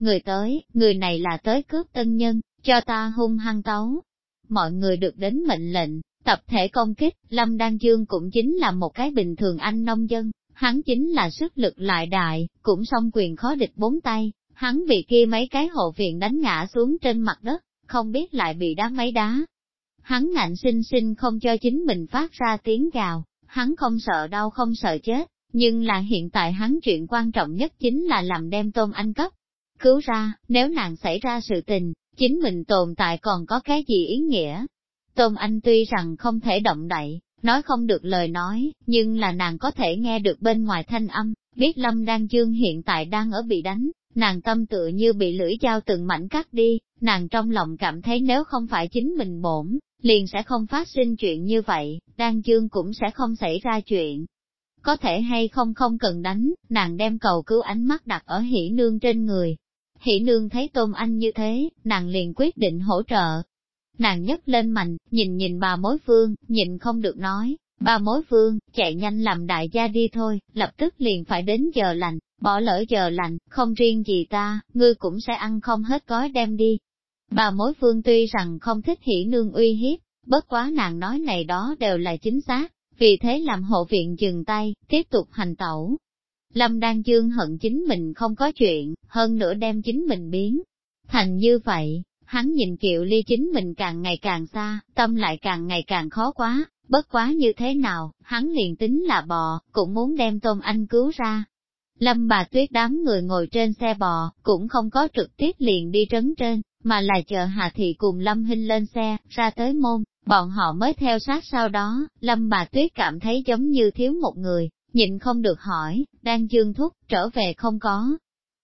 Người này là tới cướp tân nhân, cho ta hung hăng tấu. Mọi người được đến mệnh lệnh, tập thể công kích, Lâm Đan Dương cũng chính là một cái bình thường anh nông dân, hắn chính là sức lực lại đại, cũng song quyền khó địch bốn tay, hắn bị kia mấy cái hộ viện đánh ngã xuống trên mặt đất, không biết lại bị đá mấy đá. Hắn ngạnh sinh sinh không cho chính mình phát ra tiếng gào, hắn không sợ đau không sợ chết, nhưng là hiện tại hắn chuyện quan trọng nhất chính là làm đem Tôn Anh cấp cứu ra, nếu nàng xảy ra sự tình, chính mình tồn tại còn có cái gì ý nghĩa. Tôn Anh tuy rằng không thể động đậy, nói không được lời nói, nhưng là nàng có thể nghe được bên ngoài thanh âm, biết Lâm Đan Dương hiện tại đang ở bị đánh, nàng tâm tựa như bị lưỡi dao từng mảnh cắt đi, nàng trong lòng cảm thấy nếu không phải chính mình bổn, liền sẽ không phát sinh chuyện như vậy, Đan Dương cũng sẽ không xảy ra chuyện. Có thể hay không cần đánh, nàng đem cầu cứu ánh mắt đặt ở Hỷ Nương trên người. Hỷ Nương thấy Tôn Anh như thế, nàng liền quyết định hỗ trợ. Nàng nhấc lên mạnh, nhìn bà mối Phương, nhìn không được nói, bà mối Phương, chạy nhanh làm đại gia đi thôi, lập tức liền phải đến giờ lành, bỏ lỡ giờ lành, không riêng gì ta, ngươi cũng sẽ ăn không hết gói đem đi. Bà mối Phương tuy rằng không thích Hỷ Nương uy hiếp, bất quá nàng nói này đó đều là chính xác, vì thế làm hộ viện dừng tay, tiếp tục hành tẩu. Lâm Đan Dương hận chính mình không có chuyện, hơn nữa đem chính mình biến thành như vậy, hắn nhìn Kiều Ly chính mình càng ngày càng xa, tâm lại càng ngày càng khó quá, bất quá như thế nào, hắn liền tính là bò, cũng muốn đem Tôn Anh cứu ra. Lâm Bà Tuyết đám người ngồi trên xe bò, cũng không có trực tiếp liền đi trấn trên, mà là chờ Hà Thị cùng Lâm Hinh lên xe, ra tới môn, bọn họ mới theo sát sau đó, Lâm Bà Tuyết cảm thấy giống như thiếu một người, nhịn không được hỏi, Đan Dương thúc, trở về không có.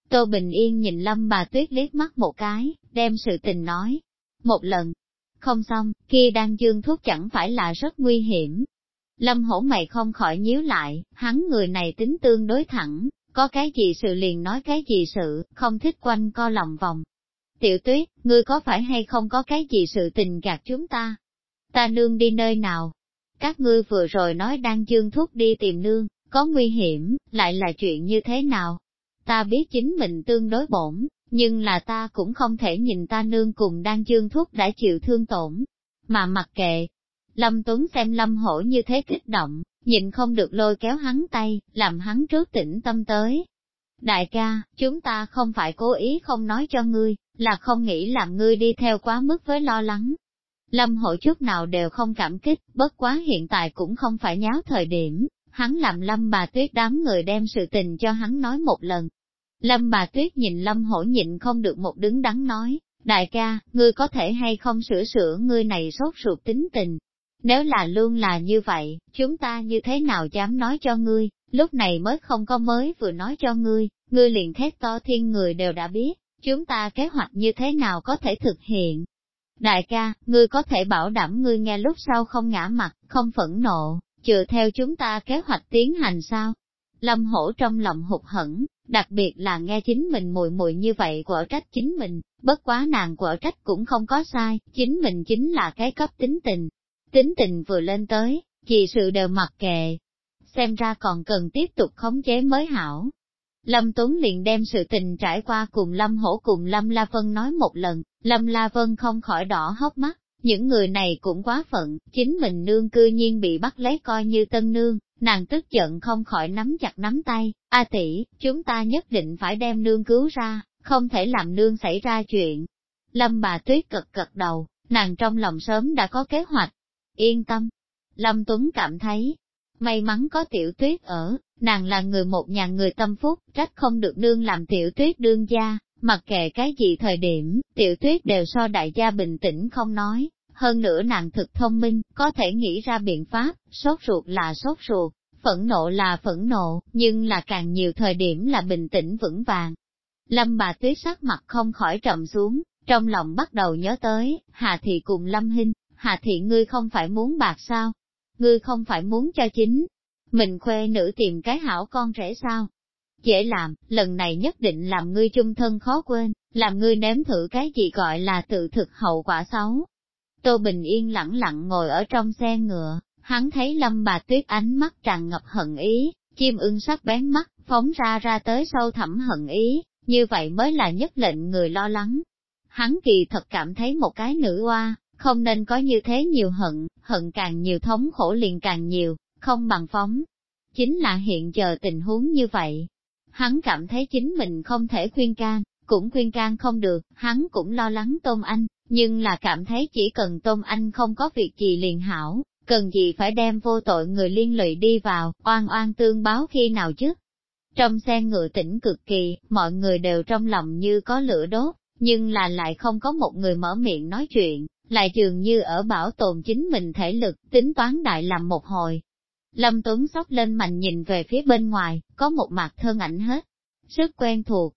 Tô Bình Yên nhìn Lâm Bà Tuyết liếc mắt một cái, đem sự tình nói. Một lần, không xong, kia Đan Dương thuốc chẳng phải là rất nguy hiểm. Lâm Hổ mày không khỏi nhíu lại, hắn người này tính tương đối thẳng, có cái gì sự liền nói cái gì sự, không thích quanh co lòng vòng. Tiểu Tuyết, ngươi có phải hay không có cái gì sự tình gạt chúng ta? Ta nương đi nơi nào? Các ngươi vừa rồi nói Đan Dương thuốc đi tìm nương, có nguy hiểm, lại là chuyện như thế nào? Ta biết chính mình tương đối bổn, nhưng là ta cũng không thể nhìn ta nương cùng Đan Dương thuốc đã chịu thương tổn, mà mặc kệ. Lâm Tuấn xem Lâm Hổ như thế kích động, nhịn không được lôi kéo hắn tay, làm hắn trước tỉnh tâm tới. Đại ca, chúng ta không phải cố ý không nói cho ngươi, là không nghĩ làm ngươi đi theo quá mức với lo lắng. Lâm Hổ chút nào đều không cảm kích, bất quá hiện tại cũng không phải nháo thời điểm, hắn làm Lâm Bà Tuyết đám người đem sự tình cho hắn nói một lần. Lâm Bà Tuyết nhìn Lâm Hổ nhịn không được một đứng đắn nói, đại ca, ngươi có thể hay không sửa sửa ngươi này sốt ruột tính tình. Nếu là luôn là như vậy, chúng ta như thế nào dám nói cho ngươi, lúc này mới không có mới vừa nói cho ngươi liền thét to thiên người đều đã biết, chúng ta kế hoạch như thế nào có thể thực hiện. Đại ca, ngươi có thể bảo đảm ngươi nghe lúc sau không ngã mặt, không phẫn nộ, chừa theo chúng ta kế hoạch tiến hành sao? Lâm Hổ trong lòng hụt hẫng, đặc biệt là nghe chính mình muội muội như vậy quở trách chính mình, bất quá nàng quở trách cũng không có sai, chính mình chính là cái cấp tính tình. Tính tình vừa lên tới, gì sự đều mặc kệ. Xem ra còn cần tiếp tục khống chế mới hảo. Lâm Tuấn liền đem sự tình trải qua cùng Lâm Hổ cùng Lâm La Vân nói một lần, Lâm La Vân không khỏi đỏ hốc mắt, những người này cũng quá phận, chính mình nương cư nhiên bị bắt lấy coi như tân nương, nàng tức giận không khỏi nắm chặt nắm tay, a tỷ, chúng ta nhất định phải đem nương cứu ra, không thể làm nương xảy ra chuyện. Lâm Bà Tuyết cật cật đầu, nàng trong lòng sớm đã có kế hoạch. Yên tâm. Lâm Tuấn cảm thấy, may mắn có Tiểu Tuyết ở, nàng là người một nhà người tâm phúc, trách không được nương làm Tiểu Tuyết đương gia, mặc kệ cái gì thời điểm, Tiểu Tuyết đều so đại gia bình tĩnh không nói, hơn nữa nàng thực thông minh, có thể nghĩ ra biện pháp, sốt ruột là sốt ruột, phẫn nộ là phẫn nộ, nhưng là càng nhiều thời điểm là bình tĩnh vững vàng. Lâm Bà Tuyết sắc mặt không khỏi trầm xuống, trong lòng bắt đầu nhớ tới, Hà Thị cùng Lâm Hinh. Hà Thị ngươi không phải muốn bạc sao? Ngươi không phải muốn cho chính mình khuê nữ tìm cái hảo con rể sao? Dễ làm, lần này nhất định làm ngươi chung thân khó quên, làm ngươi nếm thử cái gì gọi là tự thực hậu quả xấu. Tô Bình Yên lẳng lặng ngồi ở trong xe ngựa, hắn thấy Lâm Bà Tuyết ánh mắt tràn ngập hận ý, chim ưng sắc bén mắt, phóng ra tới sâu thẳm hận ý, như vậy mới là nhất lệnh người lo lắng. Hắn kỳ thật cảm thấy một cái nữ oa, không nên có như thế nhiều hận, hận càng nhiều thống khổ liền càng nhiều, không bằng phóng. Chính là hiện giờ tình huống như vậy. Hắn cảm thấy chính mình không thể khuyên can, cũng khuyên can không được, hắn cũng lo lắng Tôn Anh, nhưng là cảm thấy chỉ cần Tôn Anh không có việc gì liền hảo, cần gì phải đem vô tội người liên lụy đi vào, oan oan tương báo khi nào chứ. Trong xe ngựa tĩnh cực kỳ, mọi người đều trong lòng như có lửa đốt, nhưng là lại không có một người mở miệng nói chuyện, lại dường như ở bảo tồn chính mình thể lực, tính toán đại làm một hồi. Lâm Tuấn xốc lên mạnh nhìn về phía bên ngoài, có một mặt thân ảnh hết, rất quen thuộc.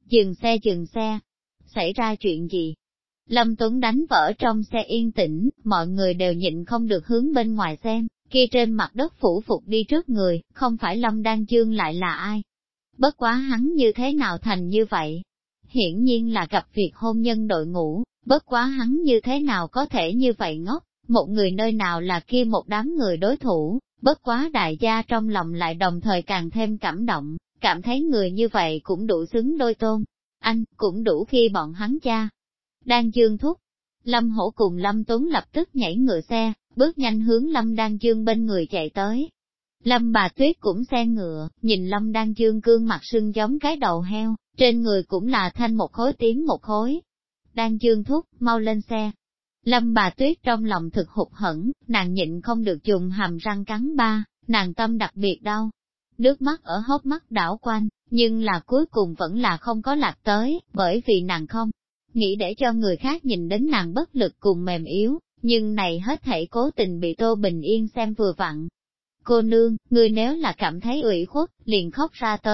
Dừng xe, xảy ra chuyện gì? Lâm Tuấn đánh vỡ trong xe yên tĩnh, mọi người đều nhịn không được hướng bên ngoài xem, kia trên mặt đất phủ phục đi trước người, không phải Lâm Đan Dương lại là ai? Bất quá hắn như thế nào thành như vậy? Hiển nhiên là gặp việc hôn nhân đội ngũ, bất quá hắn như thế nào có thể như vậy ngốc, một người nơi nào là kia một đám người đối thủ, bất quá đại gia trong lòng lại đồng thời càng thêm cảm động, cảm thấy người như vậy cũng đủ xứng đôi Tôn. Anh, cũng đủ khi bọn hắn cha. Đan Dương thúc, Lâm Hổ cùng Lâm Tuấn lập tức nhảy ngựa xe, bước nhanh hướng Lâm Đan Dương bên người chạy tới. Lâm Bà Tuyết cũng xe ngựa, nhìn Lâm Đan Dương gương mặt sưng giống cái đầu heo, trên người cũng là thanh một khối tím một khối. Đan Dương thúc, mau lên xe. Lâm Bà Tuyết trong lòng thực hụt hẫng, nàng nhịn không được dùng hàm răng cắn ba, nàng tâm đặc biệt đau. Nước mắt ở hốc mắt đảo quanh, nhưng là cuối cùng vẫn là không có lạc tới, bởi vì nàng không nghĩ để cho người khác nhìn đến nàng bất lực cùng mềm yếu, nhưng này hết thảy cố tình bị Tô Bình Yên xem vừa vặn. Cô nương, ngươi nếu là cảm thấy ủy khuất, liền khóc ra tới,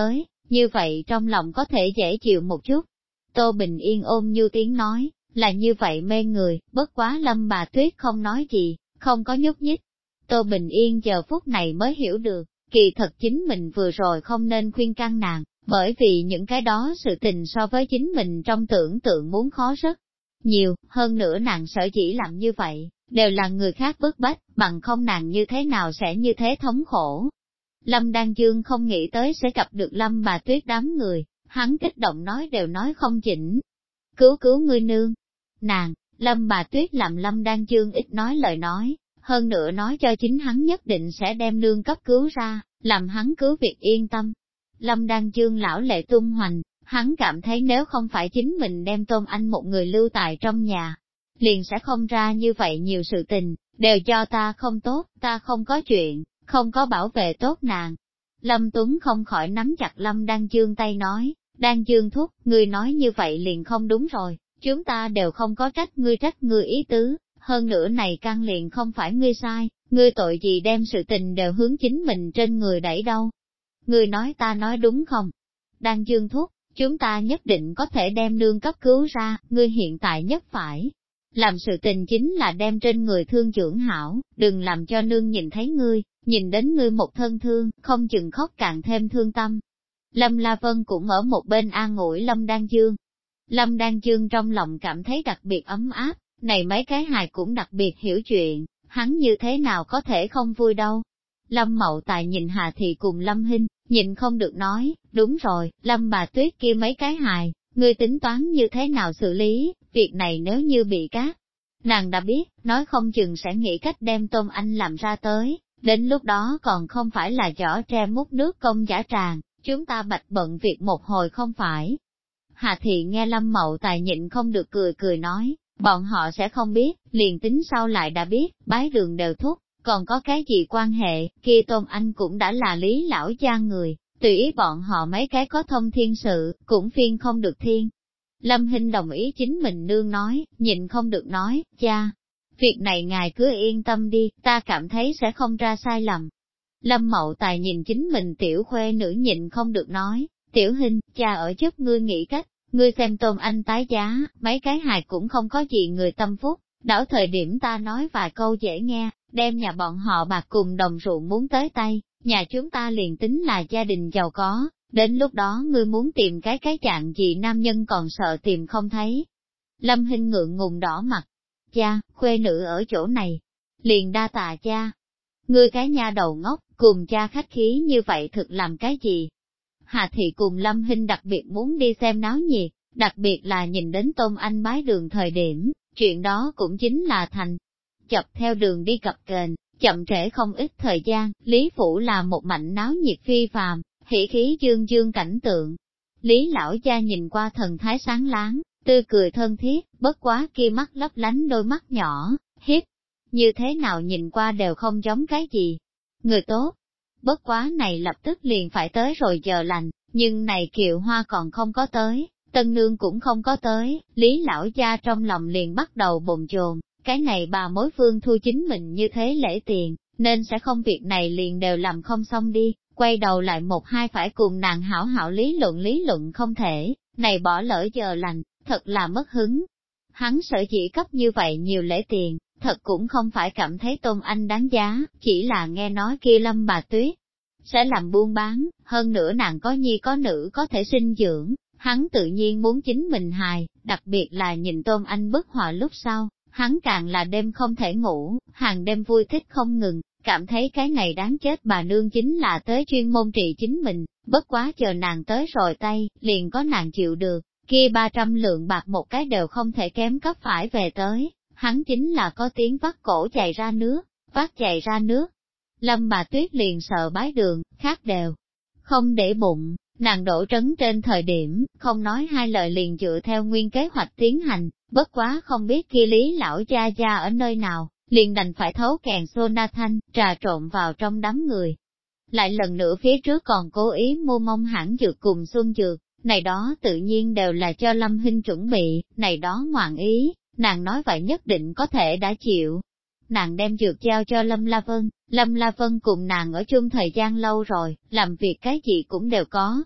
như vậy trong lòng có thể dễ chịu một chút. Tô Bình Yên ôm như tiếng nói, là như vậy mê người, bất quá Lâm bà Tuyết không nói gì, không có nhúc nhích. Tô Bình Yên giờ phút này mới hiểu được, kỳ thật chính mình vừa rồi không nên khuyên can nàng, bởi vì những cái đó sự tình so với chính mình trong tưởng tượng muốn khó rất nhiều, hơn nữa nàng sở chỉ làm như vậy, đều là người khác bức bách, bằng không nàng như thế nào sẽ như thế thống khổ. Lâm Đan Dương không nghĩ tới sẽ gặp được Lâm bà Tuyết đám người, hắn kích động nói đều nói không chỉnh. Cứu ngươi nương! Nàng, Lâm bà Tuyết làm Lâm Đan Dương ít nói lời nói, hơn nữa nói cho chính hắn nhất định sẽ đem nương cấp cứu ra, làm hắn cứu việc yên tâm. Lâm Đan Dương lão lệ tung hoành, hắn cảm thấy nếu không phải chính mình đem Tôn Anh một người lưu tại trong nhà, liền sẽ không ra như vậy nhiều sự tình, đều do ta không tốt, ta không có chuyện, không có bảo vệ tốt nàng. Lâm Tuấn không khỏi nắm chặt Lâm Đan Dương tay nói, Đan Dương thúc, ngươi nói như vậy liền không đúng rồi, chúng ta đều không có trách ngươi ý tứ, hơn nữa này căn liền không phải ngươi sai, ngươi tội gì đem sự tình đều hướng chính mình trên người đẩy đâu. Ngươi nói ta nói đúng không? Đan Dương thúc, chúng ta nhất định có thể đem nương cấp cứu ra, ngươi hiện tại nhất phải. Làm sự tình chính là đem trên người thương dưỡng hảo, đừng làm cho nương nhìn thấy ngươi, nhìn đến ngươi một thân thương, không chừng khóc càng thêm thương tâm. Lâm La Vân cũng ở một bên an ủi Lâm Đan Dương. Lâm Đan Dương trong lòng cảm thấy đặc biệt ấm áp, này mấy cái hài cũng đặc biệt hiểu chuyện, hắn như thế nào có thể không vui đâu. Lâm Mậu Tài nhìn Hà Thị cùng Lâm Hinh, nhìn không được nói, đúng rồi, Lâm bà Tuyết kia mấy cái hài, ngươi tính toán như thế nào xử lý, việc này nếu như bị cát. Nàng đã biết, nói không chừng sẽ nghĩ cách đem Tôn Anh làm ra tới, đến lúc đó còn không phải là giỏ tre múc nước công giả tràng, chúng ta bạch bận việc một hồi không phải. Hà Thị nghe Lâm Mậu Tài nhịn không được cười nói, bọn họ sẽ không biết, liền tính sau lại đã biết, bái đường đều thúc, còn có cái gì quan hệ, kia Tôn Anh cũng đã là Lý lão gia người, tùy ý bọn họ mấy cái có thông thiên sự, cũng phiên không được thiên. Lâm Hinh đồng ý chính mình nương nói, nhịn không được nói, cha, việc này ngài cứ yên tâm đi, ta cảm thấy sẽ không ra sai lầm. Lâm Mậu Tài nhìn chính mình tiểu khuê nữ nhịn không được nói, tiểu Hinh, cha ở giúp ngươi nghĩ cách, ngươi xem Tôn Anh tái giá, mấy cái hài cũng không có gì người tâm phúc, đảo thời điểm ta nói vài câu dễ nghe, đem nhà bọn họ bạc cùng đồng ruộng muốn tới tay, nhà chúng ta liền tính là gia đình giàu có, đến lúc đó ngươi muốn tìm cái dạng gì nam nhân còn sợ tìm không thấy. Lâm Hinh ngượng ngùng đỏ mặt, cha, khuê nữ ở chỗ này, liền đa tạ cha. Ngươi cái nha đầu ngốc, cùng cha khách khí như vậy thực làm cái gì? Hà Thị cùng Lâm Hinh đặc biệt muốn đi xem náo nhiệt, đặc biệt là nhìn đến Tôn Anh bái đường thời điểm, chuyện đó cũng chính là thành. Chập theo đường đi cập kềnh, chậm trễ không ít thời gian, Lý Phủ là một mảnh náo nhiệt phi phàm, hỉ khí dương dương cảnh tượng. Lý lão gia nhìn qua thần thái sáng láng, tươi cười thân thiết, bất quá kia mắt lấp lánh đôi mắt nhỏ, hiếp, như thế nào nhìn qua đều không giống cái gì. Người tốt, bất quá này lập tức liền phải tới rồi giờ lành, nhưng này Kiều Hoa còn không có tới, Tân Nương cũng không có tới, Lý lão gia trong lòng liền bắt đầu bồn chồn, cái này bà mối Phương Thu chính mình như thế lễ tiền, nên sẽ không việc này liền đều làm không xong đi, quay đầu lại một hai phải cùng nàng hảo hảo lý luận không thể, này bỏ lỡ giờ lành, thật là mất hứng. Hắn sở chỉ cấp như vậy nhiều lễ tiền, thật cũng không phải cảm thấy Tôn Anh đáng giá, chỉ là nghe nói kia Lâm bà Tuyết sẽ làm buôn bán, hơn nữa nàng có nhi có nữ có thể sinh dưỡng, hắn tự nhiên muốn chính mình hài, đặc biệt là nhìn Tôn Anh bức họa lúc sau, hắn càng là đêm không thể ngủ, hàng đêm vui thích không ngừng, cảm thấy cái này đáng chết bà nương chính là tới chuyên môn trị chính mình, bất quá chờ nàng tới rồi tay, liền có nàng chịu được, kia 300 lượng bạc một cái đều không thể kém cấp phải về tới, hắn chính là có tiếng vắt cổ chảy ra nước, vắt chảy ra nước. Lâm bà Tuyết liền sợ bái đường, khác đều không để bụng, nàng đổ trấn trên thời điểm, không nói hai lời liền dựa theo nguyên kế hoạch tiến hành, bất quá không biết kia Lý lão gia ở nơi nào, liền đành phải thấu kèn soda thanh, trà trộn vào trong đám người. Lại lần nữa phía trước còn cố ý mua mông hãng dược cùng xuân dược, này đó tự nhiên đều là cho Lâm Hinh chuẩn bị, này đó ngoạn ý, nàng nói vậy nhất định có thể đã chịu. Nàng đem dược giao cho Lâm La Vân cùng nàng ở chung thời gian lâu rồi, làm việc cái gì cũng đều có.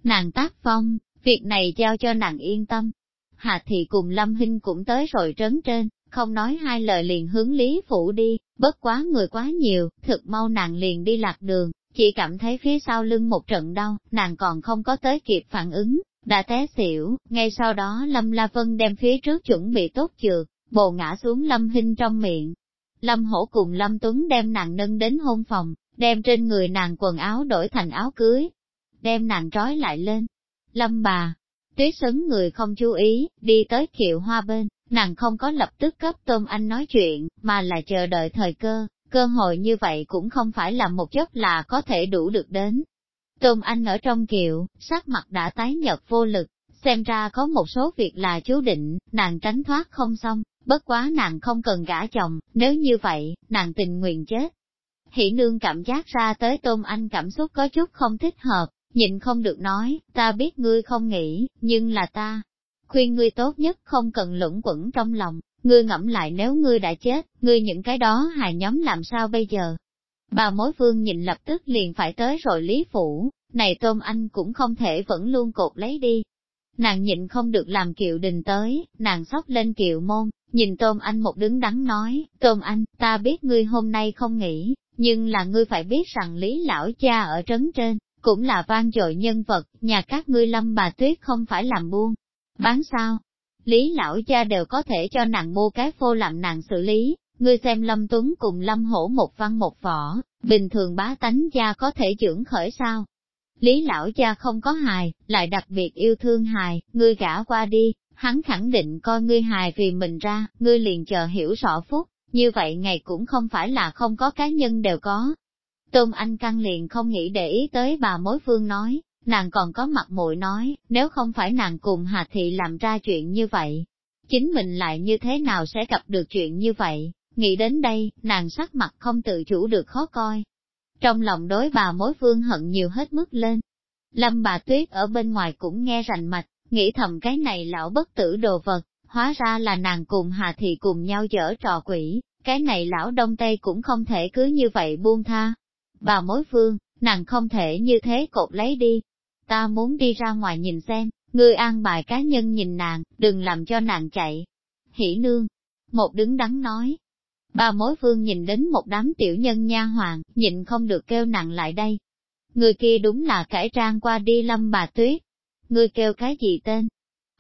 nàng tác phong, việc này giao cho nàng yên tâm. Hà Thị cùng Lâm Hinh cũng tới rồi trấn trên, không nói hai lời liền hướng Lý Phủ đi, bất quá người quá nhiều, thực mau nàng liền đi lạc đường, chỉ cảm thấy phía sau lưng một trận đau, nàng còn không có tới kịp phản ứng, đã té xỉu, ngay sau đó Lâm La Vân đem phía trước chuẩn bị tốt dược, bồ ngã xuống Lâm Hinh trong miệng. Lâm Hổ cùng Lâm Tuấn đem nàng nâng đến hôn phòng, đem trên người nàng quần áo đổi thành áo cưới, đem nàng trói lại lên. Lâm bà, Tuyết sấn người không chú ý, đi tới Kiệu Hoa bên, nàng không có lập tức cấp Tôm Anh nói chuyện, mà là chờ đợi thời cơ hội như vậy cũng không phải là một giấc là có thể đủ được đến. Tôm Anh ở trong kiệu, sắc mặt đã tái nhợt vô lực, xem ra có một số việc là chú định, nàng tránh thoát không xong, bất quá nàng không cần gả chồng, nếu như vậy, nàng tình nguyện chết. Hỷ nương cảm giác ra tới Tôm Anh cảm xúc có chút không thích hợp, nhịn không được nói, ta biết ngươi không nghĩ, nhưng là ta khuyên ngươi tốt nhất không cần luẩn quẩn trong lòng, ngươi ngẫm lại nếu ngươi đã chết, ngươi những cái đó hài nhóm làm sao bây giờ? Bà mối vương nhìn lập tức liền phải tới rồi Lý Phủ, này Tôm Anh cũng không thể vẫn luôn cột lấy đi. Nàng nhịn không được làm Kiệu Đình tới, nàng xốc lên kiệu môn, nhìn Tôm Anh một đứng đắn nói, Tôm Anh, ta biết ngươi hôm nay không nghĩ, nhưng là ngươi phải biết rằng Lý lão cha ở trấn trên, cũng là vang dội nhân vật, nhà các ngươi Lâm bà Tuyết không phải làm buôn bán sao? Lý lão cha đều có thể cho nàng mua cái phô làm nàng xử lý, ngươi xem Lâm Tuấn cùng Lâm Hổ một văn một võ, bình thường bá tánh gia có thể trưởng khởi sao? Lý lão cha không có hài, lại đặc biệt yêu thương hài, ngươi gả qua đi, hắn khẳng định coi ngươi hài vì mình ra, ngươi liền chờ hiểu rõ phúc, như vậy ngày cũng không phải là không có cá nhân đều có. Tôm Anh Căn liền không nghĩ để ý tới bà mối phương nói, nàng còn có mặt mũi nói, nếu không phải nàng cùng Hà Thị làm ra chuyện như vậy, chính mình lại như thế nào sẽ gặp được chuyện như vậy, nghĩ đến đây, nàng sắc mặt không tự chủ được khó coi. Trong lòng đối bà mối phương hận nhiều hết mức lên. Lâm bà Tuyết ở bên ngoài cũng nghe rành mạch, nghĩ thầm cái này lão bất tử đồ vật, hóa ra là nàng cùng Hà Thị cùng nhau giở trò quỷ, cái này lão Đông Tây cũng không thể cứ như vậy buông tha. Bà mối phương, nàng không thể như thế cột lấy đi. Ta muốn đi ra ngoài nhìn xem, ngươi an bài cá nhân nhìn nàng, đừng làm cho nàng chạy. Hỷ nương, một đứng đắn nói. Bà mối phương nhìn đến một đám tiểu nhân nha hoàng, nhịn không được kêu nàng lại đây. Người kia đúng là cải trang qua đi Lâm bà Tuyết. Ngươi kêu cái gì tên?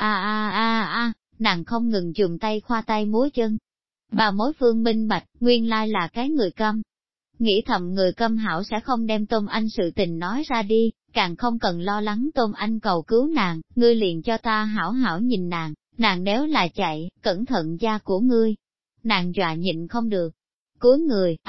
Nàng không ngừng dùng tay khoa tay múa chân. Bà mối phương minh bạch, nguyên lai là cái người câm. Nghĩ thầm người câm hảo sẽ không đem Tôm Anh sự tình nói ra đi, càng không cần lo lắng Tôm Anh cầu cứu nàng, ngươi liền cho ta hảo hảo nhìn nàng nếu là chạy, cẩn thận da của ngươi. Nàng dọa nhịn không được. Cúi người,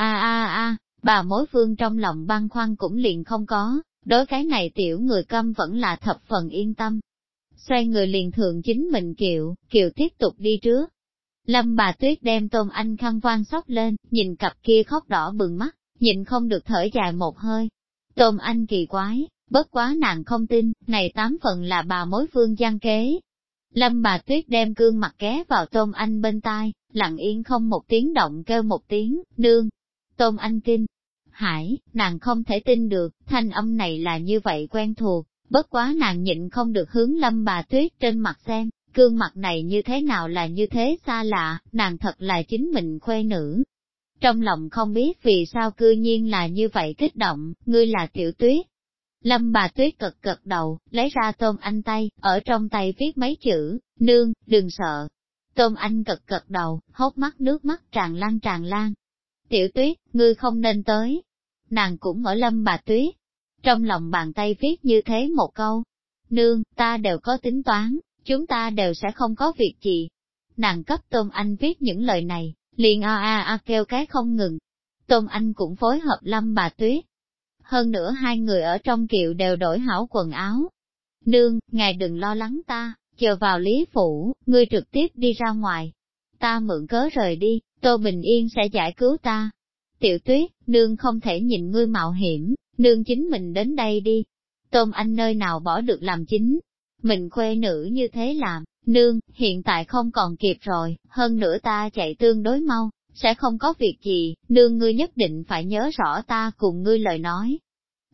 bà mối phương trong lòng băn khoăn cũng liền không có, đối cái này tiểu người câm vẫn là thập phần yên tâm. Xoay người liền thượng chính mình Kiệu tiếp tục đi trước. Lâm bà Tuyết đem Tôm Anh khăn voan xốc lên, nhìn cặp kia khóc đỏ bừng mắt, nhịn không được thở dài một hơi. Tôm Anh kỳ quái, bất quá nàng không tin, này 8 phần là bà mối phương gian kế. Lâm bà Tuyết đem gương mặt ghé vào Tôm Anh bên tai, lặng yên không một tiếng động kêu một tiếng, nương. Tôm Anh kinh hãi, nàng không thể tin được, thanh âm này là như vậy quen thuộc, bất quá nàng nhịn không được hướng Lâm bà Tuyết trên mặt xem, gương mặt này như thế nào là như thế xa lạ, nàng thật là chính mình khuê nữ. Trong lòng không biết vì sao cư nhiên là như vậy kích động, ngươi là Tiểu Tuyết. Lâm bà Tuyết cực cực đầu, lấy ra Tôm Anh tay, ở trong tay viết mấy chữ, nương, đừng sợ. Tôm Anh cực cực đầu, hốc mắt nước mắt tràn lan. Tiểu Tuyết, ngươi không nên tới. Nàng cũng ở Lâm bà Tuyết. Trong lòng bàn tay viết như thế một câu. Nương, ta đều có tính toán, chúng ta đều sẽ không có việc gì. Nàng cấp Tôm Anh viết những lời này, liền kêu cái không ngừng. Tôm Anh cũng phối hợp Lâm bà Tuyết. Hơn nữa hai người ở trong Kiệu đều đổi hảo quần áo. Nương, ngài đừng lo lắng ta, chờ vào Lý Phủ, ngươi trực tiếp đi ra ngoài. Ta mượn cớ rời đi, Tô Bình Yên sẽ giải cứu ta. Tiểu Tuyết, nương không thể nhìn ngươi mạo hiểm, nương chính mình đến đây đi. Tôm Anh nơi nào bỏ được làm chính. Mình khuê nữ như thế làm, nương, hiện tại không còn kịp rồi, hơn nữa ta chạy tương đối mau, sẽ không có việc gì, nương ngươi nhất định phải nhớ rõ ta cùng ngươi lời nói.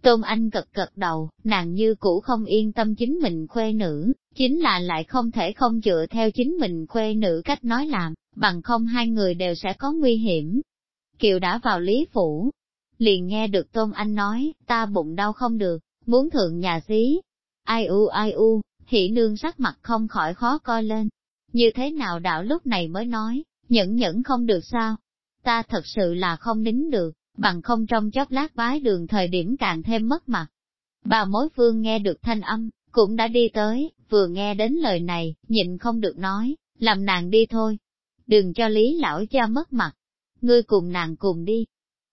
Tôn Anh gật gật đầu, nàng như cũ không yên tâm chính mình khuê nữ, chính là lại không thể không dựa theo chính mình khuê nữ cách nói làm, bằng không hai người đều sẽ có nguy hiểm. Kiều đã vào Lý Phủ, liền nghe được Tôn Anh nói, ta bụng đau không được, muốn thượng nhà xí. Ai u, Hỷ nương sắc mặt không khỏi khó coi lên. Như thế nào đạo lúc này mới nói, nhẫn không được sao? Ta thật sự là không nín được, bằng không trong chốc lát bái đường thời điểm càng thêm mất mặt. Bà mối phương nghe được thanh âm, cũng đã đi tới, vừa nghe đến lời này, nhịn không được nói, làm nàng đi thôi. Đừng cho Lý lão cha mất mặt, ngươi cùng nàng cùng đi.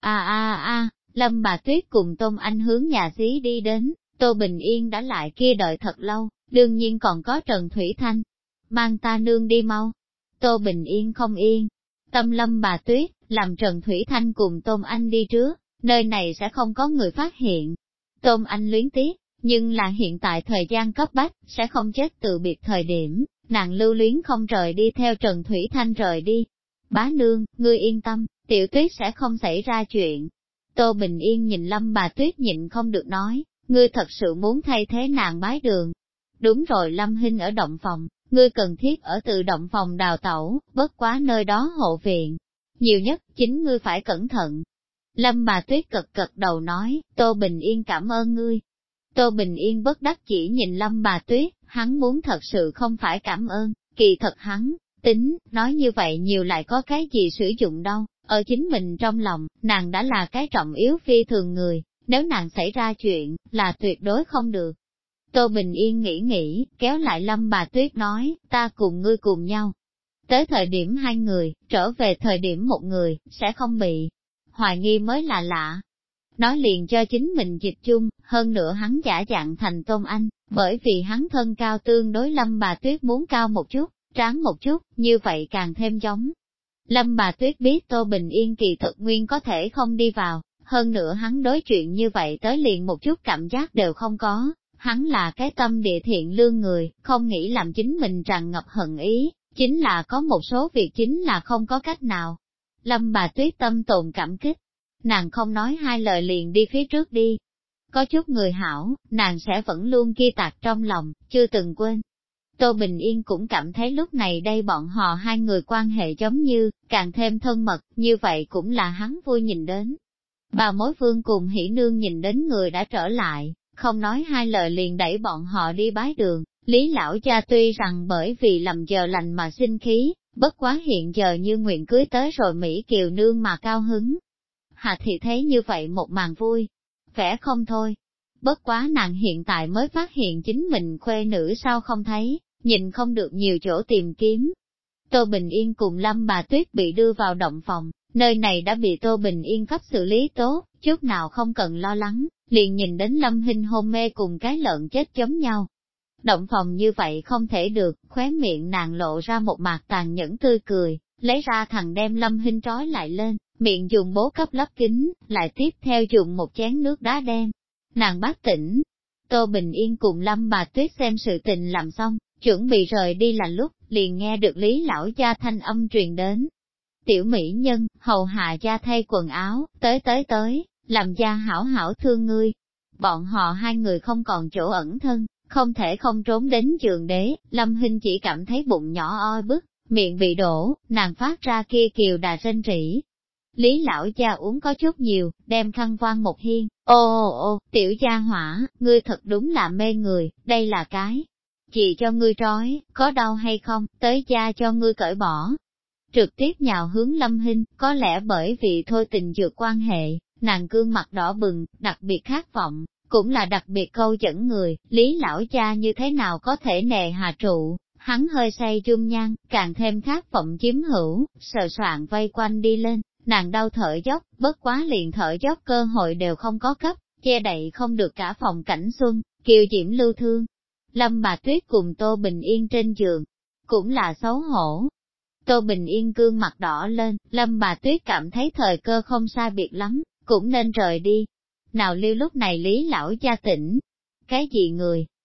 Lâm bà Tuyết cùng Tôn Anh hướng nhà xí đi đến, Tô Bình Yên đã lại kia đợi thật lâu, đương nhiên còn có Trần Thủy Thanh. Mang ta nương đi mau. Tô Bình Yên không yên. Tâm Lâm bà Tuyết, làm Trần Thủy Thanh cùng Tôn Anh đi trước, nơi này sẽ không có người phát hiện. Tôn Anh luyến tiếc, nhưng là hiện tại thời gian cấp bách, sẽ không chết từ biệt thời điểm, nàng lưu luyến không rời đi theo Trần Thủy Thanh rời đi. Bá nương, ngươi yên tâm, Tiểu Tuyết sẽ không xảy ra chuyện. Tô Bình Yên nhìn Lâm bà Tuyết nhịn không được nói, ngươi thật sự muốn thay thế nàng bái đường. Đúng rồi, Lâm Hinh ở động phòng, ngươi cần thiết ở tự động phòng đào tẩu, bất quá nơi đó hộ viện. Nhiều nhất, chính ngươi phải cẩn thận. Lâm bà Tuyết cật đầu nói, Tô Bình Yên cảm ơn ngươi. Tô Bình Yên bất đắc chỉ nhìn Lâm bà Tuyết, hắn muốn thật sự không phải cảm ơn, kỳ thật hắn, tính, nói như vậy nhiều lại có cái gì sử dụng đâu, ở chính mình trong lòng, nàng đã là cái trọng yếu phi thường người, nếu nàng xảy ra chuyện, là tuyệt đối không được. Tô Bình Yên nghĩ, kéo lại Lâm bà Tuyết nói, ta cùng ngươi cùng nhau. Tới thời điểm hai người, trở về thời điểm một người, sẽ không bị hoài nghi mới là lạ. Nói liền cho chính mình dịch chung, hơn nữa hắn giả dạng thành Tôn Anh, bởi vì hắn thân cao tương đối Lâm bà Tuyết muốn cao một chút, tráng một chút, như vậy càng thêm giống. Lâm bà Tuyết biết Tô Bình Yên kỳ thực nguyên có thể không đi vào, hơn nữa hắn đối chuyện như vậy tới liền một chút cảm giác đều không có, hắn là cái tâm địa thiện lương người, không nghĩ làm chính mình tràn ngập hận ý, chính là có một số việc chính là không có cách nào. Lâm bà Tuyết tâm tồn cảm kích, nàng không nói hai lời liền đi phía trước đi. Có chút người hảo, nàng sẽ vẫn luôn ghi tạc trong lòng, chưa từng quên. Tô Bình Yên cũng cảm thấy lúc này đây bọn họ hai người quan hệ giống như, càng thêm thân mật, như vậy cũng là hắn vui nhìn đến. Bà mối phương cùng Hỷ nương nhìn đến người đã trở lại, không nói hai lời liền đẩy bọn họ đi bái đường. Lý lão cha tuy rằng bởi vì lầm giờ lành mà sinh khí, bất quá hiện giờ như nguyện cưới tới rồi Mỹ Kiều nương mà cao hứng. Hà thì thấy như vậy một màn vui, vẻ không thôi. Bất quá nàng hiện tại mới phát hiện chính mình khuê nữ sao không thấy, nhìn không được nhiều chỗ tìm kiếm. Tô Bình Yên cùng Lâm bà Tuyết bị đưa vào động phòng, nơi này đã bị Tô Bình Yên cấp xử lý tốt, chút nào không cần lo lắng, liền nhìn đến Lâm Hinh hôn mê cùng cái lợn chết giống nhau. Động phòng như vậy không thể được, khóe miệng nàng lộ ra một mặt tàn nhẫn tươi cười, lấy ra thằng đem Lâm Hinh trói lại lên, miệng dùng bố cấp lấp kính, lại tiếp theo dùng một chén nước đá đem. Nàng bác tỉnh. Tô Bình Yên cùng Lâm bà Tuyết xem sự tình làm xong, chuẩn bị rời đi là lúc, liền nghe được Lý lão gia thanh âm truyền đến. Tiểu mỹ nhân, hầu hạ gia thay quần áo, tới, làm gia hảo hảo thương ngươi. Bọn họ hai người không còn chỗ ẩn thân, không thể không trốn đến giường đế, Lâm Hinh chỉ cảm thấy bụng nhỏ oi bức, miệng bị đổ, nàng phát ra kia kiều đà rên rỉ. Lý lão gia uống có chút nhiều, đem khăn voan một hiên, ô, tiểu gia hỏa, ngươi thật đúng là mê người, đây là cái. Chị cho ngươi trói, có đau hay không, tới gia cho ngươi cởi bỏ. Trực tiếp nhào hướng Lâm Hinh, có lẽ bởi vì thôi tình dược quan hệ, nàng gương mặt đỏ bừng, đặc biệt khát vọng, cũng là đặc biệt câu dẫn người, Lý lão cha như thế nào có thể nề hà trụ, hắn hơi say chung nhan, càng thêm khát vọng chiếm hữu, sờ soạn vây quanh đi lên, nàng đau thở dốc, bất quá liền thở dốc cơ hội đều không có cấp, che đậy không được cả phòng cảnh xuân, kiều diễm lưu thương. Lâm bà Tuyết cùng Tô Bình Yên trên giường, cũng là xấu hổ. Tô Bình Yên gương mặt đỏ lên, Lâm bà Tuyết cảm thấy thời cơ không sai biệt lắm, cũng nên rời đi. Nào lưu lúc này Lý lão gia tỉnh. Cái gì người?